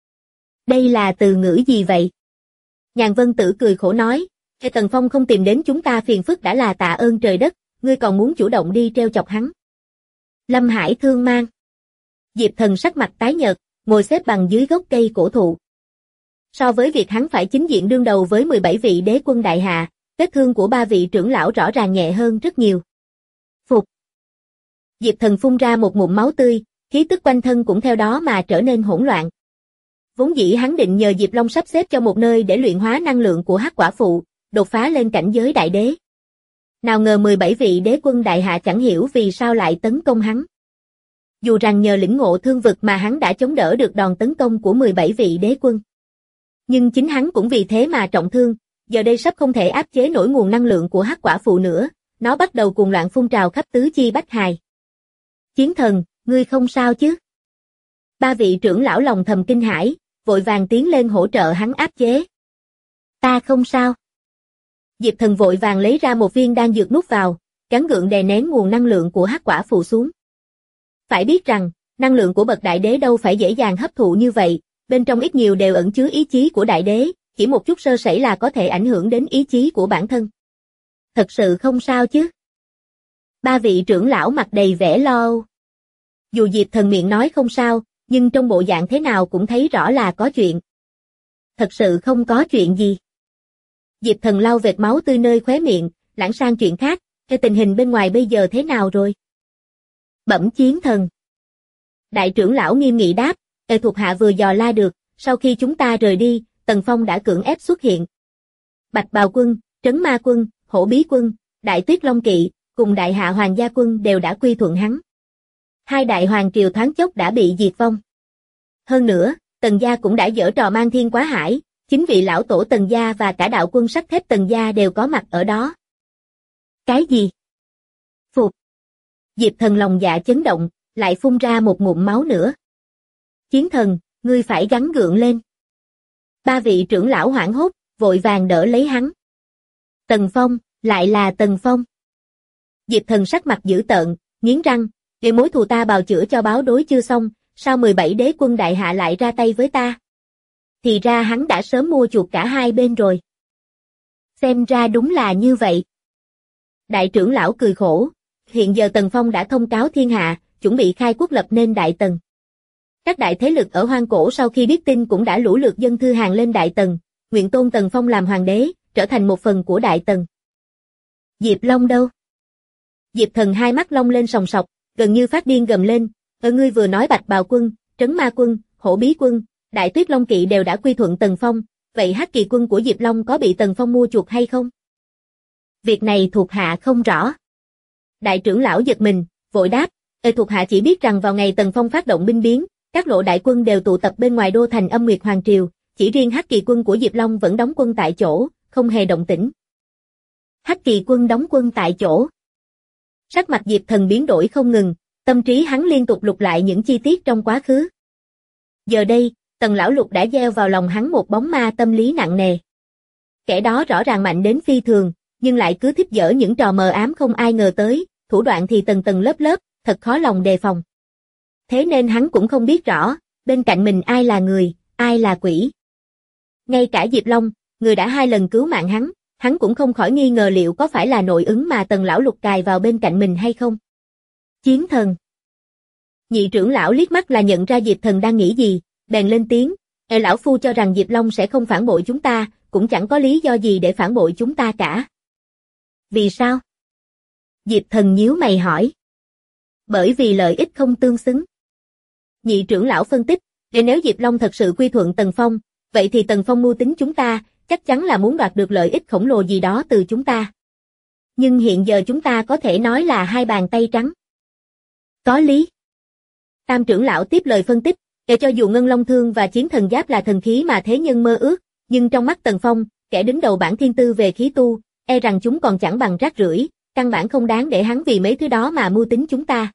Đây là từ ngữ gì vậy? Nhàn Vân Tử cười khổ nói, Tần Phong không tìm đến chúng ta phiền phức đã là tạ ơn trời đất, ngươi còn muốn chủ động đi treo chọc hắn. Lâm Hải Thương Mang. Diệp Thần sắc mặt tái nhợt, ngồi xếp bằng dưới gốc cây cổ thụ. So với việc hắn phải chính diện đương đầu với 17 vị đế quân đại hạ, vết thương của 3 vị trưởng lão rõ ràng nhẹ hơn rất nhiều. Phục. Diệp Thần phun ra một ngụm máu tươi, khí tức quanh thân cũng theo đó mà trở nên hỗn loạn. Vốn dĩ hắn định nhờ Diệp Long sắp xếp cho một nơi để luyện hóa năng lượng của Hắc Quả Phụ, đột phá lên cảnh giới đại đế. Nào ngờ 17 vị đế quân đại hạ chẳng hiểu vì sao lại tấn công hắn. Dù rằng nhờ lĩnh ngộ thương vực mà hắn đã chống đỡ được đòn tấn công của 17 vị đế quân. Nhưng chính hắn cũng vì thế mà trọng thương, giờ đây sắp không thể áp chế nổi nguồn năng lượng của Hắc Quả Phụ nữa, nó bắt đầu cuồng loạn phun trào khắp tứ chi bách hài. Chiến thần, ngươi không sao chứ? 3 vị trưởng lão lòng thầm kinh hãi, vội vàng tiến lên hỗ trợ hắn áp chế. Ta không sao. Diệp Thần vội vàng lấy ra một viên đan dược nuốt vào, gắng gượng đè nén nguồn năng lượng của Hắc Quả Phụ xuống. Phải biết rằng, năng lượng của bậc đại đế đâu phải dễ dàng hấp thụ như vậy, bên trong ít nhiều đều ẩn chứa ý chí của đại đế, chỉ một chút sơ sẩy là có thể ảnh hưởng đến ý chí của bản thân. Thật sự không sao chứ? 3 vị trưởng lão mặt đầy vẻ lo âu. Dù Diệp Thần miệng nói không sao, nhưng trong bộ dạng thế nào cũng thấy rõ là có chuyện. Thật sự không có chuyện gì. Diệp Thần lau vệt máu tươi nơi khóe miệng, lãng sang chuyện khác, tình hình bên ngoài bây giờ thế nào rồi? Bẩm chiến thần. Đại trưởng lão nghiêm nghị đáp, thuộc hạ vừa dò la được, sau khi chúng ta rời đi, Tần Phong đã cưỡng ép xuất hiện. Bạch Bào quân, Trấn Ma quân, Hổ Bí quân, Đại Tuyết Long kỵ, cùng Đại Hạ Hoàng gia quân đều đã quy thuận hắn. 2 đại hoàng triều thoáng chốc đã bị diệt vong. Hơn nữa, Tần gia cũng đã giở trò mang thiên quá hải, chính vị lão tổ Tần gia và cả đạo quân sắt thép Tần gia đều có mặt ở đó. Cái gì? Phục. Diệp Thần lòng dạ chấn động, lại phun ra một ngụm máu nữa. Chiến thần, ngươi phải gắng gượng lên. 3 vị trưởng lão hoảng hốt, vội vàng đỡ lấy hắn. Tần Phong, lại là Tần Phong. Diệp Thần sắc mặt dữ tợn, nghiến răng, để mối thù ta bào chữa cho báo đối chưa xong, sao 17 đế quân đại hạ lại ra tay với ta? Thì ra hắn đã sớm mua chuộc cả hai bên rồi. Xem ra đúng là như vậy. Đại trưởng lão cười khổ, hiện giờ Tần Phong đã thông cáo thiên hạ, chuẩn bị khai quốc lập nên Đại Tần. Các đại thế lực ở hoang cổ sau khi biết tin cũng đã lũ lượt dân thư hàng lên Đại Tần, nguyện tôn Tần Phong làm hoàng đế, trở thành một phần của Đại Tần. Diệp Long đâu? Diệp Thần hai mắt long lên sòng sọc, gần như phát điên gầm lên, ngươi vừa nói Bạch Bào quân, Trấn Ma quân, Hổ Bí quân, Đại Tuyết Long kỵ đều đã quy thuận Tần Phong, vậy Hắc Kỳ quân của Diệp Long có bị Tần Phong mua chuộc hay không? Việc này thuộc hạ không rõ. Đại trưởng lão giật mình, vội đáp, thuộc hạ chỉ biết rằng vào ngày Tần Phong phát động binh biến, các lộ đại quân đều tụ tập bên ngoài đô thành Âm Nguyệt Hoàng Triều, chỉ riêng Hắc Kỳ quân của Diệp Long vẫn đóng quân tại chỗ, không hề động tĩnh. Hắc Kỳ quân đóng quân tại chỗ. Sắc mặt Diệp Thần biến đổi không ngừng, tâm trí hắn liên tục lục lại những chi tiết trong quá khứ. Giờ đây, Tần lão lục đã gieo vào lòng hắn một bóng ma tâm lý nặng nề. Kẻ đó rõ ràng mạnh đến phi thường, nhưng lại cứ thích dở những trò mờ ám không ai ngờ tới, thủ đoạn thì tầng tầng lớp lớp, thật khó lòng đề phòng. Thế nên hắn cũng không biết rõ, bên cạnh mình ai là người, ai là quỷ. Ngay cả Diệp Long, người đã 2 lần cứu mạng hắn cũng không khỏi nghi ngờ liệu có phải là nội ứng mà Tần lão lục cài vào bên cạnh mình hay không. Chiến thần. Nhị trưởng lão liếc mắt là nhận ra Diệp Thần đang nghĩ gì, bèn lên tiếng, lão phu cho rằng Diệp Long sẽ không phản bội chúng ta, cũng chẳng có lý do gì để phản bội chúng ta cả. Vì sao? Diệp Thần nhíu mày hỏi. Bởi vì lợi ích không tương xứng. Nhị trưởng lão phân tích, nếu Diệp Long thật sự quy thuận Tần Phong, vậy thì Tần Phong mưu tính chúng ta, chắc chắn là muốn đoạt được lợi ích khổng lồ gì đó từ chúng ta. Nhưng hiện giờ chúng ta có thể nói là 2 bàn tay trắng. Có lý. Tam trưởng lão tiếp lời phân tích, cho dù Ngân Long Thương và Chiến Thần Giáp là thần khí mà thế nhân mơ ước, nhưng trong mắt Tần Phong, kẻ đứng đầu bảng thiên tư về khí tu, e rằng chúng còn chẳng bằng rác rưởi, căn bản không đáng để hắn vì mấy thứ đó mà mưu tính chúng ta.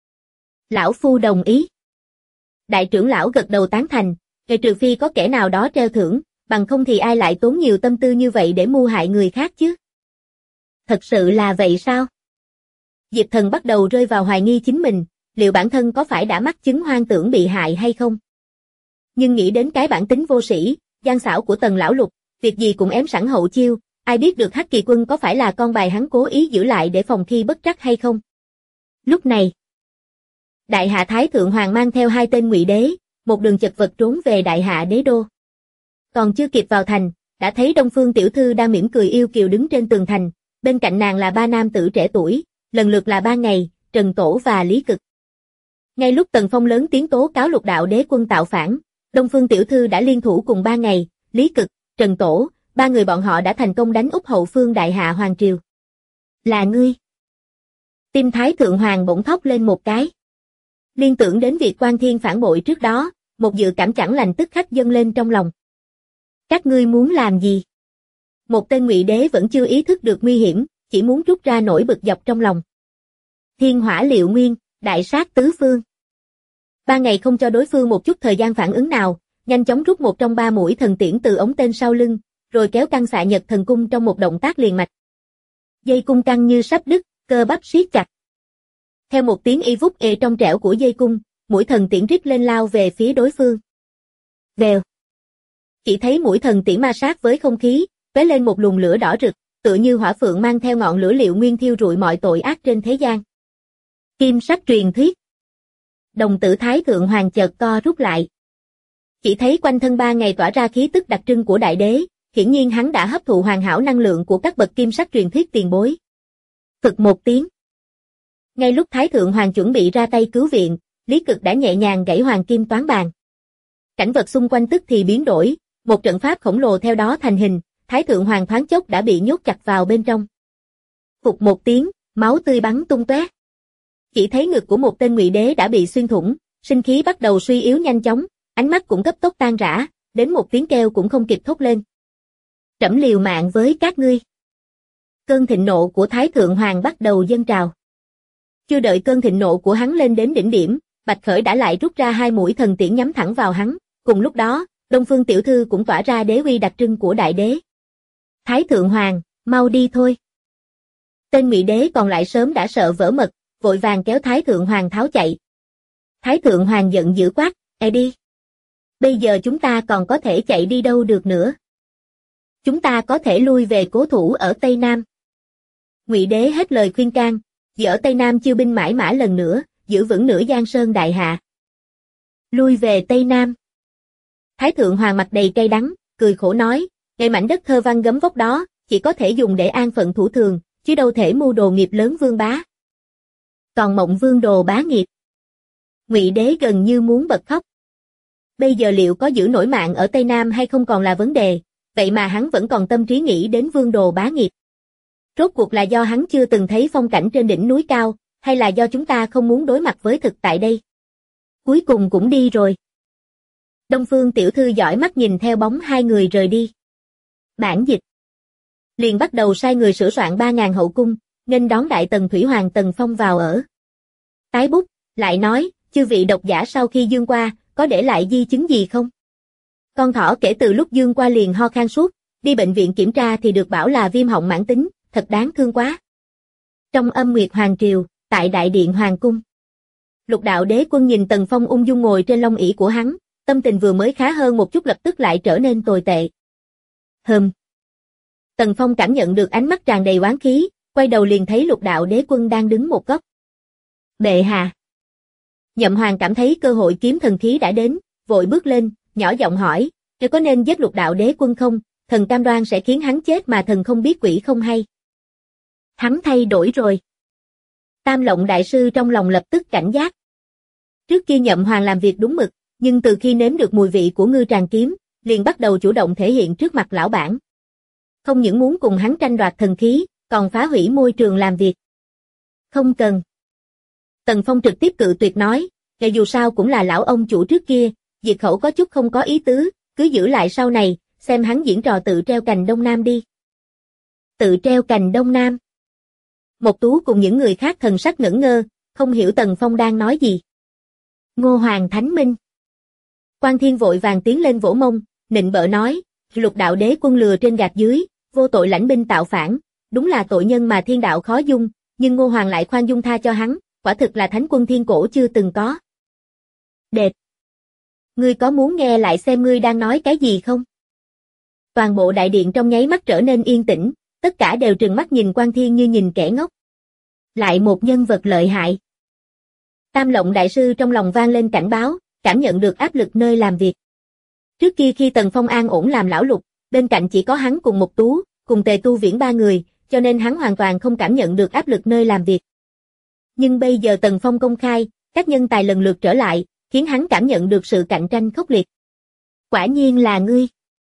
Lão phu đồng ý. Đại trưởng lão gật đầu tán thành, trừ phi có kẻ nào đó treo thưởng, bằng không thì ai lại tốn nhiều tâm tư như vậy để mưu hại người khác chứ? Thật sự là vậy sao? Diệp Thần bắt đầu rơi vào hoài nghi chính mình, liệu bản thân có phải đã mắc chứng hoang tưởng bị hại hay không? Nhưng nghĩ đến cái bản tính vô sĩ, gian xảo của Tần lão lục, việc gì cũng ém sẵn hậu chiêu, ai biết được Hắc Kỳ quân có phải là con bài hắn cố ý giữ lại để phòng khi bất trắc hay không? Lúc này, Đại Hạ Thái Thượng Hoàng mang theo 2 tên ngụy đế, một đường chật vật trốn về Đại Hạ đế đô. Còn chưa kịp vào thành, đã thấy Đông Phương tiểu thư đang mỉm cười yêu kiều đứng trên tường thành, bên cạnh nàng là 3 nam tử trẻ tuổi, lần lượt là 3 Ngày, Trần Tổ và Lý Cực. Ngay lúc Tần Phong lớn tiếng tố cáo Lục đạo đế quân tạo phản, Đông Phương tiểu thư đã liên thủ cùng 3 Ngày, Lý Cực, Trần Tổ, 3 người bọn họ đã thành công đánh úp hậu phương Đại Hạ Hoàng triều. Là ngươi. Tim Thái Thượng Hoàng bỗng thốc lên một cái. Liên tưởng đến việc Quan Thiên phản bội trước đó, một dự cảm chẳng lành tức khắc dâng lên trong lòng. Các ngươi muốn làm gì? Một tên ngụy đế vẫn chưa ý thức được nguy hiểm, chỉ muốn trút ra nỗi bực dọc trong lòng. Thiên hỏa liệu nguyên, đại sát tứ phương. 3 Ngày không cho đối phương một chút thời gian phản ứng nào, nhanh chóng rút một trong 3 mũi thần tiễn từ ống tên sau lưng, rồi kéo căng xạ nhật thần cung trong một động tác liền mạch. Dây cung căng như sắp đứt, cơ bắp siết chặt. Theo một tiếng y vút ê trong trẻo của dây cung, mũi thần tiễn rít lên lao về phía đối phương. Vèo. Chỉ thấy mũi thần tiễn ma sát với không khí, tóe lên một luồng lửa đỏ rực, tựa như hỏa phượng mang theo ngọn lửa liệu nguyên thiêu rụi mọi tội ác trên thế gian. Kim sắc truyền thuyết. Đồng tử Thái Thượng Hoàng chợt co rút lại. Chỉ thấy quanh thân 3 Ngày tỏa ra khí tức đặc trưng của đại đế, hiển nhiên hắn đã hấp thụ hoàn hảo năng lượng của các bậc kim sắc truyền thuyết tiền bối. Phực một tiếng. Ngay lúc Thái Thượng Hoàng chuẩn bị ra tay cứu viện, Lý Cực đã nhẹ nhàng gãy hoàng kim toán bàn. Cảnh vật xung quanh tức thì biến đổi, một trận pháp khổng lồ theo đó thành hình, Thái Thượng Hoàng thoáng chốc đã bị nhốt chặt vào bên trong. Phụt một tiếng, máu tươi bắn tung tóe. Chỉ thấy ngực của một tên ngụy đế đã bị xuyên thủng, sinh khí bắt đầu suy yếu nhanh chóng, ánh mắt cũng cấp tốc tan rã, đến một tiếng kêu cũng không kịp thốt lên. Trẫm liều mạng với các ngươi. Cơn thịnh nộ của Thái Thượng Hoàng bắt đầu dâng trào. Chưa đợi cơn thịnh nộ của hắn lên đến đỉnh điểm, Bạch Khởi đã lại rút ra 2 mũi thần tiễn nhắm thẳng vào hắn, cùng lúc đó, Đông Phương tiểu thư cũng tỏa ra đế uy đặc trưng của đại đế. Thái Thượng Hoàng, mau đi thôi. Tên ngụy đế còn lại sớm đã sợ vỡ mật, vội vàng kéo Thái Thượng Hoàng tháo chạy. Thái Thượng Hoàng giận dữ quát, đi. Bây giờ chúng ta còn có thể chạy đi đâu được nữa. Chúng ta có thể lui về cố thủ ở Tây Nam. Ngụy Đế hết lời khuyên can, dỡ Tây Nam chiêu binh mãi mã lần nữa, giữ vững nửa Giang Sơn đại hạ. Lui về Tây Nam. Thái thượng hoàng mặt đầy cay đắng, cười khổ nói, ngày mảnh đất thơ văn gấm vóc đó, chỉ có thể dùng để an phận thủ thường, chứ đâu thể mưu đồ nghiệp lớn vương bá. Còn mộng vương đồ bá nghiệp. Ngụy Đế gần như muốn bật khóc. Bây giờ liệu có giữ nổi mạng ở Tây Nam hay không còn là vấn đề, vậy mà hắn vẫn còn tâm trí nghĩ đến vương đồ bá nghiệp. Rốt cuộc là do hắn chưa từng thấy phong cảnh trên đỉnh núi cao, hay là do chúng ta không muốn đối mặt với thực tại đây? Cuối cùng cũng đi rồi. Đông Phương tiểu thư dõi mắt nhìn theo bóng hai người rời đi. Bản dịch. Liền bắt đầu sai người sửa soạn 3.000 hậu cung, nghênh đón đại tần thủy hoàng Tần Phong vào ở. Tái bút, lại nói, chư vị độc giả sau khi dương qua, có để lại di chứng gì không? Con thỏ kể từ lúc dương qua liền ho khan suốt, đi bệnh viện kiểm tra thì được bảo là viêm họng mãn tính, thật đáng thương quá. Trong âm nguyệt hoàng triều, tại đại điện hoàng cung. Lục đạo đế quân nhìn Tần Phong ung dung ngồi trên long ỷ của hắn, tâm tình vừa mới khá hơn một chút lập tức lại trở nên tồi tệ. Tần Phong cảm nhận được ánh mắt tràn đầy oán khí, quay đầu liền thấy lục đạo đế quân đang đứng một góc. Bệ hạ. Nhậm Hoàng cảm thấy cơ hội kiếm thần khí đã đến, vội bước lên, nhỏ giọng hỏi, có nên giết lục đạo đế quân không? Thần cam đoan sẽ khiến hắn chết mà thần không biết quỷ không hay. Hắn thay đổi rồi. Tam Lộng đại sư trong lòng lập tức cảnh giác. Trước kia Nhậm Hoàng làm việc đúng mực, nhưng từ khi nếm được mùi vị của ngư tràng kiếm, liền bắt đầu chủ động thể hiện trước mặt lão bản. Không những muốn cùng hắn tranh đoạt thần khí, còn phá hủy môi trường làm việc. Không cần. Tần Phong trực tiếp cự tuyệt nói, dù sao cũng là lão ông chủ trước kia, diệt khẩu có chút không có ý tứ, cứ giữ lại sau này, xem hắn diễn trò tự treo cành Đông Nam đi. Tự treo cành Đông Nam. Mộc Tú cùng những người khác thần sắc ngẩn ngơ, không hiểu Tần Phong đang nói gì. Ngô Hoàng Thánh Minh. Quan Thiên vội vàng tiến lên vỗ mông, nịnh bợ nói, lục đạo đế quân lừa trên gạt dưới, vô tội lãnh binh tạo phản, đúng là tội nhân mà thiên đạo khó dung, nhưng Ngô Hoàng lại khoan dung tha cho hắn, quả thực là thánh quân thiên cổ chưa từng có. Đệt! Ngươi có muốn nghe lại xem ngươi đang nói cái gì không? Toàn bộ đại điện trong nháy mắt trở nên yên tĩnh, tất cả đều trừng mắt nhìn Quan Thiên như nhìn kẻ ngốc. Lại một nhân vật lợi hại. Tam Lộng đại sư trong lòng vang lên cảnh báo, cảm nhận được áp lực nơi làm việc. Trước kia khi Tần Phong an ổn làm lão lục, bên cạnh chỉ có hắn cùng Mộc Tú, cùng Tề Tu Viễn ba người, cho nên hắn hoàn toàn không cảm nhận được áp lực nơi làm việc. Nhưng bây giờ Tần Phong công khai, các nhân tài lần lượt trở lại, khiến hắn cảm nhận được sự cạnh tranh khốc liệt. Quả nhiên là ngươi.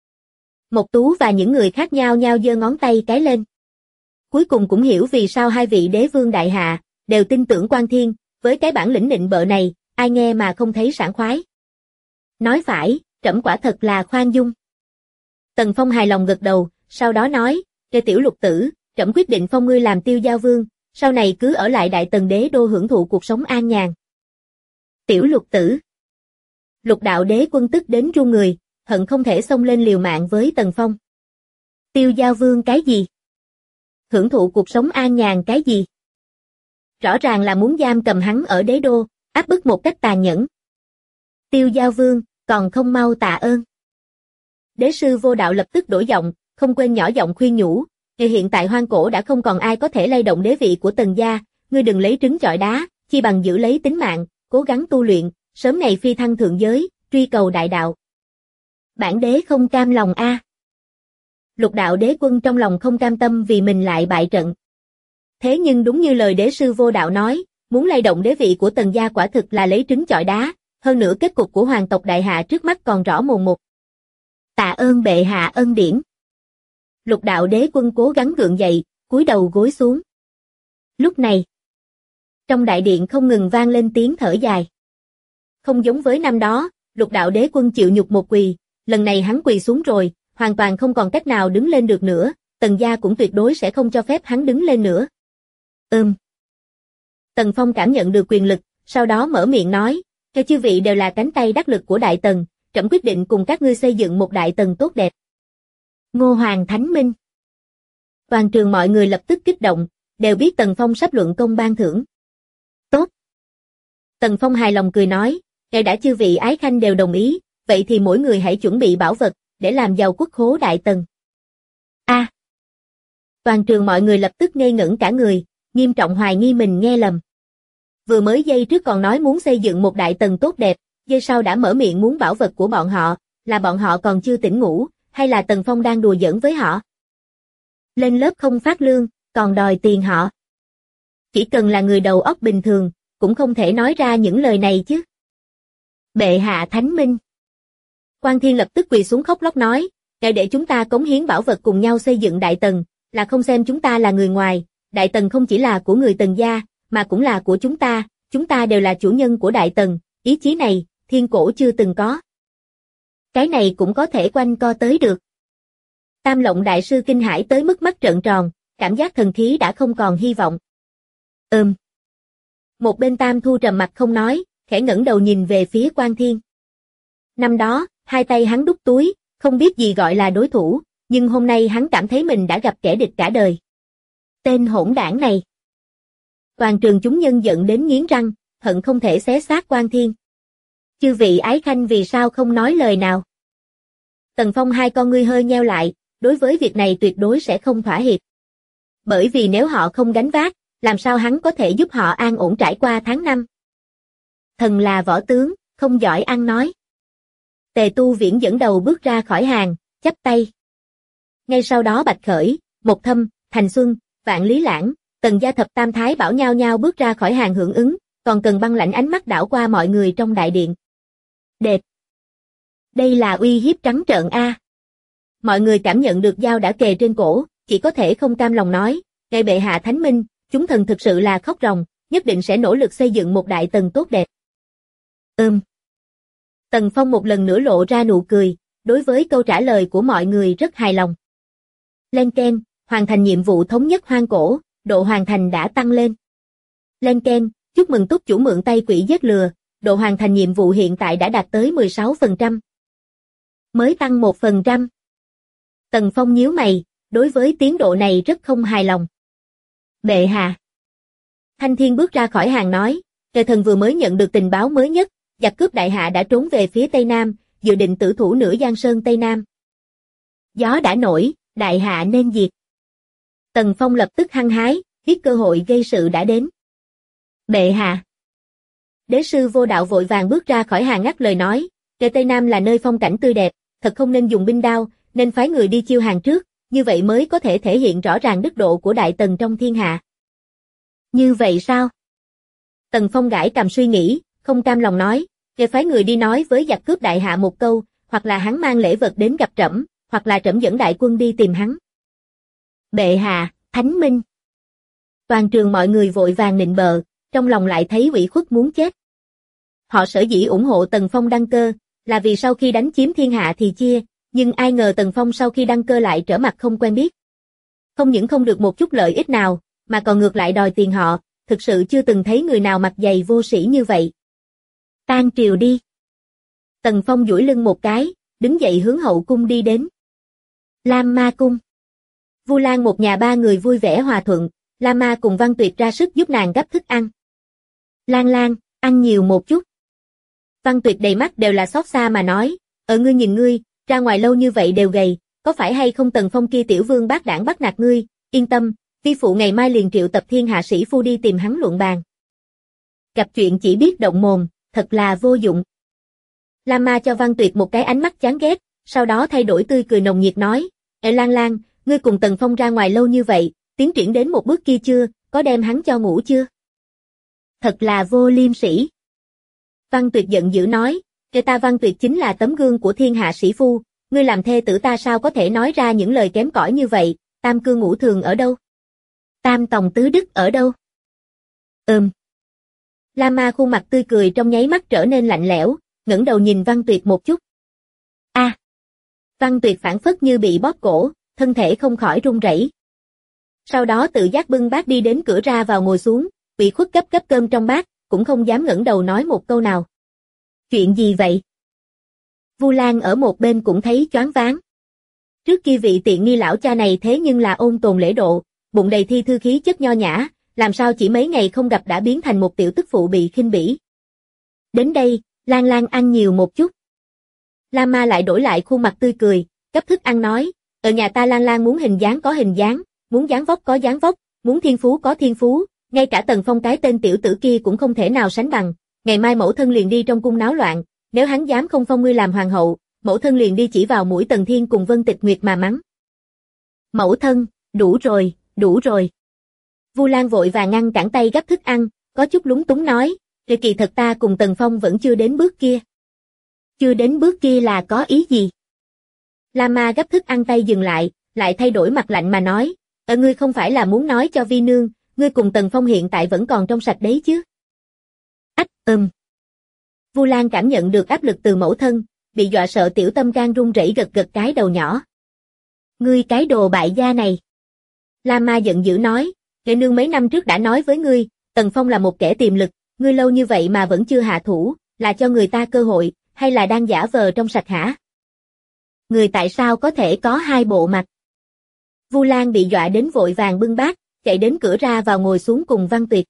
Mộc Tú và những người khác nhau nhau giơ ngón tay cái lên. Cuối cùng cũng hiểu vì sao hai vị đế vương đại hạ đều tin tưởng Quan Thiên, với cái bản lĩnh nịnh bợ này, ai nghe mà không thấy sảng khoái. Nói phải, trẫm quả thật là khoan dung. Tần Phong hài lòng gật đầu, sau đó nói, tiểu lục tử, trẫm quyết định phong ngươi làm Tiêu Giao Vương, sau này cứ ở lại Đại Tần đế đô hưởng thụ cuộc sống an nhàn. Tiểu lục tử. Lục đạo đế quân tức đến run người, hận không thể xông lên liều mạng với Tần Phong. Tiêu Giao Vương cái gì? Hưởng thụ cuộc sống an nhàn cái gì? Rõ ràng là muốn giam cầm hắn ở đế đô, áp bức một cách tàn nhẫn. Tiêu Giao Vương, còn không mau tạ ơn. Đế sư Vô Đạo lập tức đổi giọng, không quên nhỏ giọng khuyên nhủ, hiện tại hoang cổ đã không còn ai có thể lay động đế vị của Tần gia, ngươi đừng lấy trứng chọi đá, chi bằng giữ lấy tính mạng, cố gắng tu luyện, sớm ngày phi thăng thượng giới, truy cầu đại đạo. Bản đế không cam lòng a. Lục đạo đế quân trong lòng không cam tâm vì mình lại bại trận. Thế nhưng đúng như lời đế sư Vô Đạo nói, muốn lay động đế vị của Tần gia quả thực là lấy trứng chọi đá, hơn nữa kết cục của hoàng tộc đại hạ trước mắt còn rõ mồn một. Tạ ơn bệ hạ ân điển. Lục đạo đế quân cố gắng gượng dậy, cúi đầu gối xuống. Lúc này, trong đại điện không ngừng vang lên tiếng thở dài. Không giống với năm đó, lục đạo đế quân chịu nhục một quỳ, lần này hắn quỳ xuống rồi, hoàn toàn không còn cách nào đứng lên được nữa, Tần gia cũng tuyệt đối sẽ không cho phép hắn đứng lên nữa. Tần Phong cảm nhận được quyền lực, sau đó mở miệng nói, cho chư vị đều là cánh tay đắc lực của Đại Tần, trẫm quyết định cùng các ngươi xây dựng một Đại Tần tốt đẹp. Ngô Hoàng Thánh Minh. Toàn trường mọi người lập tức kích động, đều biết Tần Phong sắp luận công ban thưởng. Tốt. Tần Phong hài lòng cười nói, ngài đã chư vị ái khanh đều đồng ý, vậy thì mỗi người hãy chuẩn bị bảo vật, để làm giàu quốc khố Đại Tần. Toàn trường mọi người lập tức ngây ngẩn cả người, nghiêm trọng hoài nghi mình nghe lầm. Vừa mới giây trước còn nói muốn xây dựng một đại tần tốt đẹp, giây sau đã mở miệng muốn bảo vật của bọn họ, là bọn họ còn chưa tỉnh ngủ, hay là Tần Phong đang đùa giỡn với họ? Lên lớp không phát lương, còn đòi tiền họ. Chỉ cần là người đầu óc bình thường, cũng không thể nói ra những lời này chứ. Bệ hạ thánh minh. Quan Thiên lập tức quỳ xuống khóc lóc nói, ngài để chúng ta cống hiến bảo vật cùng nhau xây dựng đại tần, là không xem chúng ta là người ngoài, đại tần không chỉ là của người Tần gia, mà cũng là của chúng ta đều là chủ nhân của đại tần, ý chí này, thiên cổ chưa từng có. Cái này cũng có thể quanh co tới được. Tam Lộng đại sư kinh hãi tới mức mắt trợn tròn, cảm giác thần khí đã không còn hy vọng. Một bên Tam Thu trầm mặt không nói, khẽ ngẩng đầu nhìn về phía Quan Thiên. Năm đó, hai tay hắn đút túi, không biết gì gọi là đối thủ, nhưng hôm nay hắn cảm thấy mình đã gặp kẻ địch cả đời. Tên hỗn đảng này. Toàn trường chúng nhân giận đến nghiến răng, hận không thể xé xác Quan Thiên. Chư vị ái khanh vì sao không nói lời nào? Tần Phong hai con ngươi hơi nheo lại, đối với việc này tuyệt đối sẽ không thỏa hiệp. Bởi vì nếu họ không gánh vác, làm sao hắn có thể giúp họ an ổn trải qua tháng năm? Thần là võ tướng, không giỏi ăn nói. Tề Tu Viễn dẫn đầu bước ra khỏi hàng, chắp tay. Ngay sau đó Bạch Khởi, Một Thâm, Thành Xuân, Vạn Lý Lãng, Tần gia thập tam thái bảo nhao nhao bước ra khỏi hàng hưởng ứng, còn Cần Băng lạnh ánh mắt đảo qua mọi người trong đại điện. Đệt! Đây là uy hiếp trắng trợn a. Mọi người cảm nhận được dao đã kề trên cổ, chỉ có thể không cam lòng nói, ngài bệ hạ thánh minh, chúng thần thực sự là khóc ròng, nhất định sẽ nỗ lực xây dựng một đại tần tốt đẹp. Tần Phong một lần nữa lộ ra nụ cười, đối với câu trả lời của mọi người rất hài lòng. Len keng, hoàn thành nhiệm vụ thống nhất hoang cổ, độ hoàn thành đã tăng lên. Len keng, chúc mừng túc chủ mượn tay quỷ giết lừa, độ hoàn thành nhiệm vụ hiện tại đã đạt tới 16%. Mới tăng 1%. Tần Phong nhíu mày, đối với tiến độ này rất không hài lòng. Bệ hạ. Thanh Thiên bước ra khỏi hàng nói, Tề thần vừa mới nhận được tình báo mới nhất, giặc cướp đại hạ đã trốn về phía Tây Nam, dự định tử thủ nửa Giang Sơn Tây Nam. Gió đã nổi, đại hạ nên diệt. Tần Phong lập tức hăng hái, biết cơ hội gây sự đã đến. Bệ hạ. Đế sư Vô Đạo vội vàng bước ra khỏi hàng ngắt lời nói, Tề Tây Nam là nơi phong cảnh tươi đẹp, thật không nên dùng binh đao, nên phái người đi chiêu hàng trước, như vậy mới có thể thể hiện rõ ràng đức độ của đại tần trong thiên hạ. Như vậy sao? Tần Phong gãi cằm suy nghĩ, không cam lòng nói, Tề phái người đi nói với giặc cướp đại hạ một câu, hoặc là hắn mang lễ vật đến gặp trẫm, hoặc là trẫm dẫn đại quân đi tìm hắn. Bệ hạ, thánh minh. Toàn trường mọi người vội vàng nịnh bợ, trong lòng lại thấy ủy khuất muốn chết. Họ sở dĩ ủng hộ Tần Phong đăng cơ, là vì sau khi đánh chiếm thiên hạ thì chia, nhưng ai ngờ Tần Phong sau khi đăng cơ lại trở mặt không quen biết. Không những không được một chút lợi ích nào, mà còn ngược lại đòi tiền họ, thực sự chưa từng thấy người nào mặt dày vô sĩ như vậy. Tan triều đi. Tần Phong duỗi lưng một cái, đứng dậy hướng hậu cung đi đến. Lam Ma cung. Vu Lan một nhà ba người vui vẻ hòa thuận, Lam Ma cùng Văn Tuyệt ra sức giúp nàng gấp thức ăn. Lan Lan, ăn nhiều một chút. Văn Tuyệt đầy mắt đều là xót xa mà nói, ngươi nhìn ngươi, ra ngoài lâu như vậy đều gầy, có phải hay không Tần Phong kia tiểu vương bác đảng bắt nạt ngươi, yên tâm, vi phụ ngày mai liền triệu tập thiên hạ sĩ phu đi tìm hắn luận bàn. Gặp chuyện chỉ biết động mồm, thật là vô dụng. Lam Ma cho Văn Tuyệt một cái ánh mắt chán ghét, sau đó thay đổi tươi cười nồng nhiệt nói, Lan Lan, ngươi cùng Tần Phong ra ngoài lâu như vậy, tiến triển đến một bước kia chưa, có đem hắn cho ngủ chưa? Thật là vô liêm sỉ. Văn Tuyệt giận dữ nói, ta Văn Tuyệt chính là tấm gương của thiên hạ sĩ phu, ngươi làm thê tử ta sao có thể nói ra những lời kém cỏi như vậy, tam cương ngũ thường ở đâu? Tam tòng tứ đức ở đâu? Lam Ma khuôn mặt tươi cười trong nháy mắt trở nên lạnh lẽo, ngẩng đầu nhìn Văn Tuyệt một chút. Văn Tuyệt phảng phất như bị bóp cổ, thân thể không khỏi run rẩy. Sau đó tự giác bưng bát đi đến cửa ra vào ngồi xuống, bị khuất gấp cơm trong bát, cũng không dám ngẩng đầu nói một câu nào. Chuyện gì vậy? Vu Lan ở một bên cũng thấy choáng váng. Trước kia vị tiện nghi lão cha này thế nhưng là ôn tồn lễ độ, bụng đầy thi thư khí chất nho nhã, làm sao chỉ mấy ngày không gặp đã biến thành một tiểu tức phụ bị khinh bỉ. Đến đây, Lan Lan ăn nhiều một chút. Lam Ma lại đổi lại khuôn mặt tươi cười, cấp thức ăn nói, ở nhà ta Lan Lan muốn hình dáng có hình dáng, muốn dáng vóc có dáng vóc, muốn thiên phú có thiên phú, ngay cả Tần Phong cái tên tiểu tử kia cũng không thể nào sánh bằng. Ngày mai mẫu thân liền đi trong cung náo loạn, nếu hắn dám không phong ngươi làm hoàng hậu, mẫu thân liền đi chỉ vào mũi Tần Thiên cùng Vân Tịch Nguyệt mà mắng. Mẫu thân, đủ rồi, đủ rồi. Vu Lan vội vàng ngăn cản tay gấp thức ăn, có chút lúng túng nói, rồi kỳ thật ta cùng Tần Phong vẫn chưa đến bước kia. Chưa đến bước kia là có ý gì? La Ma gấp thức ăn tay dừng lại thay đổi mặt lạnh mà nói, ngươi không phải là muốn nói cho Vi Nương, ngươi cùng Tần Phong hiện tại vẫn còn trong sạch đấy chứ? Ách, Vu Lan cảm nhận được áp lực từ mẫu thân, bị dọa sợ tiểu tâm can run rẩy gật gật cái đầu nhỏ. Ngươi cái đồ bại gia này. La Ma giận dữ nói, Nghệ Nương mấy năm trước đã nói với ngươi, Tần Phong là một kẻ tiềm lực, ngươi lâu như vậy mà vẫn chưa hạ thủ, là cho người ta cơ hội, hay là đang giả vờ trong sạch hả? Người tại sao có thể có hai bộ mặt? Vu Lan bị dọa đến vội vàng bưng bát, chạy đến cửa ra vào ngồi xuống cùng Văn Tuyệt.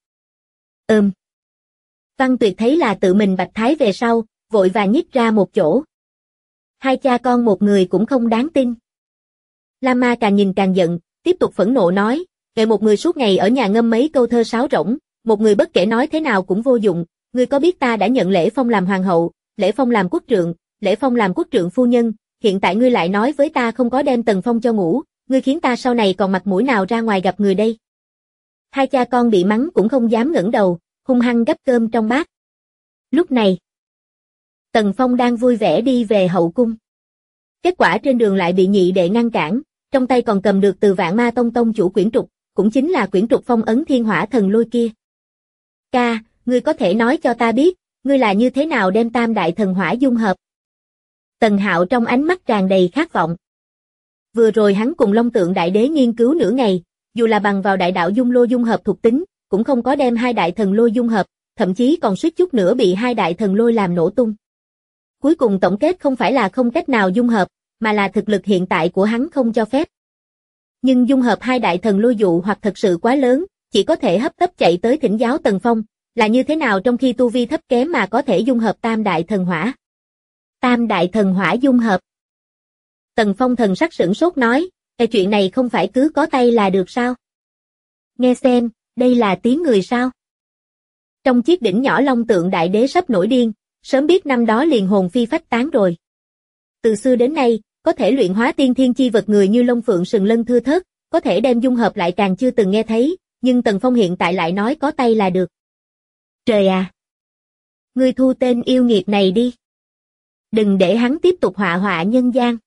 Văn Tuyệt thấy là tự mình bạch thái về sau, vội vàng nhích ra một chỗ. Hai cha con một người cũng không đáng tin. La Ma càng nhìn càng giận, tiếp tục phẫn nộ nói, Nghệ một người suốt ngày ở nhà ngâm mấy câu thơ sáo rỗng, một người bất kể nói thế nào cũng vô dụng, ngươi có biết ta đã nhận Lễ Phong làm hoàng hậu, Lễ Phong làm quốc trượng, Lễ Phong làm quốc trượng phu nhân, hiện tại ngươi lại nói với ta không có đem Tần Phong cho ngủ, ngươi khiến ta sau này còn mặt mũi nào ra ngoài gặp người đây? Hai cha con bị mắng cũng không dám ngẩng đầu, hung hăng gắp cơm trong bát. Lúc này, Tần Phong đang vui vẻ đi về hậu cung. Kết quả trên đường lại bị nhị đệ ngăn cản, trong tay còn cầm được từ Vạn Ma Tông tông chủ quyển trục, cũng chính là quyển trục phong ấn Thiên Hỏa Thần Lôi kia. Ca, ngươi có thể nói cho ta biết, ngươi là như thế nào đem tam đại thần hỏa dung hợp? Tần Hạo trong ánh mắt tràn đầy khát vọng. Vừa rồi hắn cùng Long Tượng Đại Đế nghiên cứu nửa ngày, dù là bằng vào đại đạo dung lô dung hợp thuộc tính, cũng không có đem hai đại thần lôi dung hợp, thậm chí còn suýt chút nữa bị hai đại thần lôi làm nổ tung. Cuối cùng tổng kết không phải là không cách nào dung hợp, mà là thực lực hiện tại của hắn không cho phép. Nhưng dung hợp hai đại thần lôi dụ hoặc thật sự quá lớn, chỉ có thể hấp tấp chạy tới thỉnh giáo Tần Phong, là như thế nào trong khi tu vi thấp kém mà có thể dung hợp tam đại thần hỏa. Tam đại thần hỏa dung hợp. Tần Phong thần sắc sửng sốt nói, chuyện này không phải cứ có tay là được sao? Nghe xem, đây là tiếng người sao? Trong chiếc đỉnh nhỏ Long Tượng Đại Đế sắp nổi điên, sớm biết năm đó liền hồn phi phách tán rồi. Từ xưa đến nay, có thể luyện hóa tiên thiên chi vật người như Long Phượng Sừng Lân thưa thớt, có thể đem dung hợp lại càng chưa từng nghe thấy, nhưng Tần Phong hiện tại lại nói có tay là được. Trời à! Ngươi thu tên yêu nghiệt này đi. Đừng để hắn tiếp tục họa họa nhân gian.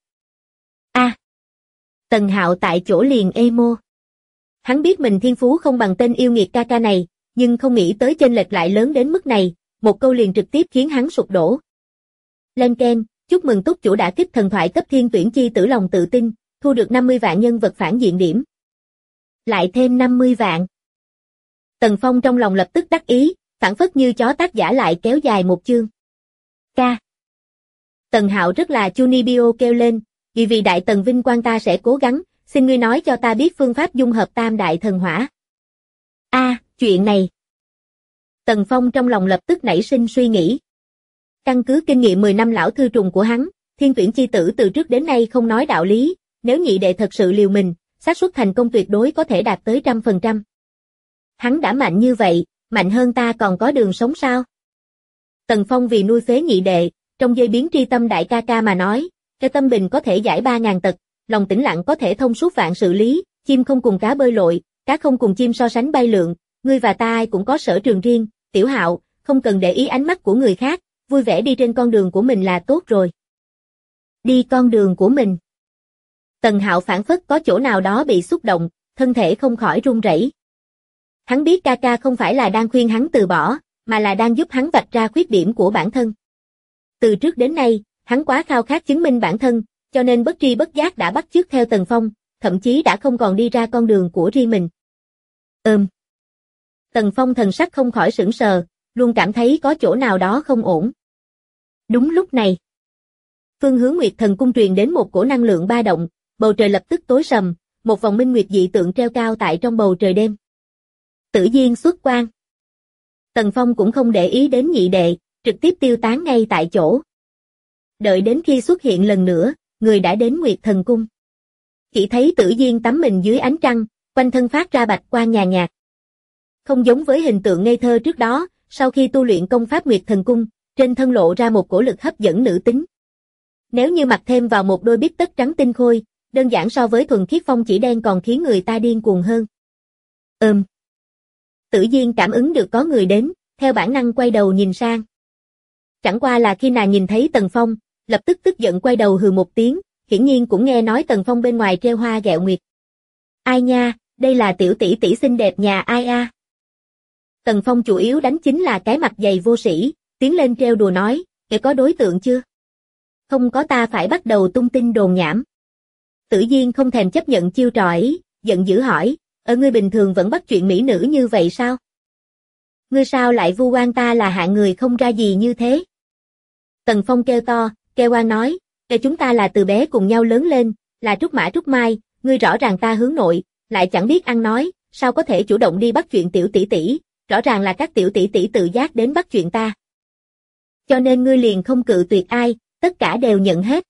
Tần Hạo tại chỗ liền emo. Hắn biết mình thiên phú không bằng tên yêu nghiệt ca ca này, nhưng không nghĩ tới chênh lệch lại lớn đến mức này, một câu liền trực tiếp khiến hắn sụp đổ. Lên keng, chúc mừng túc chủ đã kích thần thoại cấp thiên tuyển chi tử lòng tự tin, thu được 50 vạn nhân vật phản diện điểm. Lại thêm 50 vạn. Tần Phong trong lòng lập tức đắc ý, phản phất như chó tác giả lại kéo dài một chương. Ca. Tần Hạo rất là chunibio kêu lên, vì đại tần vinh quang ta sẽ cố gắng, xin ngươi nói cho ta biết phương pháp dung hợp tam đại thần hỏa. Chuyện này. Tần Phong trong lòng lập tức nảy sinh suy nghĩ. Căn cứ kinh nghiệm 10 năm lão thư trùng của hắn, thiên tuyển chi tử từ trước đến nay không nói đạo lý, nếu nhị đệ thật sự liều mình, xác suất thành công tuyệt đối có thể đạt tới 100%. Hắn đã mạnh như vậy, mạnh hơn ta còn có đường sống sao? Tần Phong vì nuôi phế nhị đệ, trong dây biến tri tâm đại ca ca mà nói, cái tâm bình có thể giải 3.000 tật, lòng tĩnh lặng có thể thông suốt vạn sự lý, chim không cùng cá bơi lội, cá không cùng chim so sánh bay lượn, ngươi và ta ai cũng có sở trường riêng, Tiểu Hạo, không cần để ý ánh mắt của người khác, vui vẻ đi trên con đường của mình là tốt rồi. Đi con đường của mình. Tần Hạo phản phất có chỗ nào đó bị xúc động, thân thể không khỏi run rẩy. Hắn biết ca ca không phải là đang khuyên hắn từ bỏ, mà là đang giúp hắn vạch ra khuyết điểm của bản thân. Từ trước đến nay, hắn quá khao khát chứng minh bản thân, cho nên bất tri bất giác đã bắt chước theo Tần Phong, thậm chí đã không còn đi ra con đường của riêng mình. Tần Phong thần sắc không khỏi sững sờ, luôn cảm thấy có chỗ nào đó không ổn. Đúng lúc này, phương hướng Nguyệt Thần Cung truyền đến một cổ năng lượng ba động, bầu trời lập tức tối sầm, một vòng minh nguyệt dị tượng treo cao tại trong bầu trời đêm. Tử Diên xuất quang. Tần Phong cũng không để ý đến nhị đệ, trực tiếp tiêu tán ngay tại chỗ. Đợi đến khi xuất hiện lần nữa, người đã đến Nguyệt Thần Cung. Chỉ thấy Tử Diên tắm mình dưới ánh trăng, quanh thân phát ra bạch quang nhàn nhạt. Không giống với hình tượng ngây thơ trước đó, sau khi tu luyện công pháp Nguyệt Thần Cung, trên thân lộ ra một cổ lực hấp dẫn nữ tính. Nếu như mặc thêm vào một đôi bít tất trắng tinh khôi, đơn giản so với thuần khiết phong chỉ đen còn khiến người ta điên cuồng hơn. Tử Diên cảm ứng được có người đến, theo bản năng quay đầu nhìn sang. Chẳng qua là khi nàng nhìn thấy Tần Phong, lập tức tức giận quay đầu hừ một tiếng, hiển nhiên cũng nghe nói Tần Phong bên ngoài trêu hoa ghẹo nguyệt. Ai nha, đây là tiểu tỷ tỷ xinh đẹp nhà ai a? Tần Phong chủ yếu đánh chính là cái mặt dày vô sĩ, tiến lên trêu đùa nói, "Kẻ có đối tượng chưa?" "Không có." Ta phải bắt đầu tung tin đồn nhảm. Tử Diên không thèm chấp nhận chiêu trò ấy, giận dữ hỏi, ngươi bình thường vẫn bắt chuyện mỹ nữ như vậy sao? Ngươi sao lại vu oan ta là hạng người không ra gì như thế?" Tần Phong kêu to, kêu oan nói, chúng ta là từ bé cùng nhau lớn lên, là trúc mã trúc mai, ngươi rõ ràng ta hướng nội, lại chẳng biết ăn nói, sao có thể chủ động đi bắt chuyện tiểu tỷ tỷ, rõ ràng là các tiểu tỷ tỷ tự giác đến bắt chuyện ta. Cho nên ngươi liền không cự tuyệt ai, tất cả đều nhận hết.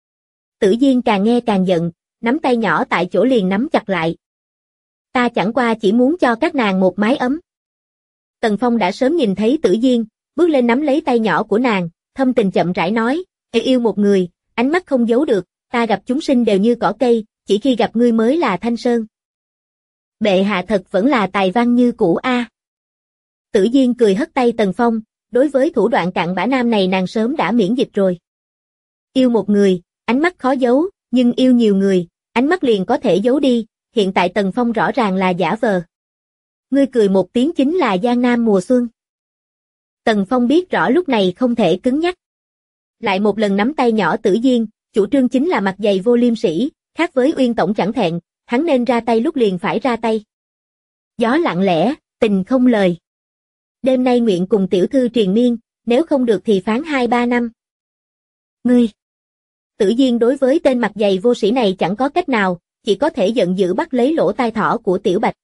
Tử Diên càng nghe càng giận, nắm tay nhỏ tại chỗ liền nắm chặt lại. Ta chẳng qua chỉ muốn cho các nàng một mái ấm. Tần Phong đã sớm nhìn thấy Tử Diên, bước lên nắm lấy tay nhỏ của nàng, thâm tình chậm rãi nói, yêu một người, ánh mắt không giấu được, ta gặp chúng sinh đều như cỏ cây, chỉ khi gặp ngươi mới là thanh sơn. Bệ hạ thật vẫn là tài văn như cũ a. Tử Diên cười hất tay Tần Phong, đối với thủ đoạn cặn bã nam này nàng sớm đã miễn dịch rồi. Yêu một người, ánh mắt khó giấu, nhưng yêu nhiều người, ánh mắt liền có thể giấu đi, hiện tại Tần Phong rõ ràng là giả vờ. Ngươi cười một tiếng chính là Giang Nam mùa xuân. Tần Phong biết rõ lúc này không thể cứng nhắc. Lại một lần nắm tay nhỏ Tử Diên, chủ trương chính là mặt dày vô liêm sỉ, khác với Uyên tổng chẳng thẹn, hắn nên ra tay lúc liền phải ra tay. Gió lặng lẽ, tình không lời. Đêm nay nguyện cùng tiểu thư triền miên, nếu không được thì phán 2-3 năm. Ngươi! Tử Diên đối với tên mặt dày vô sĩ này chẳng có cách nào, chỉ có thể giận dữ bắt lấy lỗ tai thỏ của Tiểu Bạch.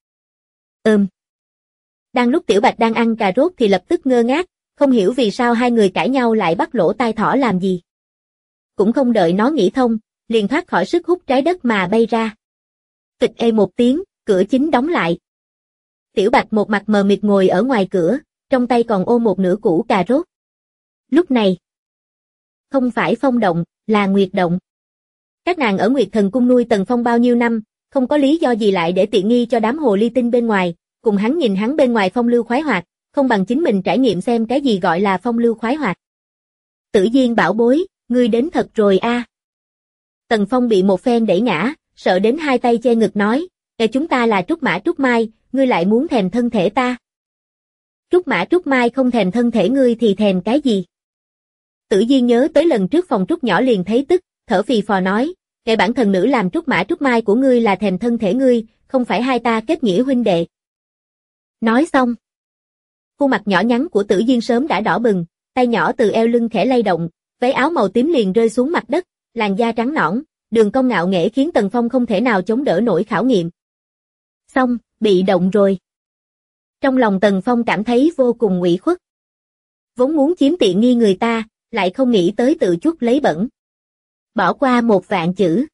Đang lúc Tiểu Bạch đang ăn cà rốt thì lập tức ngơ ngác, không hiểu vì sao hai người cãi nhau lại bắt lỗ tai thỏ làm gì. Cũng không đợi nó nghĩ thông, liền thoát khỏi sức hút trái đất mà bay ra. Kịch ê một tiếng, cửa chính đóng lại. Tiểu Bạch một mặt mờ mịt ngồi ở ngoài cửa, trong tay còn ôm một nửa củ cà rốt. Lúc này, không phải Phong động, là Nguyệt động. Các nàng ở Nguyệt Thần Cung nuôi Tần Phong bao nhiêu năm, không có lý do gì lại để tiện nghi cho đám hồ ly tinh bên ngoài, cùng hắn nhìn hắn bên ngoài phong lưu khoái hoạt, không bằng chính mình trải nghiệm xem cái gì gọi là phong lưu khoái hoạt. Tử Diên bảo bối, ngươi đến thật rồi a. Tần Phong bị một phen đẩy ngã, sợ đến hai tay che ngực nói, chúng ta là trúc mã trúc mai, ngươi lại muốn thèm thân thể ta. Trúc mã trúc mai không thèm thân thể ngươi thì thèm cái gì? Tử Diên nhớ tới lần trước phòng trúc nhỏ liền thấy tức, thở phì phò nói, bản thần nữ làm trúc mã trúc mai của ngươi là thèm thân thể ngươi, không phải hai ta kết nghĩa huynh đệ. Nói xong, khuôn mặt nhỏ nhắn của Tử Diên sớm đã đỏ bừng, tay nhỏ từ eo lưng khẽ lay động, váy áo màu tím liền rơi xuống mặt đất, làn da trắng nõn, đường cong ngạo nghễ khiến Tần Phong không thể nào chống đỡ nổi khảo nghiệm. Xong, bị động rồi. Trong lòng Tần Phong cảm thấy vô cùng ủy khuất. Vốn muốn chiếm tiện nghi người ta, lại không nghĩ tới tự chuốc lấy bẩn. Bỏ qua 1.000 chữ.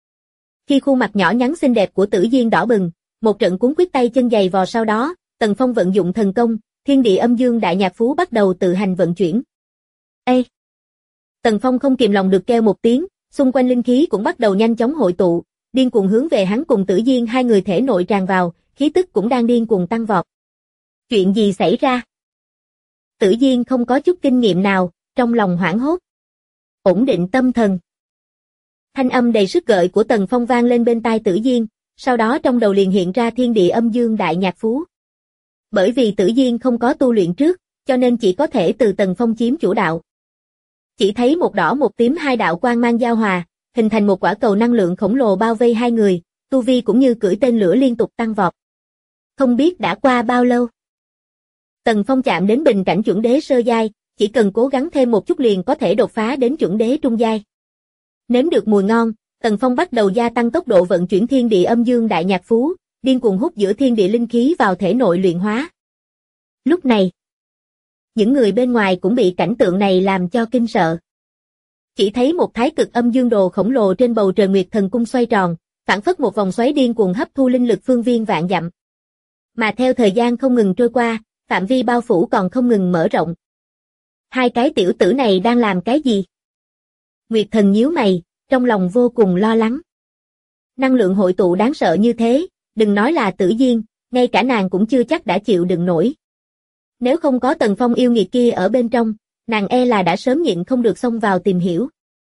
Khi khuôn mặt nhỏ nhắn xinh đẹp của Tử Diên đỏ bừng, một trận cuốn quýt tay chân giày vò sau đó, Tần Phong vận dụng thần công, Thiên Địa Âm Dương Đại Nhạc Phú bắt đầu tự hành vận chuyển. Ê! Tần Phong không kìm lòng được kêu một tiếng, xung quanh linh khí cũng bắt đầu nhanh chóng hội tụ, điên cuồng hướng về hắn cùng Tử Diên hai người thể nội tràn vào, khí tức cũng đang điên cuồng tăng vọt. Chuyện gì xảy ra? Tử Diên không có chút kinh nghiệm nào, trong lòng hoảng hốt. Ổn định tâm thần. Thanh âm đầy sức gợi của Tần Phong vang lên bên tai Tử Diên, sau đó trong đầu liền hiện ra Thiên Địa Âm Dương Đại Nhạc Phú. Bởi vì Tử Diên không có tu luyện trước, cho nên chỉ có thể từ Tần Phong chiếm chủ đạo. Chỉ thấy một đỏ một tím hai đạo quang mang giao hòa, hình thành một quả cầu năng lượng khổng lồ bao vây hai người, tu vi cũng như cưỡi tên lửa liên tục tăng vọt. Không biết đã qua bao lâu. Tần Phong chạm đến bình cảnh chuẩn đế sơ giai, chỉ cần cố gắng thêm một chút liền có thể đột phá đến chuẩn đế trung giai. Nếm được mùi ngon, Tần Phong bắt đầu gia tăng tốc độ vận chuyển Thiên Địa Âm Dương Đại Nhạc Phú, điên cuồng hút giữa thiên địa linh khí vào thể nội luyện hóa. Lúc này, những người bên ngoài cũng bị cảnh tượng này làm cho kinh sợ. Chỉ thấy một thái cực âm dương đồ khổng lồ trên bầu trời Nguyệt Thần Cung xoay tròn, phảng phất một vòng xoáy điên cuồng hấp thu linh lực phương viên vạn dặm. Mà theo thời gian không ngừng trôi qua, phạm vi bao phủ còn không ngừng mở rộng. Hai cái tiểu tử này đang làm cái gì? Nguyệt Thần nhíu mày, trong lòng vô cùng lo lắng. Năng lượng hội tụ đáng sợ như thế, đừng nói là Tử Diên, ngay cả nàng cũng chưa chắc đã chịu đựng nổi. Nếu không có Tần Phong yêu nghiệt kia ở bên trong, nàng e là đã sớm nhịn không được xông vào tìm hiểu.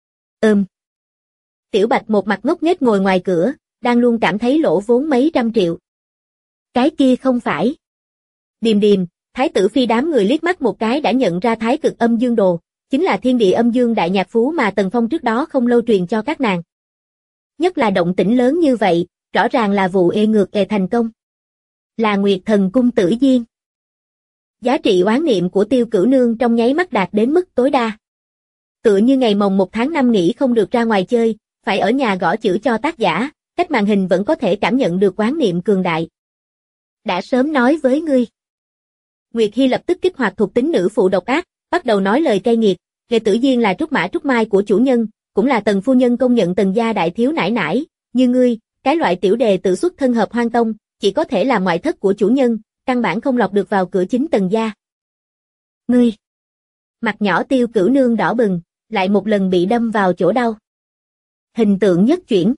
Tiểu Bạch một mặt ngốc nghếch ngồi ngoài cửa, đang luôn cảm thấy lỗ vốn mấy trăm triệu. Cái kia không phải. Điềm điềm, Thái tử phi đám người liếc mắt một cái đã nhận ra Thái Cực Âm Dương Đồ, chính là thiên địa âm dương đại nhạc phú mà Tần Phong trước đó không lâu truyền cho các nàng. Nhất là động tĩnh lớn như vậy, rõ ràng là vụ ngược thành công. Là Nguyệt Thần cung Tử Diên. Giá trị oán niệm của Tiêu Cửu Nương trong nháy mắt đạt đến mức tối đa. Tựa như ngày mồng 1 tháng 5 nghỉ không được ra ngoài chơi, phải ở nhà gõ chữ cho tác giả, cách màn hình vẫn có thể cảm nhận được oán niệm cường đại. Đã sớm nói với ngươi. Nguyệt Hi lập tức kích hoạt thuộc tính nữ phụ độc ác, bắt đầu nói lời cay nghiệt, Lệ Tử Diên là trúc mã trúc mai của chủ nhân, cũng là Tần phu nhân công nhận Tần gia đại thiếu nãi nãi, như ngươi, cái loại tiểu đề tự xuất thân hợp hoang tông, chỉ có thể là ngoại thất của chủ nhân, căn bản không lọt được vào cửa chính Tần gia. Ngươi! Mặt nhỏ Tiêu Cửu Nương đỏ bừng, lại một lần bị đâm vào chỗ đau. Hình tượng nhất chuyển.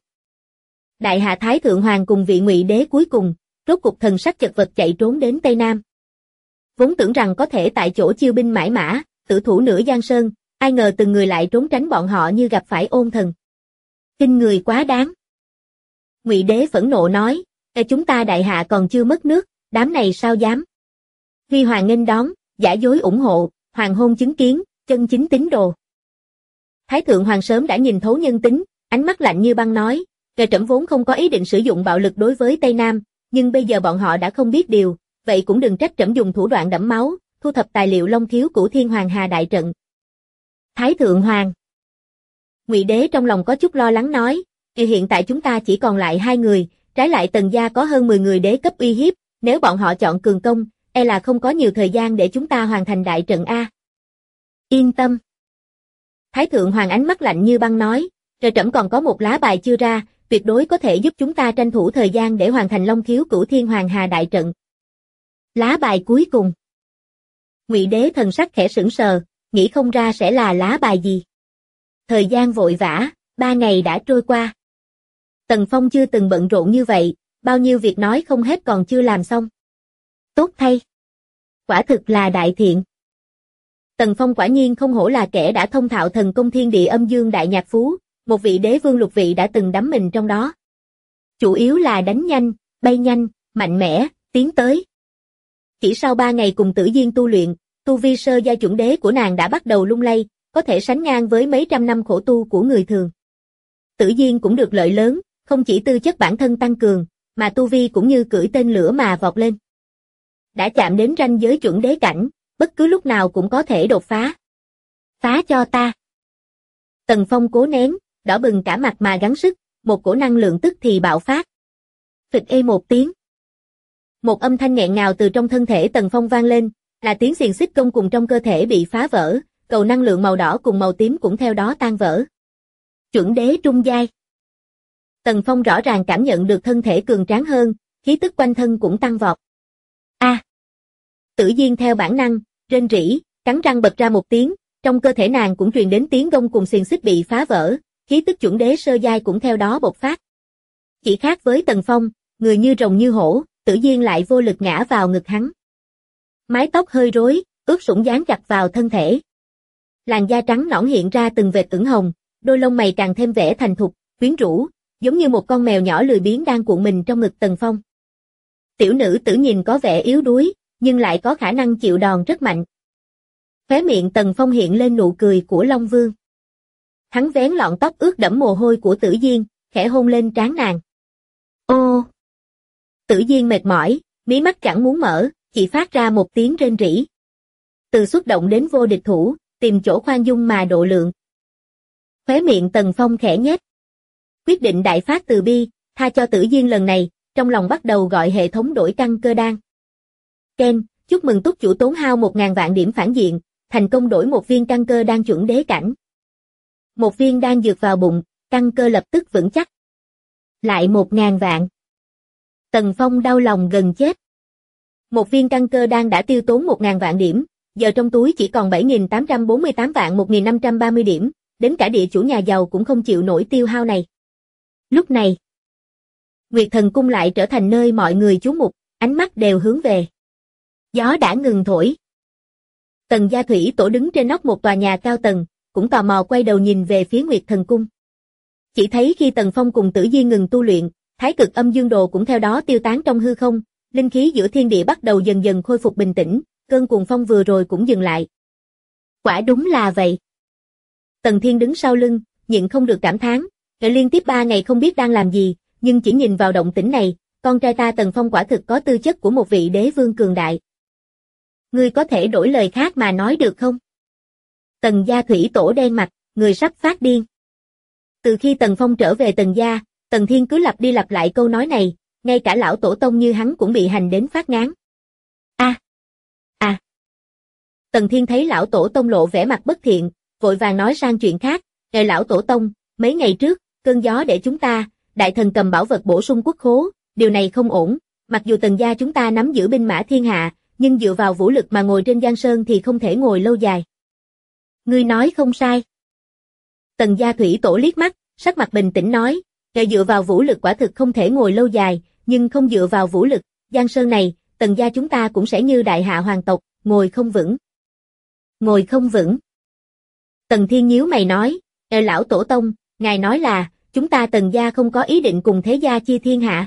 Đại hạ Thái Thượng Hoàng cùng vị Ngụy Đế cuối cùng, rốt cục thần sắc chật vật chạy trốn đến Tây Nam. Vốn tưởng rằng có thể tại chỗ chiêu binh mãi mã, tử thủ nửa Giang Sơn, ai ngờ từng người lại trốn tránh bọn họ như gặp phải ôn thần. Kinh người quá đáng. Ngụy Đế phẫn nộ nói, chúng ta đại hạ còn chưa mất nước, đám này sao dám. Huy Hoàng nghênh đón, giả dối ủng hộ, hoàng hôn chứng kiến, chân chính tín đồ. Thái Thượng Hoàng sớm đã nhìn thấu nhân tính, ánh mắt lạnh như băng nói, trẫm vốn không có ý định sử dụng bạo lực đối với Tây Nam, nhưng bây giờ bọn họ đã không biết điều, vậy cũng đừng trách trẫm dùng thủ đoạn đẫm máu, thu thập tài liệu Long Thiếu Cửu Thiên Hoàng Hà đại trận. Thái Thượng Hoàng. Ngụy Đế trong lòng có chút lo lắng nói, hiện tại chúng ta chỉ còn lại 2 người, trái lại Tần gia có hơn 10 người đế cấp uy hiếp, nếu bọn họ chọn cường công, e là không có nhiều thời gian để chúng ta hoàn thành đại trận a. Yên tâm. Thái Thượng Hoàng ánh mắt lạnh như băng nói, trẫm còn có một lá bài chưa ra, tuyệt đối có thể giúp chúng ta tranh thủ thời gian để hoàn thành Long Thiếu Cửu Thiên Hoàng Hà đại trận. Lá bài cuối cùng. Ngụy Đế thần sắc khẽ sững sờ, nghĩ không ra sẽ là lá bài gì. Thời gian vội vã, 3 ngày đã trôi qua. Tần Phong chưa từng bận rộn như vậy, bao nhiêu việc nói không hết còn chưa làm xong. Tốt thay. Quả thực là đại thiện. Tần Phong quả nhiên không hổ là kẻ đã thông thạo thần công thiên địa âm dương đại nhạc phú, một vị đế vương lục vị đã từng đắm mình trong đó. Chủ yếu là đánh nhanh, bay nhanh, mạnh mẽ, tiến tới. Chỉ sau 3 ngày cùng Tử Diên tu luyện, tu vi sơ giai chuẩn đế của nàng đã bắt đầu lung lay, có thể sánh ngang với mấy trăm năm khổ tu của người thường. Tử Diên cũng được lợi lớn, không chỉ tư chất bản thân tăng cường, mà tu vi cũng như cưỡi tên lửa mà vọt lên. Đã chạm đến ranh giới chuẩn đế cảnh, bất cứ lúc nào cũng có thể đột phá. Phá cho ta. Tần Phong cố nén, đỏ bừng cả mặt mà gắng sức, một cổ năng lượng tức thì bạo phát. Phịch một tiếng. Một âm thanh nghẹn ngào từ trong thân thể Tần Phong vang lên, là tiếng xiềng xích công cùng trong cơ thể bị phá vỡ, cầu năng lượng màu đỏ cùng màu tím cũng theo đó tan vỡ. Chuẩn đế trung giai. Tần Phong rõ ràng cảm nhận được thân thể cường tráng hơn, khí tức quanh thân cũng tăng vọt. A. Tử Diên theo bản năng, rên rỉ, cắn răng bật ra một tiếng, trong cơ thể nàng cũng truyền đến tiếng gông cùng xiềng xích bị phá vỡ, khí tức chuẩn đế sơ giai cũng theo đó bộc phát. Chỉ khác với Tần Phong, người như rồng như hổ, Tử Diên lại vô lực ngã vào ngực hắn. Mái tóc hơi rối, ướt sũng dán chặt vào thân thể. Làn da trắng nõn hiện ra từng vệt ửng hồng, đôi lông mày càng thêm vẻ thành thục, quyến rũ, giống như một con mèo nhỏ lười biếng đang cuộn mình trong ngực Tần Phong. Tiểu nữ tử nhìn có vẻ yếu đuối, nhưng lại có khả năng chịu đòn rất mạnh. Khóe miệng Tần Phong hiện lên nụ cười của Long Vương. Hắn vén lọn tóc ướt đẫm mồ hôi của Tử Diên, khẽ hôn lên trán nàng. Ô! Tử Diên mệt mỏi, mí mắt chẳng muốn mở, chỉ phát ra một tiếng rên rỉ. Từ xúc động đến vô địch thủ, tìm chỗ khoan dung mà độ lượng. Khóe miệng Tần Phong khẽ nhếch. Quyết định đại phát từ bi, tha cho Tử Diên lần này, trong lòng bắt đầu gọi hệ thống đổi căn cơ đan. Ken, chúc mừng túc chủ tốn hao 1000 vạn điểm phản diện, thành công đổi một viên căn cơ đan chuẩn đế cảnh. Một viên đan dược vào bụng, căn cơ lập tức vững chắc. Lại 1.000 vạn. Tần Phong đau lòng gần chết. Một viên căn cơ đan đã tiêu tốn 1.000 vạn điểm, giờ trong túi chỉ còn 7.848 vạn 1.530 điểm, đến cả địa chủ nhà giàu cũng không chịu nổi tiêu hao này. Lúc này, Nguyệt Thần Cung lại trở thành nơi mọi người chú mục, ánh mắt đều hướng về. Gió đã ngừng thổi. Tần Gia Thủy Tổ đứng trên nóc một tòa nhà cao tầng, cũng tò mò quay đầu nhìn về phía Nguyệt Thần Cung. Chỉ thấy khi Tần Phong cùng Tử Di ngừng tu luyện, Thái Cực Âm Dương Đồ cũng theo đó tiêu tán trong hư không, linh khí giữa thiên địa bắt đầu dần dần khôi phục bình tĩnh, cơn cuồng phong vừa rồi cũng dừng lại. Quả đúng là vậy. Tần Thiên đứng sau lưng, nhịn không được cảm thán, liên tiếp 3 ngày không biết đang làm gì, nhưng chỉ nhìn vào động tĩnh này, con trai ta Tần Phong quả thực có tư chất của một vị đế vương cường đại. Ngươi có thể đổi lời khác mà nói được không? Tần Gia Thủy Tổ đen mặt, người sắp phát điên. Từ khi Tần Phong trở về Tần Gia, Tần Thiên cứ lặp đi lặp lại câu nói này, ngay cả lão tổ tông như hắn cũng bị hành đến phát ngán. Tần Thiên thấy lão tổ tông lộ vẻ mặt bất thiện, vội vàng nói sang chuyện khác, lão tổ tông, mấy ngày trước, cơn gió để chúng ta, đại thần cầm bảo vật bổ sung quốc khố, điều này không ổn, mặc dù Tần Gia chúng ta nắm giữ binh mã thiên hạ, nhưng dựa vào vũ lực mà ngồi trên giang sơn thì không thể ngồi lâu dài. Ngươi nói không sai. Tần Gia Thủy Tổ liếc mắt, sắc mặt bình tĩnh nói, dựa vào vũ lực quả thực không thể ngồi lâu dài, nhưng không dựa vào vũ lực, giang sơn này, Tần Gia chúng ta cũng sẽ như đại hạ hoàng tộc, ngồi không vững. Ngồi không vững. Tần Thiên nhíu mày nói, lão tổ tông, ngài nói là, chúng ta Tần Gia không có ý định cùng thế gia chia thiên hạ.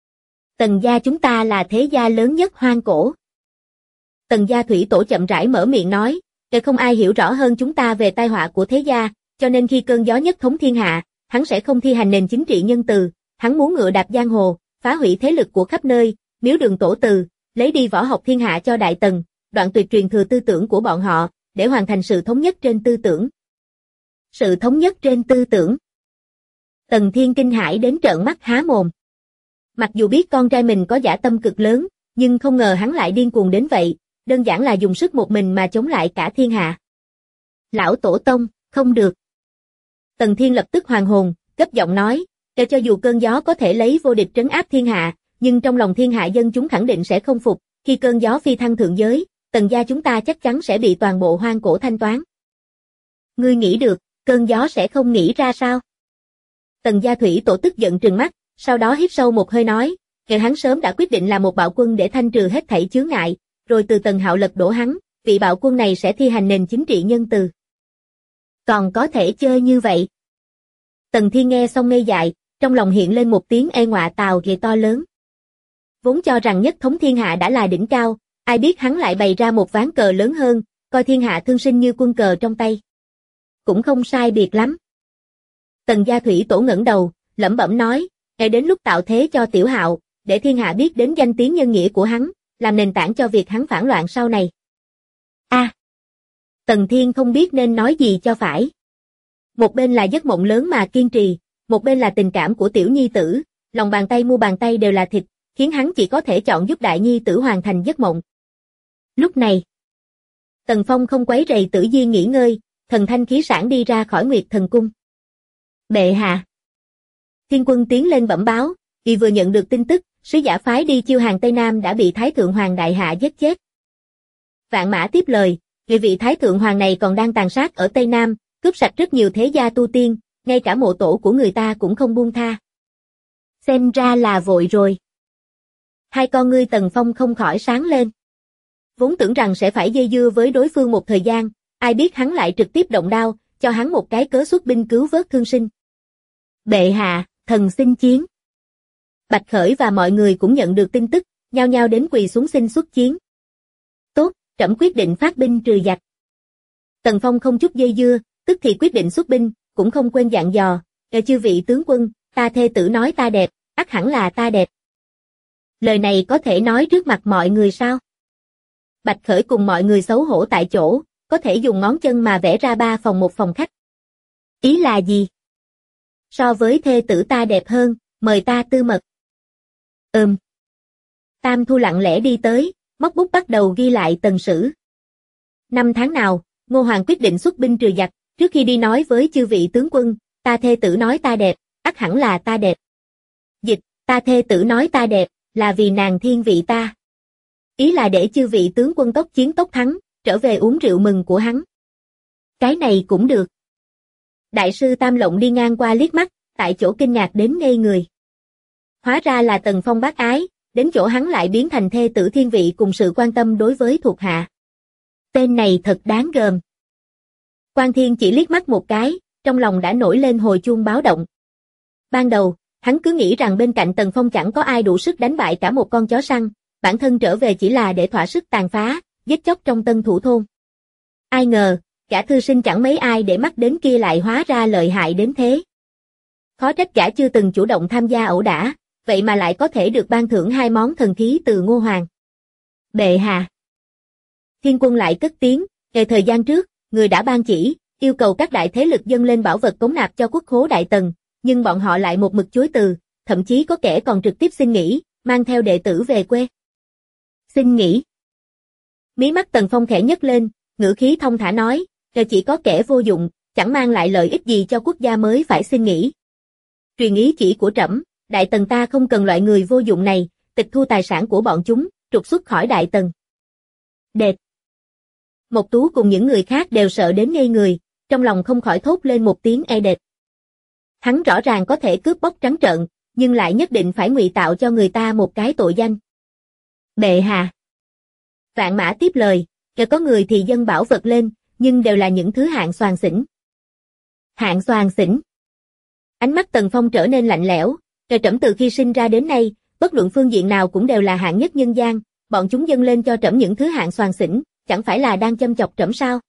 Tần Gia chúng ta là thế gia lớn nhất hoang cổ. Tần Gia Thủy Tổ chậm rãi mở miệng nói, không ai hiểu rõ hơn chúng ta về tai họa của thế gia, cho nên khi cơn gió nhất thống thiên hạ, hắn sẽ không thi hành nền chính trị nhân từ, hắn muốn ngựa đạp giang hồ, phá hủy thế lực của khắp nơi, miếu đường tổ từ, lấy đi võ học thiên hạ cho Đại Tần, đoạn tuyệt truyền thừa tư tưởng của bọn họ, để hoàn thành sự thống nhất trên tư tưởng. Sự thống nhất trên tư tưởng. Tần Thiên kinh hãi đến trợn mắt há mồm. Mặc dù biết con trai mình có dã tâm cực lớn, nhưng không ngờ hắn lại điên cuồng đến vậy, đơn giản là dùng sức một mình mà chống lại cả thiên hạ. Lão tổ tông, không được. Tần Thiên lập tức hoàn hồn, gấp giọng nói, cho dù cơn gió có thể lấy vô địch trấn áp thiên hạ, nhưng trong lòng thiên hạ dân chúng khẳng định sẽ không phục, khi cơn gió phi thăng thượng giới, Tần Gia chúng ta chắc chắn sẽ bị toàn bộ hoang cổ thanh toán. Ngươi nghĩ được, cơn gió sẽ không nghĩ ra sao? Tần Gia Thủy Tổ tức giận trừng mắt, sau đó hít sâu một hơi nói, hắn sớm đã quyết định là một bạo quân để thanh trừ hết thảy chướng ngại, rồi từ Tần Hạo lật đổ hắn, vị bạo quân này sẽ thi hành nền chính trị nhân từ. Còn có thể chơi như vậy? Tần Thiên nghe xong ngây dại, trong lòng hiện lên một tiếng ê ngọa tào ghê to lớn. Vốn cho rằng nhất thống thiên hạ đã là đỉnh cao, ai biết hắn lại bày ra một ván cờ lớn hơn, coi thiên hạ thương sinh như quân cờ trong tay. Cũng không sai biệt lắm. Tần Gia Thủy Tổ ngẩng đầu, lẩm bẩm nói, đến lúc tạo thế cho Tiểu Hạo, để thiên hạ biết đến danh tiếng nhân nghĩa của hắn, làm nền tảng cho việc hắn phản loạn sau này. Tần Thiên không biết nên nói gì cho phải. Một bên là giấc mộng lớn mà kiên trì, một bên là tình cảm của tiểu nhi tử, lòng bàn tay mu bàn tay đều là thịt, khiến hắn chỉ có thể chọn giúp đại nhi tử hoàn thành giấc mộng. Lúc này, Tần Phong không quấy rầy Tử Di nghỉ ngơi, thần thanh khí sảng đi ra khỏi Nguyệt Thần Cung. Bệ hạ. Thiên Quân tiến lên bẩm báo, vì vừa nhận được tin tức, sứ giả phái đi chiêu hàng Tây Nam đã bị Thái Thượng Hoàng đại hạ giết chết. Vạn Mã tiếp lời, vì vị Thái Thượng Hoàng này còn đang tàn sát ở Tây Nam, cướp sạch rất nhiều thế gia tu tiên, ngay cả mộ tổ của người ta cũng không buông tha. Xem ra là vội rồi. Hai con ngươi Tần Phong không khỏi sáng lên. Vốn tưởng rằng sẽ phải dây dưa với đối phương một thời gian, ai biết hắn lại trực tiếp động đao, cho hắn một cái cớ xuất binh cứu vớt thương sinh. Bệ hạ, thần xin chiến. Bạch Khởi và mọi người cũng nhận được tin tức, nhao nhao đến quỳ xuống xin xuất chiến. Tốt, trẫm quyết định phát binh trừ giặc. Tần Phong không chút dây dưa, tức thì quyết định xuất binh, cũng không quên dặn dò, chư vị tướng quân, ta thê tử nói ta đẹp, ắt hẳn là ta đẹp. Lời này có thể nói trước mặt mọi người sao? Bạch Khởi cùng mọi người xấu hổ tại chỗ, có thể dùng ngón chân mà vẽ ra 3 phòng một phòng khách. Ý là gì? So với thê tử ta đẹp hơn, mời ta tư mật. Tam Thu lặng lẽ đi tới, móc bút bắt đầu ghi lại tần sử. 5 tháng nào, Ngô Hoàng quyết định xuất binh trừ giặc, trước khi đi nói với chư vị tướng quân, ta thê tử nói ta đẹp, ắt hẳn là ta đẹp. Dịch, ta thê tử nói ta đẹp, là vì nàng thiên vị ta. Ý là để chư vị tướng quân tốc chiến tốc thắng, trở về uống rượu mừng của hắn. Cái này cũng được. Đại sư Tam Lộng đi ngang qua liếc mắt, tại chỗ kinh ngạc đến ngây người. Hóa ra là Tần Phong bác ái, đến chỗ hắn lại biến thành thê tử thiên vị cùng sự quan tâm đối với thuộc hạ. Tên này thật đáng gờm. Quan Thiên chỉ liếc mắt một cái, trong lòng đã nổi lên hồi chuông báo động. Ban đầu, hắn cứ nghĩ rằng bên cạnh Tần Phong chẳng có ai đủ sức đánh bại cả một con chó săn, bản thân trở về chỉ là để thỏa sức tàn phá, giết chóc trong Tân Thủ thôn. Ai ngờ, gã thư sinh chẳng mấy ai để mắt đến kia lại hóa ra lợi hại đến thế. Khó trách gã chưa từng chủ động tham gia ẩu đả, vậy mà lại có thể được ban thưởng 2 món thần khí từ Ngô Hoàng. Bệ hạ. Thiên Quân lại cất tiếng, thời gian trước, người đã ban chỉ, yêu cầu các đại thế lực dâng lên bảo vật cống nạp cho quốc khố Đại Tần, nhưng bọn họ lại một mực chối từ, thậm chí có kẻ còn trực tiếp xin nghỉ, mang theo đệ tử về quê. Xin nghỉ. Mí mắt Tần Phong khẽ nhấc lên, ngữ khí thông thả nói, chỉ có kẻ vô dụng, chẳng mang lại lợi ích gì cho quốc gia mới phải xin nghỉ. Truyền ý chỉ của trẫm, Đại Tần ta không cần loại người vô dụng này, tịch thu tài sản của bọn chúng, trục xuất khỏi Đại Tần. Đệt. Mộc Tú cùng những người khác đều sợ đến ngây người, trong lòng không khỏi thốt lên một tiếng e đệt. Hắn rõ ràng có thể cướp bóc trắng trợn, nhưng lại nhất định phải ngụy tạo cho người ta một cái tội danh. Bệ hạ. Vạn Mã tiếp lời, có người thì dâng bảo vật lên, nhưng đều là những thứ hạng xoàn xỉn. Hạng xoàn xỉn. Ánh mắt Tần Phong trở nên lạnh lẽo, trẫm từ khi sinh ra đến nay, bất luận phương diện nào cũng đều là hạng nhất nhân gian, bọn chúng dâng lên cho trẫm những thứ hạng xoàn xỉn, chẳng phải là đang châm chọc trẫm sao?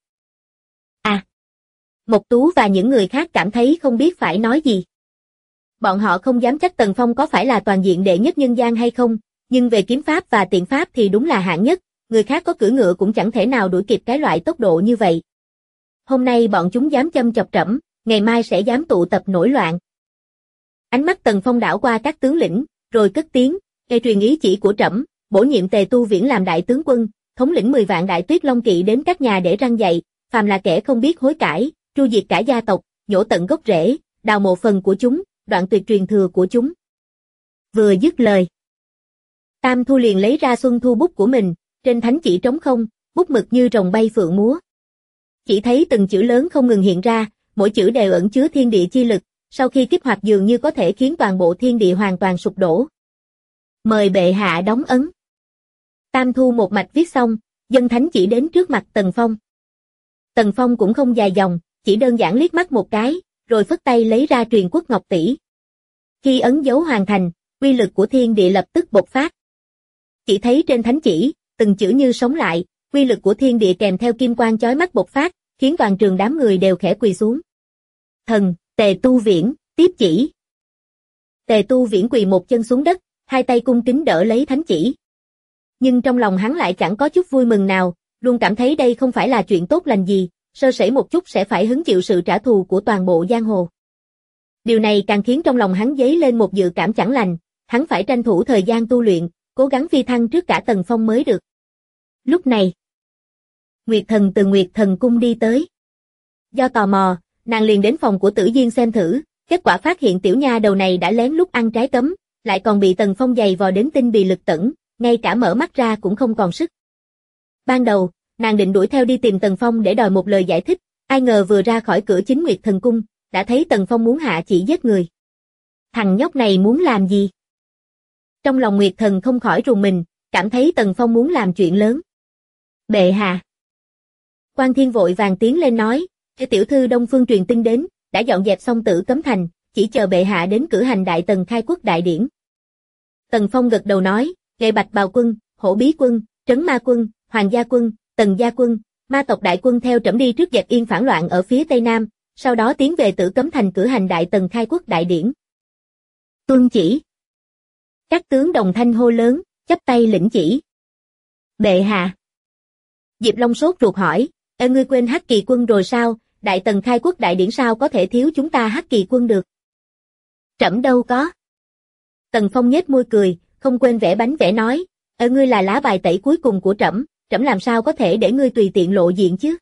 À. Mộc Tú và những người khác cảm thấy không biết phải nói gì. Bọn họ không dám trách Tần Phong có phải là toàn diện đệ nhất nhân gian hay không, nhưng về kiếm pháp và tiện pháp thì đúng là hạng nhất, người khác có cưỡi ngựa cũng chẳng thể nào đuổi kịp cái loại tốc độ như vậy. Hôm nay bọn chúng dám châm chọc trẫm, ngày mai sẽ dám tụ tập nổi loạn. Ánh mắt Tần Phong đảo qua các tướng lĩnh, rồi cất tiếng, truyền ý chỉ của trẫm, bổ nhiệm Tề Tu Viễn làm đại tướng quân, thống lĩnh 10 vạn đại Tuyết Long kỵ đến các nhà để răn dạy, phàm là kẻ không biết hối cải, tru diệt cả gia tộc, nhổ tận gốc rễ, đào mộ phần của chúng, đoạn tuyệt truyền thừa của chúng. Vừa dứt lời, Tam Thu liền lấy ra Xuân Thu bút của mình, trên thánh chỉ trống không, bút mực như rồng bay phượng múa. Chỉ thấy từng chữ lớn không ngừng hiện ra, mỗi chữ đều ẩn chứa thiên địa chi lực, sau khi kích hoạt dường như có thể khiến toàn bộ thiên địa hoàn toàn sụp đổ. Mời bệ hạ đóng ấn. Tam Thu một mạch viết xong, dâng thánh chỉ đến trước mặt Tần Phong. Tần Phong cũng không dài dòng, chỉ đơn giản liếc mắt một cái, rồi phất tay lấy ra truyền quốc ngọc tỷ. Khi ấn dấu hoàn thành, uy lực của thiên địa lập tức bộc phát. Chỉ thấy trên thánh chỉ, từng chữ như sống lại, uy lực của thiên địa kèm theo kim quang chói mắt bộc phát, khiến toàn trường đám người đều khẽ quỳ xuống. Thần, Tề Tu Viễn, tiếp chỉ. Tề Tu Viễn quỳ một chân xuống đất, hai tay cung kính đỡ lấy thánh chỉ. Nhưng trong lòng hắn lại chẳng có chút vui mừng nào, luôn cảm thấy đây không phải là chuyện tốt lành gì, sơ sẩy một chút sẽ phải hứng chịu sự trả thù của toàn bộ giang hồ. Điều này càng khiến trong lòng hắn dấy lên một dự cảm chẳng lành, hắn phải tranh thủ thời gian tu luyện, cố gắng phi thăng trước cả Tần Phong mới được. Lúc này, Nguyệt Thần từ Nguyệt Thần cung đi tới. Do tò mò, nàng liền đến phòng của Tử Duyên xem thử, kết quả phát hiện tiểu nha đầu này đã lén lút ăn trái cấm, lại còn bị Tần Phong giày vò đến tinh bì lực tẫn, ngay cả mở mắt ra cũng không còn sức. Ban đầu, nàng định đuổi theo đi tìm Tần Phong để đòi một lời giải thích, ai ngờ vừa ra khỏi cửa chính Nguyệt Thần cung, đã thấy Tần Phong muốn hạ chỉ giết người. Thằng nhóc này muốn làm gì? Trong lòng Nguyệt Thần không khỏi rùng mình, cảm thấy Tần Phong muốn làm chuyện lớn. Bệ hạ. Quan Thiên vội vàng tiến lên nói, tiểu thư Đông Phương truyền tin đến, đã dọn dẹp xong Tử Cấm Thành, chỉ chờ bệ hạ đến cử hành Đại Tần khai quốc đại điển. Tần Phong gật đầu nói, Bạch Bào quân, Hổ Bí quân, Trấn Ma quân, Hoàng Gia quân, Tần Gia quân, Ma tộc đại quân theo trẫm đi trước dẹp yên phản loạn ở phía tây nam, sau đó tiến về Tử Cấm Thành cử hành Đại Tần khai quốc đại điển. Tuân chỉ. Các tướng đồng thanh hô lớn, chắp tay lĩnh chỉ. Bệ hạ. Diệp Long sốt ruột hỏi, ngươi quên Hắc Kỳ quân rồi sao, Đại Tần khai quốc đại điển sao có thể thiếu chúng ta Hắc Kỳ quân được? Trẫm đâu có. Tần Phong nhếch môi cười, không quên vẽ bánh vẽ nói, ngươi là lá bài tẩy cuối cùng của trẫm, trẫm làm sao có thể để ngươi tùy tiện lộ diện chứ?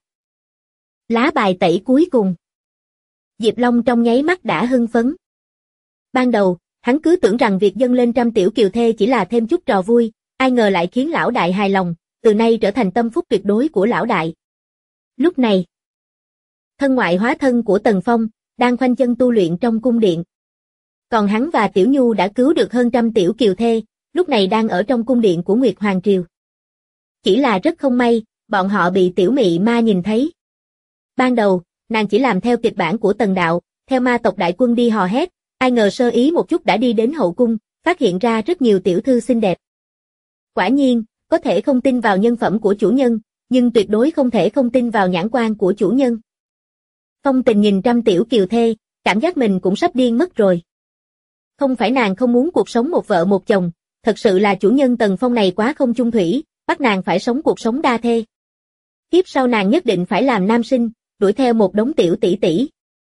Lá bài tẩy cuối cùng. Diệp Long trong nháy mắt đã hưng phấn. Ban đầu, hắn cứ tưởng rằng việc dâng lên 100 tiểu kiều thê chỉ là thêm chút trò vui, ai ngờ lại khiến lão đại hài lòng, từ nay trở thành tâm phúc tuyệt đối của lão đại. Lúc này, thân ngoại hóa thân của Tần Phong đang khoanh chân tu luyện trong cung điện. Còn hắn và Tiểu Nhu đã cứu được hơn 100 tiểu kiều thê, lúc này đang ở trong cung điện của Nguyệt Hoàng Triều. Chỉ là rất không may, bọn họ bị tiểu mị ma nhìn thấy. Ban đầu, nàng chỉ làm theo kịch bản của Tần Đạo, theo ma tộc đại quân đi hò hét, ai ngờ sơ ý một chút đã đi đến hậu cung, phát hiện ra rất nhiều tiểu thư xinh đẹp. Quả nhiên, có thể không tin vào nhân phẩm của chủ nhân, nhưng tuyệt đối không thể không tin vào nhãn quan của chủ nhân. Phong Tình nhìn 100 tiểu kiều thê, cảm giác mình cũng sắp điên mất rồi. Không phải nàng không muốn cuộc sống một vợ một chồng, thật sự là chủ nhân Tần Phong này quá không chung thủy, bắt nàng phải sống cuộc sống đa thê. Kiếp sau nàng nhất định phải làm nam sinh, đuổi theo một đống tiểu tỷ tỷ.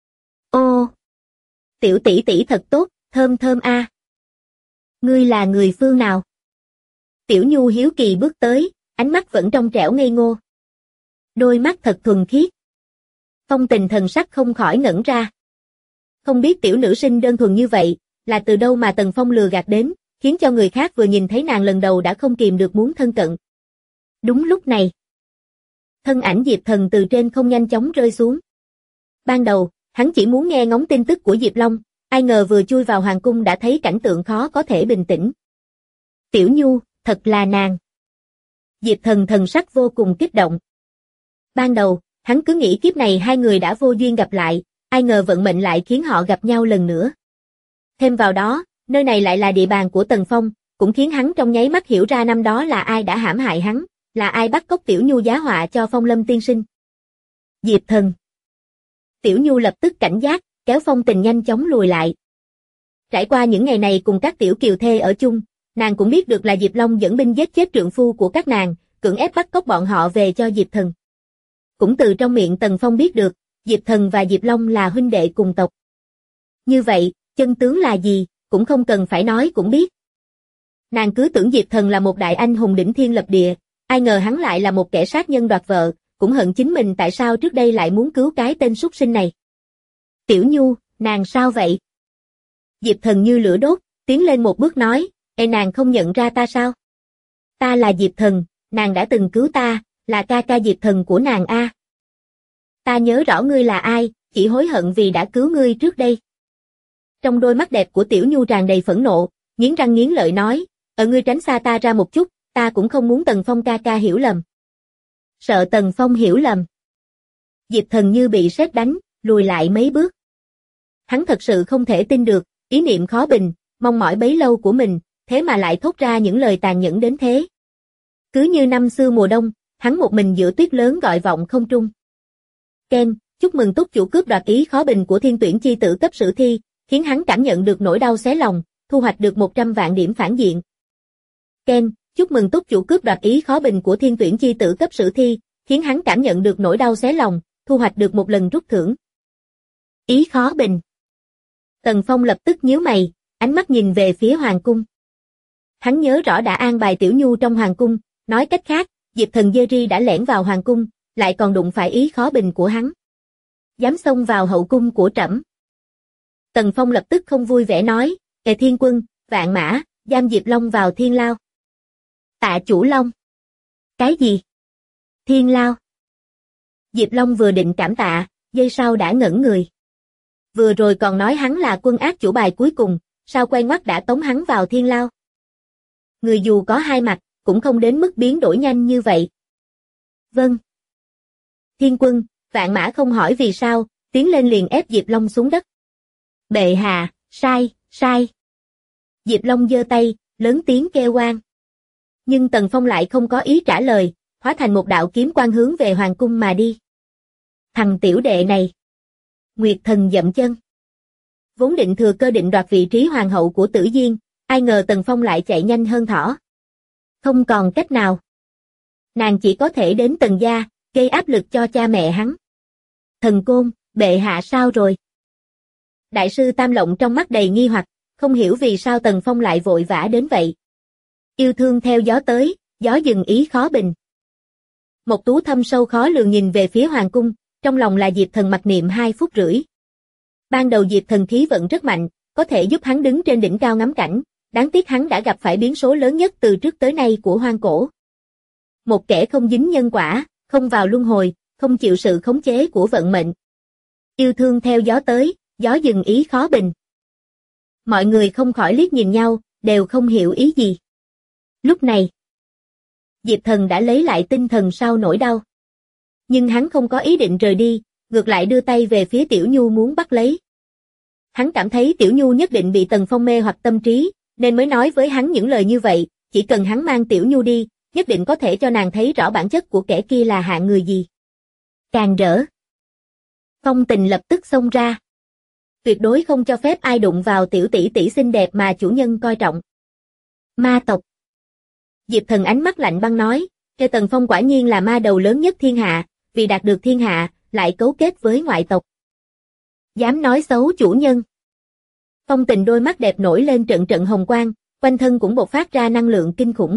Ô, tiểu tỷ tỷ thật tốt, thơm thơm a. Ngươi là người phương nào? Tiểu Nhu hiếu kỳ bước tới, ánh mắt vẫn trong trẻo ngây ngô. Đôi mắt thật thuần khiết. Phong Tình thần sắc không khỏi ngẩn ra. Không biết tiểu nữ sinh đơn thuần như vậy, là từ đâu mà Tần Phong lừa gạt đến, khiến cho người khác vừa nhìn thấy nàng lần đầu đã không kìm được muốn thân cận. Đúng lúc này, thân ảnh Diệp Thần từ trên không nhanh chóng rơi xuống. Ban đầu, hắn chỉ muốn nghe ngóng tin tức của Diệp Long, ai ngờ vừa chui vào hoàng cung đã thấy cảnh tượng khó có thể bình tĩnh. Tiểu Nhu, thật là nàng. Diệp Thần thần sắc vô cùng kích động. Ban đầu, hắn cứ nghĩ kiếp này hai người đã vô duyên gặp lại, ai ngờ vận mệnh lại khiến họ gặp nhau lần nữa. Thêm vào đó, nơi này lại là địa bàn của Tần Phong, cũng khiến hắn trong nháy mắt hiểu ra năm đó là ai đã hãm hại hắn, là ai bắt cóc Tiểu Nhu giá họa cho Phong Lâm tiên sinh. Diệp Thần. Tiểu Nhu lập tức cảnh giác, kéo Phong Tình nhanh chóng lùi lại. Trải qua những ngày này cùng các tiểu kiều thê ở chung, nàng cũng biết được là Diệp Long dẫn binh giết chết trượng phu của các nàng, cưỡng ép bắt cóc bọn họ về cho Diệp Thần. Cũng từ trong miệng Tần Phong biết được, Diệp Thần và Diệp Long là huynh đệ cùng tộc. Như vậy, chân tướng là gì, cũng không cần phải nói cũng biết. Nàng cứ tưởng Diệp Thần là một đại anh hùng đỉnh thiên lập địa, ai ngờ hắn lại là một kẻ sát nhân đoạt vợ, cũng hận chính mình tại sao trước đây lại muốn cứu cái tên súc sinh này. Tiểu Nhu, nàng sao vậy? Diệp Thần như lửa đốt, tiến lên một bước nói, nàng không nhận ra ta sao? Ta là Diệp Thần, nàng đã từng cứu ta, là ca ca Diệp Thần của nàng a. Ta nhớ rõ ngươi là ai, chỉ hối hận vì đã cứu ngươi trước đây. Trong đôi mắt đẹp của Tiểu Nhu tràn đầy phẫn nộ, nghiến răng nghiến lợi nói, ngươi tránh xa ta ra một chút, ta cũng không muốn Tần Phong ca ca hiểu lầm. Sợ Tần Phong hiểu lầm. Diệp Thần như bị sét đánh, lùi lại mấy bước. Hắn thật sự không thể tin được, ý niệm khó bình, mong mỏi bấy lâu của mình, thế mà lại thốt ra những lời tàn nhẫn đến thế. Cứ như năm xưa mùa đông, hắn một mình giữa tuyết lớn gọi vọng không trung. Ken, chúc mừng túc chủ cướp đoạt ý khó bình của thiên tuyển chi tử cấp sử thi, khiến hắn cảm nhận được nỗi đau xé lòng, thu hoạch được 100 vạn điểm phản diện. Ken, chúc mừng túc chủ cướp đoạt ý khó bình của thiên tuyển chi tử cấp sử thi, khiến hắn cảm nhận được nỗi đau xé lòng, thu hoạch được 1 lần rút thưởng. Ý khó bình. Tần Phong lập tức nhíu mày, ánh mắt nhìn về phía hoàng cung. Hắn nhớ rõ đã an bài Tiểu Nhu trong hoàng cung, nói cách khác, Diệp Thần Jerry đã lẻn vào hoàng cung, lại còn đụng phải ý khó bình của hắn. Dám xông vào hậu cung của trẫm. Tần Phong lập tức không vui vẻ nói, Thiên Quân, Vạn Mã, giam Diệp Long vào thiên lao. Tạ chủ Long. Cái gì? Thiên lao. Diệp Long vừa định cảm tạ, giây sau đã ngẩn người. Vừa rồi còn nói hắn là quân ác chủ bài cuối cùng, sao quay ngoắt đã tống hắn vào thiên lao. Người dù có hai mặt, cũng không đến mức biến đổi nhanh như vậy. Vâng. Thiên Quân, Vạn Mã không hỏi vì sao, tiến lên liền ép Diệp Long xuống đất. Bệ hạ, sai, sai. Diệp Long giơ tay, lớn tiếng kêu oan. Nhưng Tần Phong lại không có ý trả lời, hóa thành một đạo kiếm quang hướng về hoàng cung mà đi. Thằng tiểu đệ này. Nguyệt Thần dậm chân. Vốn định thừa cơ định đoạt vị trí hoàng hậu của Tử Diên, ai ngờ Tần Phong lại chạy nhanh hơn thỏ. Không còn cách nào. Nàng chỉ có thể đến Tần gia, gây áp lực cho cha mẹ hắn. Thần Côn, bệ hạ sao rồi? Đại sư Tam Lộng trong mắt đầy nghi hoặc, không hiểu vì sao Tần Phong lại vội vã đến vậy. Yêu thương theo gió tới, gió dừng ý khó bình. Một tú thâm sâu khó lường nhìn về phía hoàng cung, trong lòng là Diệp Thần mặc niệm 2 phút rưỡi. Ban đầu Diệp Thần khí vận rất mạnh, có thể giúp hắn đứng trên đỉnh cao ngắm cảnh, đáng tiếc hắn đã gặp phải biến số lớn nhất từ trước tới nay của hoang cổ. Một kẻ không dính nhân quả, không vào luân hồi, không chịu sự khống chế của vận mệnh. Yêu thương theo gió tới, gió dừng ý khó bình. Mọi người không khỏi liếc nhìn nhau, đều không hiểu ý gì. Lúc này, Diệp Thần đã lấy lại tinh thần sau nỗi đau. Nhưng hắn không có ý định rời đi, ngược lại đưa tay về phía Tiểu Nhu muốn bắt lấy. Hắn cảm thấy Tiểu Nhu nhất định bị Tần Phong mê hoặc tâm trí, nên mới nói với hắn những lời như vậy, chỉ cần hắn mang Tiểu Nhu đi, nhất định có thể cho nàng thấy rõ bản chất của kẻ kia là hạng người gì. Càng rỡ. Phong Tình lập tức xông ra. Tuyệt đối không cho phép ai đụng vào tiểu tỷ tỷ xinh đẹp mà chủ nhân coi trọng. Ma tộc. Diệp Thần ánh mắt lạnh băng nói, Kê Tần Phong quả nhiên là ma đầu lớn nhất thiên hạ, vì đạt được thiên hạ, lại cấu kết với ngoại tộc. Dám nói xấu chủ nhân. Phong Tình đôi mắt đẹp nổi lên trận trận hồng quang, quanh thân cũng bộc phát ra năng lượng kinh khủng.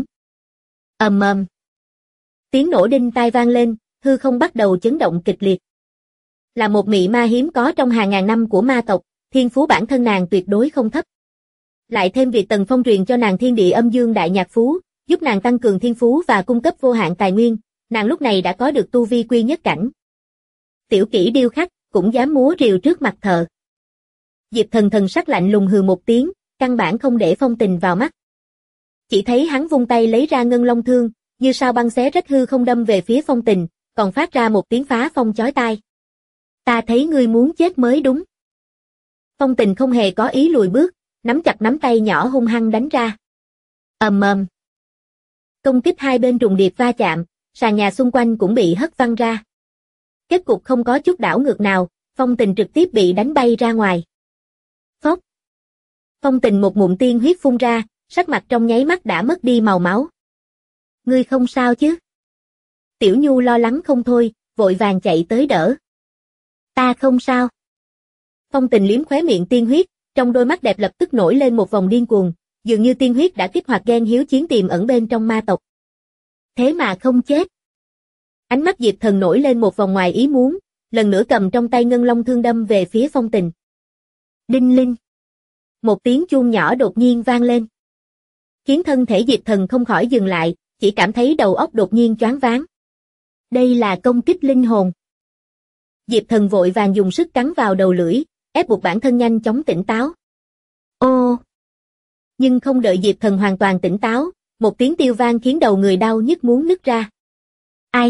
Ầm ầm. Tiếng nổ đinh tai vang lên, hư không bắt đầu chấn động kịch liệt. Là một mị ma hiếm có trong hàng ngàn năm của ma tộc, thiên phú bản thân nàng tuyệt đối không thấp. Lại thêm việc Tần Phong truyền cho nàng thiên địa âm dương đại nhạc phú, giúp nàng tăng cường thiên phú và cung cấp vô hạn tài nguyên, nàng lúc này đã có được tu vi quy nhất cảnh. Tiểu kỹ điêu khắc, cũng dám múa rìu trước mặt thợ. Diệp Thần thần sắc lạnh lùng hừ một tiếng, căn bản không để Phong Tình vào mắt. Chỉ thấy hắn vung tay lấy ra ngân long thương, như sao băng xé rách hư không đâm về phía Phong Tình, còn phát ra một tiếng phá phong chói tai. Ta thấy ngươi muốn chết mới đúng. Phong Tình không hề có ý lùi bước, nắm chặt nắm tay nhỏ hung hăng đánh ra. Ầm ầm. Công kích hai bên trùng điệp va chạm, sàn nhà xung quanh cũng bị hất văng ra. Kết cục không có chút đảo ngược nào, Phong Tình trực tiếp bị đánh bay ra ngoài. Phốc. Phong Tình một ngụm tiên huyết phun ra, sắc mặt trong nháy mắt đã mất đi màu máu. Ngươi không sao chứ? Tiểu Nhu lo lắng không thôi, vội vàng chạy tới đỡ. Ta không sao. Phong Tình liếm khóe miệng tiên huyết, trong đôi mắt đẹp lập tức nổi lên một vòng điên cuồng, dường như tiên huyết đã kích hoạt ghen hiếu chiến tiềm ẩn bên trong ma tộc. Thế mà không chết. Ánh mắt Diệp Thần nổi lên một vòng ngoài ý muốn, lần nữa cầm trong tay ngân long thương đâm về phía Phong Tình. Đinh linh. Một tiếng chuông nhỏ đột nhiên vang lên. Khiến thân thể Diệp Thần không khỏi dừng lại, chỉ cảm thấy đầu óc đột nhiên choáng váng. Đây là công kích linh hồn. Diệp Thần vội vàng dùng sức cắn vào đầu lưỡi, ép buộc bản thân nhanh chóng tỉnh táo. Ô! Nhưng không đợi Diệp Thần hoàn toàn tỉnh táo, một tiếng tiêu vang khiến đầu người đau nhức muốn nứt ra. Ai?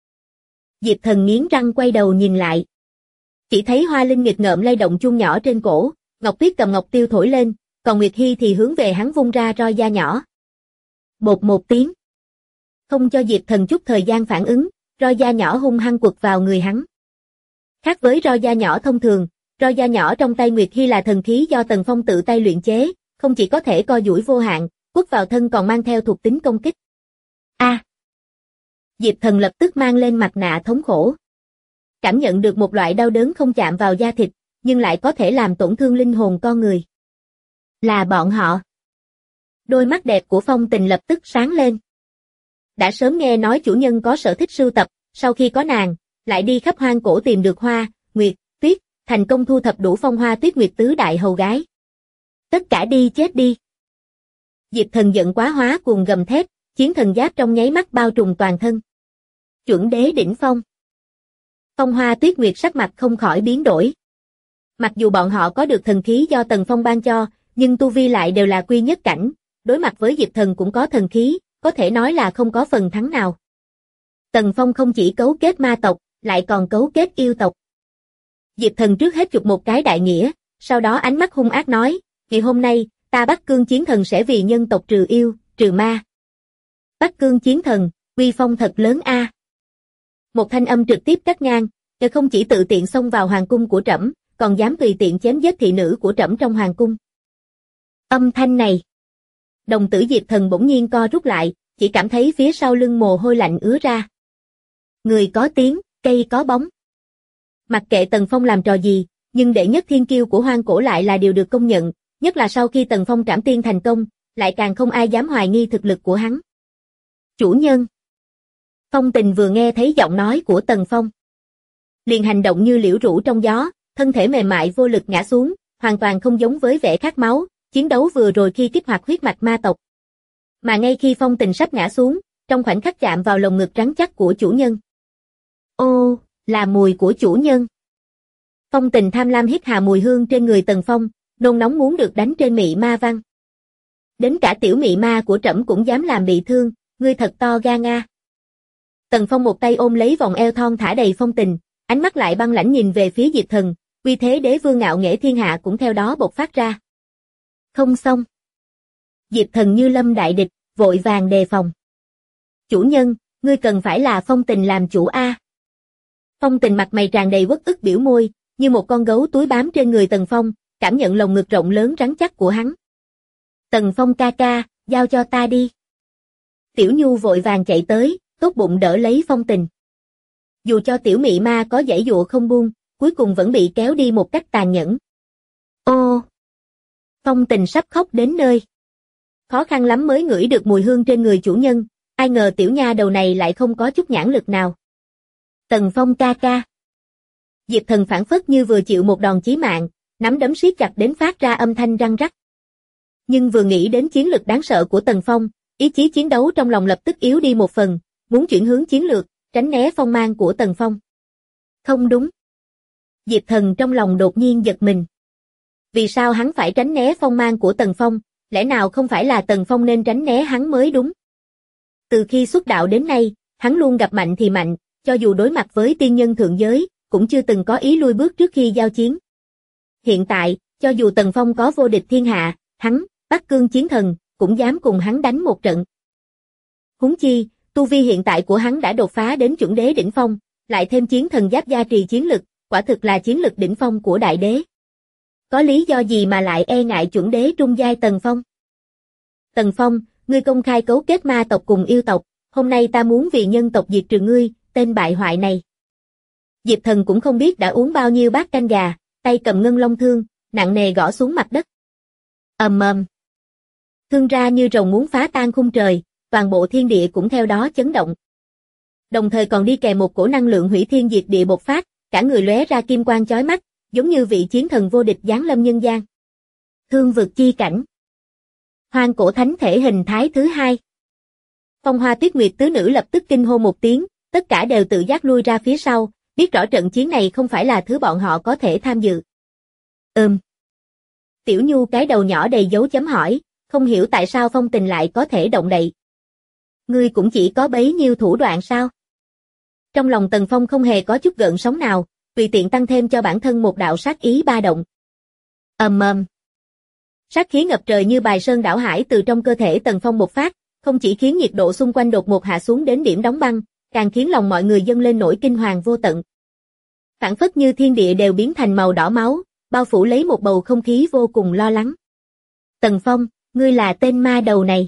Diệp Thần nghiến răng quay đầu nhìn lại. Chỉ thấy Hoa Linh nghịch ngợm lay động chuông nhỏ trên cổ, Ngọc Tuyết cầm ngọc tiêu thổi lên, còn Nguyệt Hi thì hướng về hắn vung ra roi da nhỏ. Bột một tiếng. Không cho Diệp Thần chút thời gian phản ứng, roi da nhỏ hung hăng quật vào người hắn. Khác với roi da nhỏ thông thường, roi da nhỏ trong tay Nguyệt Hi là thần khí do Tần Phong tự tay luyện chế, không chỉ có thể co duỗi vô hạn, quất vào thân còn mang theo thuộc tính công kích. A! Diệp Thần lập tức mang lên mặt nạ thống khổ. Cảm nhận được một loại đau đớn không chạm vào da thịt, nhưng lại có thể làm tổn thương linh hồn con người. Là bọn họ. Đôi mắt đẹp của Phong Tình lập tức sáng lên. Đã sớm nghe nói chủ nhân có sở thích sưu tập, sau khi có nàng, lại đi khắp hoang cổ tìm được Hoa, Nguyệt, Tuyết, thành công thu thập đủ Phong Hoa Tuyết Nguyệt tứ đại hầu gái. Tất cả đi chết đi. Diệp Thần giận quá hóa cuồng gầm thét, chiến thần giáp trong nháy mắt bao trùm toàn thân. Chuẩn đế đỉnh phong. Phong Hoa Tuyết Nguyệt sắc mặt không khỏi biến đổi. Mặc dù bọn họ có được thần khí do Tần Phong ban cho, nhưng tu vi lại đều là quy nhất cảnh, đối mặt với Diệp Thần cũng có thần khí, có thể nói là không có phần thắng nào. Tần Phong không chỉ cấu kết ma tộc, lại còn cấu kết yêu tộc. Diệp Thần trước hết chụp một cái đại nghĩa, sau đó ánh mắt hung ác nói, ngày hôm nay, ta Bắc Cương Chiến Thần sẽ vì nhân tộc trừ yêu, trừ ma. Bắc Cương Chiến Thần, uy phong thật lớn a. Một thanh âm trực tiếp cắt ngang, kẻ không chỉ tự tiện xông vào hoàng cung của trẫm, còn dám tùy tiện chém giết thị nữ của trẫm trong hoàng cung. Âm thanh này. Đồng tử Diệp Thần bỗng nhiên co rút lại, chỉ cảm thấy phía sau lưng mồ hôi lạnh ứa ra. Người có tiếng, cây có bóng. Mặc kệ Tần Phong làm trò gì, nhưng đệ nhất thiên kiêu của hoang cổ lại là điều được công nhận, nhất là sau khi Tần Phong trảm tiên thành công, lại càng không ai dám hoài nghi thực lực của hắn. Chủ nhân. Phong Tình vừa nghe thấy giọng nói của Tần Phong, liền hành động như liễu rũ trong gió, thân thể mềm mại vô lực ngã xuống, hoàn toàn không giống với vẻ khát máu, chiến đấu vừa rồi khi kích hoạt huyết mạch ma tộc. Mà ngay khi Phong Tình sắp ngã xuống, trong khoảnh khắc chạm vào lồng ngực rắn chắc của chủ nhân. Ô, là mùi của chủ nhân. Phong Tình tham lam hít hà mùi hương trên người Tần Phong, nôn nóng muốn được đánh trên mị ma văn. Đến cả tiểu mị ma của trẫm cũng dám làm bị thương, ngươi thật to gan a. Tần Phong một tay ôm lấy vòng eo thon thả đầy Phong Tình, ánh mắt lại băng lãnh nhìn về phía Diệp Thần, uy thế đế vương ngạo nghễ thiên hạ cũng theo đó bộc phát ra. Không xong. Diệp Thần như lâm đại địch, vội vàng đề phòng. Chủ nhân, ngươi cần phải là Phong Tình làm chủ a. Phong Tình mặt mày tràn đầy uất ức biểu môi, như một con gấu túi bám trên người Tần Phong, cảm nhận lồng ngực rộng lớn rắn chắc của hắn. Tần Phong ca ca, giao cho ta đi. Tiểu Nhu vội vàng chạy tới, tốt bụng đỡ lấy Phong Tình. Dù cho tiểu mị ma có giãy dụa không buông, cuối cùng vẫn bị kéo đi một cách tàn nhẫn. Ô! Phong Tình sắp khóc đến nơi. Khó khăn lắm mới ngửi được mùi hương trên người chủ nhân, ai ngờ tiểu nha đầu này lại không có chút nhãn lực nào. Tần Phong ca ca. Diệp Thần phảng phất như vừa chịu một đòn chí mạng, nắm đấm siết chặt đến phát ra âm thanh răng rắc. Nhưng vừa nghĩ đến chiến lực đáng sợ của Tần Phong, ý chí chiến đấu trong lòng lập tức yếu đi một phần, muốn chuyển hướng chiến lược, tránh né phong mang của Tần Phong. Không đúng. Diệp Thần trong lòng đột nhiên giật mình. Vì sao hắn phải tránh né phong mang của Tần Phong, lẽ nào không phải là Tần Phong nên tránh né hắn mới đúng? Từ khi xuất đạo đến nay, hắn luôn gặp mạnh thì mạnh, cho dù đối mặt với tiên nhân thượng giới, cũng chưa từng có ý lui bước trước khi giao chiến. Hiện tại, cho dù Tần Phong có vô địch thiên hạ, hắn, Bắc Cương chiến thần, cũng dám cùng hắn đánh một trận. Huống chi, tu vi hiện tại của hắn đã đột phá đến chuẩn đế đỉnh phong, lại thêm chiến thần giáp gia trì chiến lực, quả thực là chiến lực đỉnh phong của đại đế. Có lý do gì mà lại e ngại chuẩn đế trung giai Tần Phong? Tần Phong, ngươi công khai cấu kết ma tộc cùng yêu tộc, hôm nay ta muốn vì nhân tộc diệt trừ ngươi, tên bại hoại này. Diệp Thần cũng không biết đã uống bao nhiêu bát canh gà, tay cầm ngân long thương, nặng nề gõ xuống mặt đất. Ầm ầm. Thương ra như rồng muốn phá tan khung trời, toàn bộ thiên địa cũng theo đó chấn động. Đồng thời còn đi kèm một cổ năng lượng hủy thiên diệt địa bộc phát, cả người lóe ra kim quang chói mắt, giống như vị chiến thần vô địch giáng lâm nhân gian. Thương vực chi cảnh. Hoang cổ thánh thể hình thái thứ hai. Phong Hoa Tuyết Nguyệt tứ nữ lập tức kinh hô một tiếng, tất cả đều tự giác lui ra phía sau, biết rõ trận chiến này không phải là thứ bọn họ có thể tham dự. Tiểu Nhu cái đầu nhỏ đầy dấu chấm hỏi, không hiểu tại sao Phong Tình lại có thể động đậy. Ngươi cũng chỉ có bấy nhiêu thủ đoạn sao? Trong lòng Tần Phong không hề có chút gợn sóng nào, tùy tiện tăng thêm cho bản thân một đạo sát ý ba động. Ầm ầm. Sát khí ngập trời như bài sơn đảo hải từ trong cơ thể Tần Phong bộc phát, không chỉ khiến nhiệt độ xung quanh đột ngột hạ xuống đến điểm đóng băng, càng khiến lòng mọi người dâng lên nỗi kinh hoàng vô tận. Phảng phất như thiên địa đều biến thành màu đỏ máu, bao phủ lấy một bầu không khí vô cùng lo lắng. Tần Phong, ngươi là tên ma đầu này.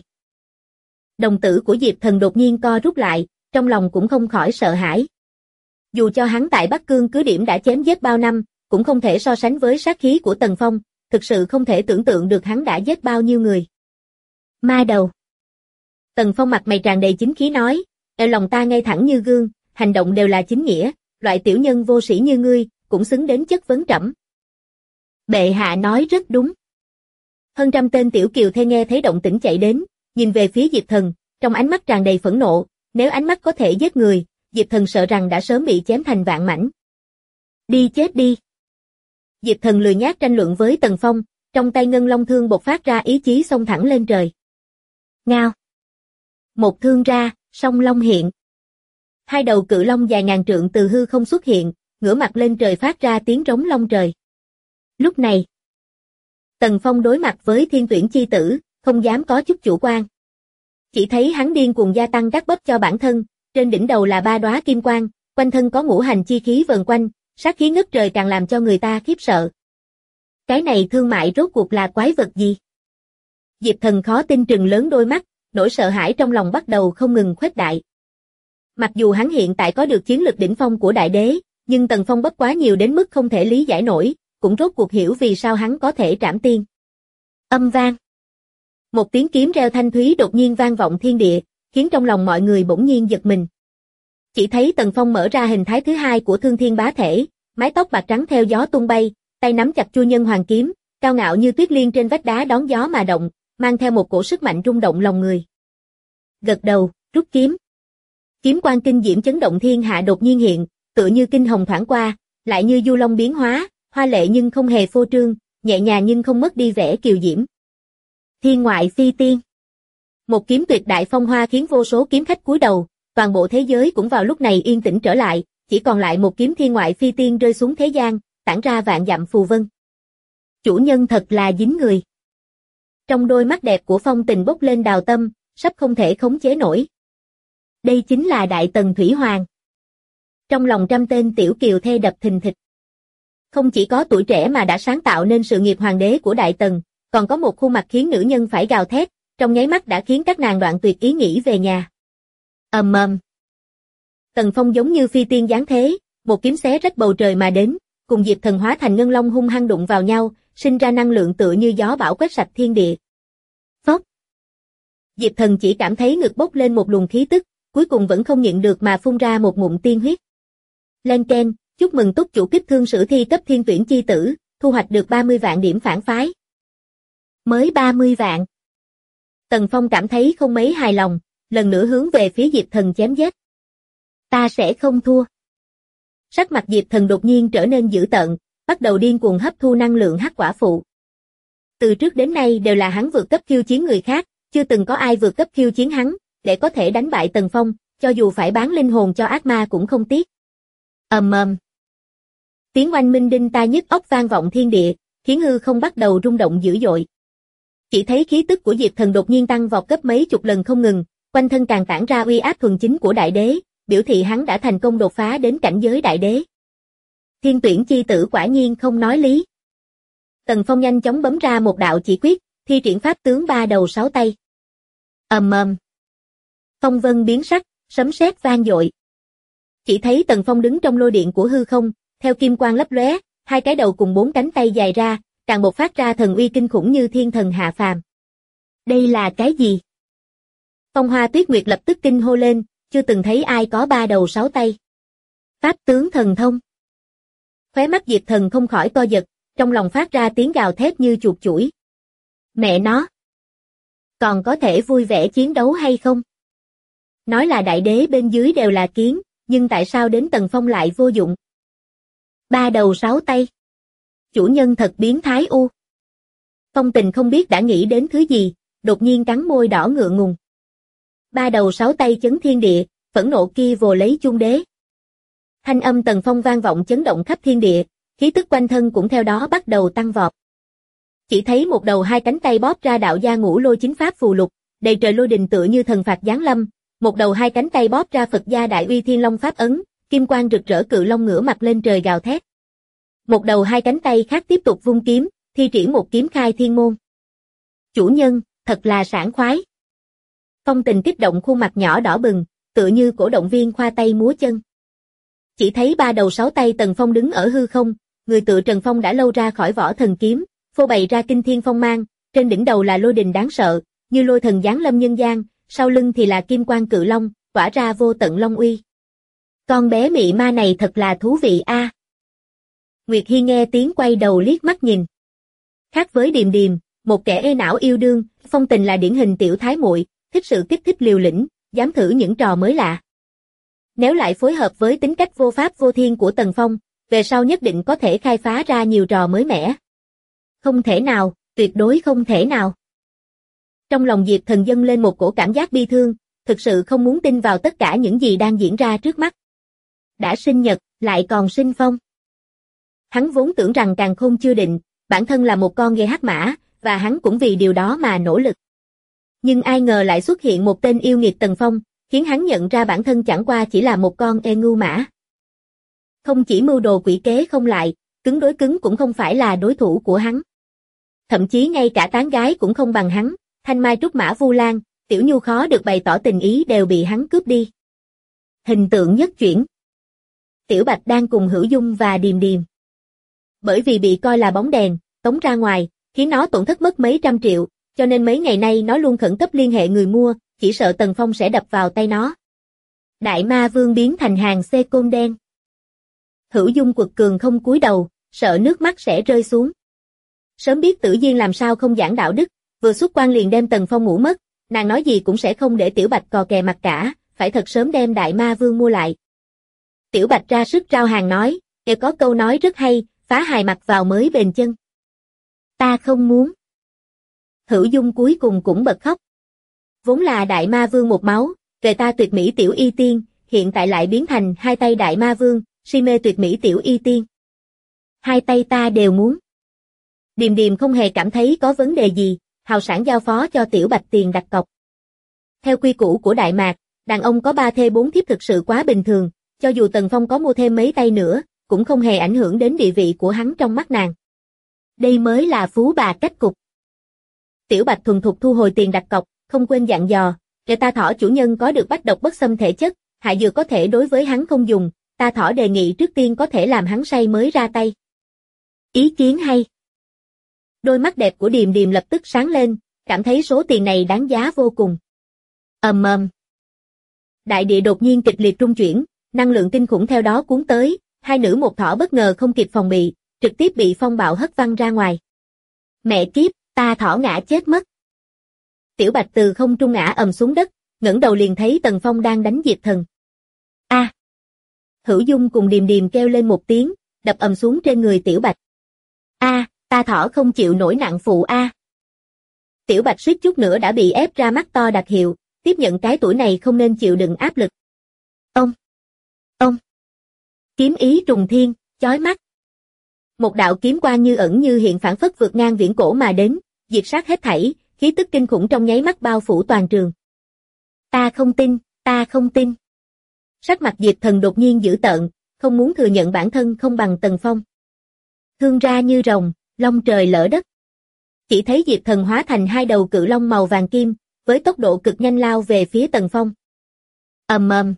Đồng tử của Diệp Thần đột nhiên co rút lại, trong lòng cũng không khỏi sợ hãi. Dù cho hắn tại Bắc Cương cứ điểm đã chém giết bao năm, cũng không thể so sánh với sát khí của Tần Phong, thực sự không thể tưởng tượng được hắn đã giết bao nhiêu người. Ma đầu. Tần Phong mặt mày tràn đầy chính khí nói, lòng ta ngay thẳng như gương, hành động đều là chính nghĩa, loại tiểu nhân vô sĩ như ngươi, cũng xứng đến chất vấn trẫm. Bệ hạ nói rất đúng. Hơn trăm tên tiểu kiều thê nghe thấy động tĩnh chạy đến, nhìn về phía Diệp Thần, trong ánh mắt tràn đầy phẫn nộ, nếu ánh mắt có thể giết người, Diệp Thần sợ rằng đã sớm bị chém thành vạn mảnh. Đi chết đi. Diệp Thần lười nhác tranh luận với Tần Phong, trong tay ngân long thương bộc phát ra ý chí xông thẳng lên trời. Ngao. Một thương ra, song long hiện. Hai đầu cự long dài ngàn trượng từ hư không xuất hiện, ngửa mặt lên trời phát ra tiếng rống long trời. Lúc này, Tần Phong đối mặt với Thiên Tuyển chi tử, không dám có chút chủ quan. Chỉ thấy hắn điên cuồng gia tăng các bắp cho bản thân, trên đỉnh đầu là 3 đóa kim quang, quanh thân có ngũ hành chi khí vần quanh, sát khí ngất trời càng làm cho người ta khiếp sợ. Cái này thương mại rốt cuộc là quái vật gì? Diệp Thần khó tin trừng lớn đôi mắt, nỗi sợ hãi trong lòng bắt đầu không ngừng khuếch đại. Mặc dù hắn hiện tại có được chiến lực đỉnh phong của đại đế, nhưng Tần Phong bất quá nhiều đến mức không thể lý giải nổi, cũng rốt cuộc hiểu vì sao hắn có thể trảm tiên. Âm vang. Một tiếng kiếm reo thanh thúy đột nhiên vang vọng thiên địa, khiến trong lòng mọi người bỗng nhiên giật mình. Chỉ thấy Tần Phong mở ra hình thái thứ hai của Thương Thiên Bá Thể, mái tóc bạc trắng theo gió tung bay, tay nắm chặt chu nhân hoàng kiếm, cao ngạo như tuyết liên trên vách đá đón gió mà động, mang theo một cổ sức mạnh rung động lòng người. Gật đầu, rút kiếm. Kiếm quang kinh diễm chấn động thiên hạ đột nhiên hiện, tựa như kinh hồng thoảng qua, lại như du long biến hóa, hoa lệ nhưng không hề phô trương, nhẹ nhàng nhưng không mất đi vẻ kiều diễm. Thiên ngoại phi tiên. Một kiếm tuyệt đại phong hoa khiến vô số kiếm khách cúi đầu, toàn bộ thế giới cũng vào lúc này yên tĩnh trở lại, chỉ còn lại một kiếm thiên ngoại phi tiên rơi xuống thế gian, tản ra vạn dặm phù vân. Chủ nhân thật là dính người. Trong đôi mắt đẹp của Phong Tình bốc lên đào tâm, sắp không thể khống chế nổi. Đây chính là Đại Tần Thủy Hoàng. Trong lòng trăm tên tiểu kiều thê đập thình thịch. Không chỉ có tuổi trẻ mà đã sáng tạo nên sự nghiệp hoàng đế của Đại Tần, còn có một khuôn mặt khiến nữ nhân phải gào thét, trong nháy mắt đã khiến các nàng đoạn tuyệt ý nghĩ về nhà. Ầm ầm. Tần Phong giống như phi tiên giáng thế, một kiếm xé rách bầu trời mà đến, cùng Diệp Thần hóa thành ngân long hung hăng đụng vào nhau, sinh ra năng lượng tựa như gió bão quét sạch thiên địa. Phốc. Diệp Thần chỉ cảm thấy ngực bốc lên một luồng khí tức, cuối cùng vẫn không nhịn được mà phun ra một ngụm tiên huyết. Lên keng, chúc mừng túc chủ kích thương sử thi cấp thiên tuyển chi tử, thu hoạch được 30 vạn điểm phản phái. Mới 30 vạn. Tần Phong cảm thấy không mấy hài lòng, lần nữa hướng về phía Diệp Thần chém giết. Ta sẽ không thua. Sắc mặt Diệp Thần đột nhiên trở nên dữ tợn, bắt đầu điên cuồng hấp thu năng lượng hắc quả phụ. Từ trước đến nay đều là hắn vượt cấp khiêu chiến người khác, chưa từng có ai vượt cấp khiêu chiến hắn, để có thể đánh bại Tần Phong, cho dù phải bán linh hồn cho ác ma cũng không tiếc. Ầm ầm. Tiếng oanh minh đinh tai nhức óc vang vọng thiên địa, khiến hư không bắt đầu rung động dữ dội. Chỉ thấy khí tức của Diệp Thần đột nhiên tăng vọt gấp mấy chục lần không ngừng, quanh thân càng tản ra uy áp thuần chính của đại đế, biểu thị hắn đã thành công đột phá đến cảnh giới đại đế. Thiên tuyển chi tử quả nhiên không nói lý. Tần Phong nhanh chóng bấm ra một đạo chỉ quyết, thi triển pháp tướng ba đầu sáu tay. Ầm ầm. Phong vân biến sắc, sấm sét vang dội. Chỉ thấy Tần Phong đứng trong lôi điện của hư không, theo kim quang lấp lóe, hai cái đầu cùng bốn cánh tay dài ra, càng bộc phát ra thần uy kinh khủng như thiên thần hạ phàm. Đây là cái gì? Phong Hoa Tuyết Nguyệt lập tức kinh hô lên, chưa từng thấy ai có ba đầu sáu tay. Pháp tướng thần thông. Khóe mắt Diệp Thần không khỏi co giật, trong lòng phát ra tiếng gào thét như chuột chủi. Mẹ nó! Còn có thể vui vẻ chiến đấu hay không? Nói là đại đế bên dưới đều là kiến, nhưng tại sao đến Tần Phong lại vô dụng? Ba đầu sáu tay. Chủ nhân thật biến thái u. Phong Tình không biết đã nghĩ đến thứ gì, đột nhiên cắn môi đỏ ngượng ngùng. Ba đầu sáu tay chấn thiên địa, phẫn nộ kia vồ lấy chung đế. Thanh âm Tần Phong vang vọng chấn động khắp thiên địa, khí tức quanh thân cũng theo đó bắt đầu tăng vọt. Chỉ thấy một đầu hai cánh tay bóp ra đạo gia ngũ lôi chính pháp phù lục, đầy trời lôi đình tựa như thần phạt giáng lâm, một đầu hai cánh tay bóp ra Phật gia đại uy thiên long pháp ấn, kim quang rực rỡ cự long ngửa mặt lên trời gào thét. Một đầu hai cánh tay khác tiếp tục vung kiếm, thi triển một kiếm khai thiên môn. Chủ nhân, thật là sảng khoái. Phong Tình kích động khuôn mặt nhỏ đỏ bừng, tựa như cổ động viên khoa tay múa chân. Chỉ thấy ba đầu sáu tay Tần Phong đứng ở hư không, người tựa Trần Phong đã lâu ra khỏi vỏ thần kiếm, phô bày ra kinh thiên phong mang, trên đỉnh đầu là lôi đình đáng sợ, như lôi thần giáng lâm nhân gian, sau lưng thì là kim quang cự long, tỏa ra vô tận long uy. Con bé mị ma này thật là thú vị a. Nguyệt Hi nghe tiếng quay đầu liếc mắt nhìn. Khác với Điềm Điềm, một kẻ ê não yêu đương, Phong Tình là điển hình tiểu thái muội, thích sự kích thích liều lĩnh, dám thử những trò mới lạ. Nếu lại phối hợp với tính cách vô pháp vô thiên của Tần Phong, về sau nhất định có thể khai phá ra nhiều trò mới mẻ. Không thể nào, tuyệt đối không thể nào. Trong lòng Diệp Thần dâng lên một cổ cảm giác bi thương, thực sự không muốn tin vào tất cả những gì đang diễn ra trước mắt. Đã sinh nhật, lại còn sinh phong. Hắn vốn tưởng rằng càn khôn chưa định, bản thân là một con ghê hắc mã, và hắn cũng vì điều đó mà nỗ lực. Nhưng ai ngờ lại xuất hiện một tên yêu nghiệt Tần Phong, khiến hắn nhận ra bản thân chẳng qua chỉ là một con ngưu mã. Không chỉ mưu đồ quỷ kế không lại, cứng đối cứng cũng không phải là đối thủ của hắn. Thậm chí ngay cả tán gái cũng không bằng hắn, Thanh Mai Trúc Mã Vu Lan, Tiểu Nhu khó được bày tỏ tình ý đều bị hắn cướp đi. Hình tượng nhất chuyển. Tiểu Bạch đang cùng Hữu Dung và Điềm Điềm. Bởi vì bị coi là bóng đèn, tống ra ngoài, khiến nó tổn thất mất mấy trăm triệu, cho nên mấy ngày nay nó luôn khẩn cấp liên hệ người mua, chỉ sợ Tần Phong sẽ đập vào tay nó. Đại Ma Vương biến thành hàng xe côn đen. Hữu Dung quật cường không cúi đầu, sợ nước mắt sẽ rơi xuống. Sớm biết Tử Diên làm sao không giảng đạo đức, vừa xuất quan liền đem Tần Phong ngủ mất, nàng nói gì cũng sẽ không để Tiểu Bạch cò kè mặt cả, phải thật sớm đem Đại Ma Vương mua lại. Tiểu Bạch ra sức rao hàng nói, có câu nói rất hay, phá hài mặc vào mới bền chân. Ta không muốn. Hữu Dung cuối cùng cũng bật khóc. Vốn là Đại Ma Vương một máu, về ta tuyệt mỹ tiểu y tiên, hiện tại lại biến thành hai tay Đại Ma Vương, si mê tuyệt mỹ tiểu y tiên. Hai tay ta đều muốn. Điềm Điềm không hề cảm thấy có vấn đề gì, hào sảng giao phó cho Tiểu Bạch tiền đặt cọc. Theo quy củ của Đại Mạc, đàn ông có 3 thê 4 thiếp thực sự quá bình thường, cho dù Tần Phong có mua thêm mấy tay nữa, cũng không hề ảnh hưởng đến địa vị của hắn trong mắt nàng. Đây mới là phú bà cách cục. Tiểu Bạch thuần thục thu hồi tiền đặt cọc, không quên dặn dò, để ta thỏ chủ nhân có được bách độc bất xâm thể chất, hạ dược có thể đối với hắn không dùng, ta thỏ đề nghị trước tiên có thể làm hắn say mới ra tay. Ý kiến hay. Đôi mắt đẹp của Điềm Điềm lập tức sáng lên, cảm thấy số tiền này đáng giá vô cùng. Đại địa đột nhiên kịch liệt rung chuyển, năng lượng kinh khủng theo đó cuốn tới, hai nữ một thỏ bất ngờ không kịp phòng bị, trực tiếp bị phong bạo hất văng ra ngoài. Mẹ kiếp, ta thỏ ngã chết mất. Tiểu Bạch từ không trung ngã ầm xuống đất, ngẩng đầu liền thấy Tần Phong đang đánh Diệp Thần. A! Hữu Dung cùng Điềm Điềm kêu lên một tiếng, đập ầm xuống trên người Tiểu Bạch. A, ta thỏ không chịu nổi nặng phụ a. Tiểu Bạch suýt chút nữa đã bị ép ra mắt to đặc hiệu, tiếp nhận cái tuổi này không nên chịu đựng áp lực. Ông! Kiếm ý trùng thiên, chói mắt. Một đạo kiếm quang như ẩn như hiện phảng phất vượt ngang viễn cổ mà đến, diệt sát hết thảy, khí tức kinh khủng trong nháy mắt bao phủ toàn trường. Ta không tin. Sắc mặt Diệp Thần đột nhiên dữ tợn, không muốn thừa nhận bản thân không bằng Tần Phong. Thương ra như rồng, long trời lỡ đất. Chỉ thấy Diệp Thần hóa thành hai đầu cự long màu vàng kim, với tốc độ cực nhanh lao về phía Tần Phong. Ầm.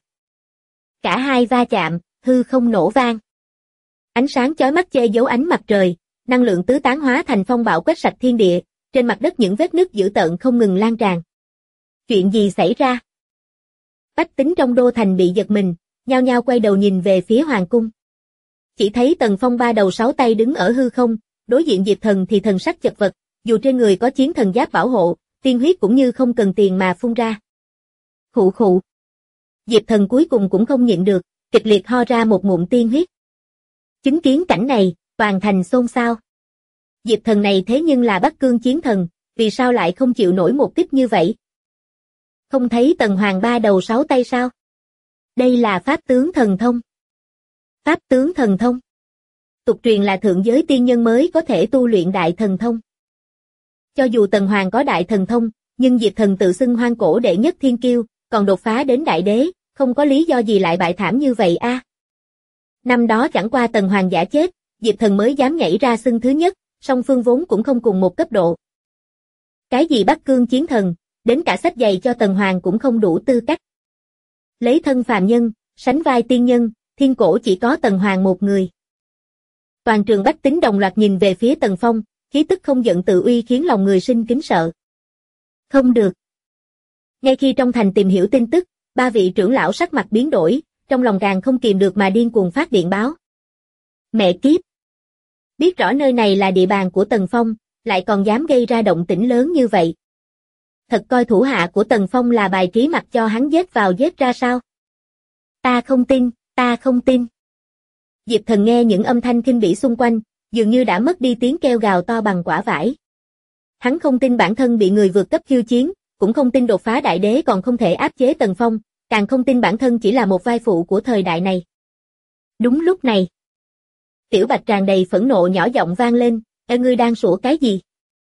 Cả hai va chạm, hư không nổ vang. Ánh sáng chói mắt che giấu ánh mặt trời, năng lượng tứ tán hóa thành phong bạo quét sạch thiên địa, trên mặt đất những vết nứt dữ tợn không ngừng lan tràn. Chuyện gì xảy ra? Bách tính trong đô thành bị giật mình, nhao nhao quay đầu nhìn về phía hoàng cung. Chỉ thấy Tần Phong 3 đầu 6 tay đứng ở hư không, đối diện Diệp Thần thì thần sắc chật vật, dù trên người có chiến thần giáp bảo hộ, tiên huyết cũng như không cần tiền mà phun ra. Khụ khụ. Diệp Thần cuối cùng cũng không nhịn được, kịch liệt ho ra một ngụm tiên huyết. Chứng kiến cảnh này, toàn thành xôn xao. Diệp Thần này thế nhưng là Bắc Cương chiến thần, vì sao lại không chịu nổi một kích như vậy? Không thấy Tần Hoàng 3 đầu 6 tay sao? Đây là pháp tướng thần thông. Pháp tướng thần thông. Tục truyền là thượng giới tiên nhân mới có thể tu luyện đại thần thông. Cho dù Tần Hoàng có đại thần thông, nhưng Diệp Thần tự xưng hoang cổ đệ nhất thiên kiêu, còn đột phá đến đại đế, không có lý do gì lại bại thảm như vậy a. Năm đó chẳng qua Tần Hoàng giả chết, Diệp Thần mới dám nhảy ra xưng thứ nhất, song phương vốn cũng không cùng một cấp độ. Cái gì Bắc Cương chiến thần, đến cả sách giày cho Tần Hoàng cũng không đủ tư cách. Lấy thân phàm nhân, sánh vai tiên nhân, thiên cổ chỉ có Tần Hoàng một người. Toàn trường bách tính đồng loạt nhìn về phía Tần Phong, khí tức không giận tự uy khiến lòng người sinh kính sợ. Không được. Ngay khi trong thành tìm hiểu tin tức, 3 vị trưởng lão sắc mặt biến đổi, trong lòng càng không kìm được mà điên cuồng phát điện báo. Mẹ kiếp! Biết rõ nơi này là địa bàn của Tần Phong, lại còn dám gây ra động tĩnh lớn như vậy. Thật coi thủ hạ của Tần Phong là bài trí mặt cho hắn giết vào giết ra sao? Ta không tin. Diệp Thần nghe những âm thanh khinh bỉ xung quanh, dường như đã mất đi tiếng kêu gào to bằng quả vải. Hắn không tin bản thân bị người vượt cấp khiêu chiến, cũng không tin đột phá đại đế còn không thể áp chế Tần Phong, càng không tin bản thân chỉ là một vai phụ của thời đại này. Đúng lúc này, Tiểu Bạch tràn đầy phẫn nộ nhỏ giọng vang lên, ngươi đang sủa cái gì?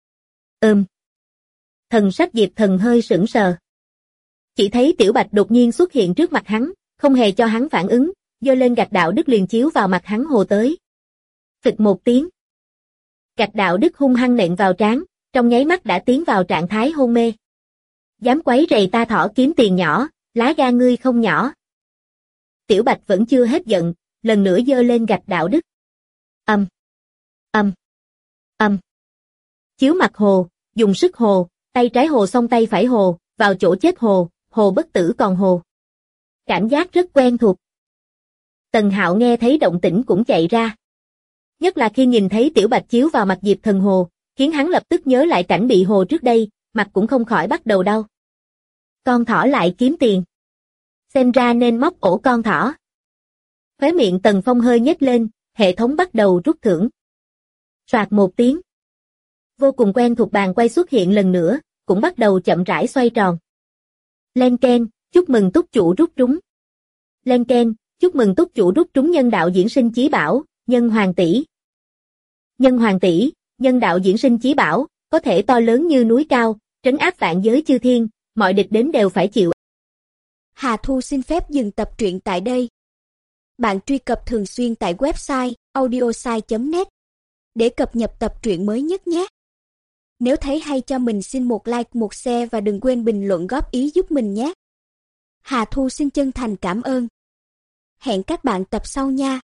Thần sắc Diệp Thần hơi sững sờ. Chỉ thấy Tiểu Bạch đột nhiên xuất hiện trước mặt hắn, không hề cho hắn phản ứng, giơ lên gạch đạo đức liền chiếu vào mặt hắn hồ tới. Phịch một tiếng. Gạch đạo đức hung hăng nện vào trán, trong nháy mắt đã tiến vào trạng thái hôn mê. Dám quấy rầy ta thỏ kiếm tiền nhỏ, lá gan ngươi không nhỏ. Tiểu Bạch vẫn chưa hết giận, lần nữa giơ lên gạch đạo đức. Chiếu mặt hồ, dùng sức hồ, tay trái hồ xong tay phải hồ, vào chỗ chết hồ, hồ bất tử còn hồ. Cảm giác rất quen thuộc. Tần Hạo nghe thấy động tĩnh cũng chạy ra. Nhất là khi nhìn thấy Tiểu Bạch chiếu vào mặt Diệp Thần Hồ, khiến hắn lập tức nhớ lại cảnh bị hồ trước đây, mặt cũng không khỏi bắt đầu đau. Con thỏ lại kiếm tiền. Xem ra nên móc ổ con thỏ. Khóe miệng Tần Phong hơi nhếch lên, hệ thống bắt đầu rút thưởng. Soạt một tiếng. Vô cùng quen thuộc bàn quay xuất hiện lần nữa, cũng bắt đầu chậm rãi xoay tròn. Len keng, chúc mừng túc chủ rút trúng. Len keng, chúc mừng túc chủ rút trúng nhân đạo diễn sinh chí bảo, nhân hoàng tỷ. Nhân hoàng tỷ, nhân đạo diễn sinh chí bảo, có thể to lớn như núi cao, trấn áp vạn giới chư thiên, mọi địch đến đều phải chịu. Hà Thu xin phép dừng tập truyện tại đây. Bạn truy cập thường xuyên tại website audiosai.net để cập nhật tập truyện mới nhất nhé. Nếu thấy hay cho mình xin một like, một share và đừng quên bình luận góp ý giúp mình nhé. Hà Thu xin chân thành cảm ơn. Hẹn các bạn tập sau nha.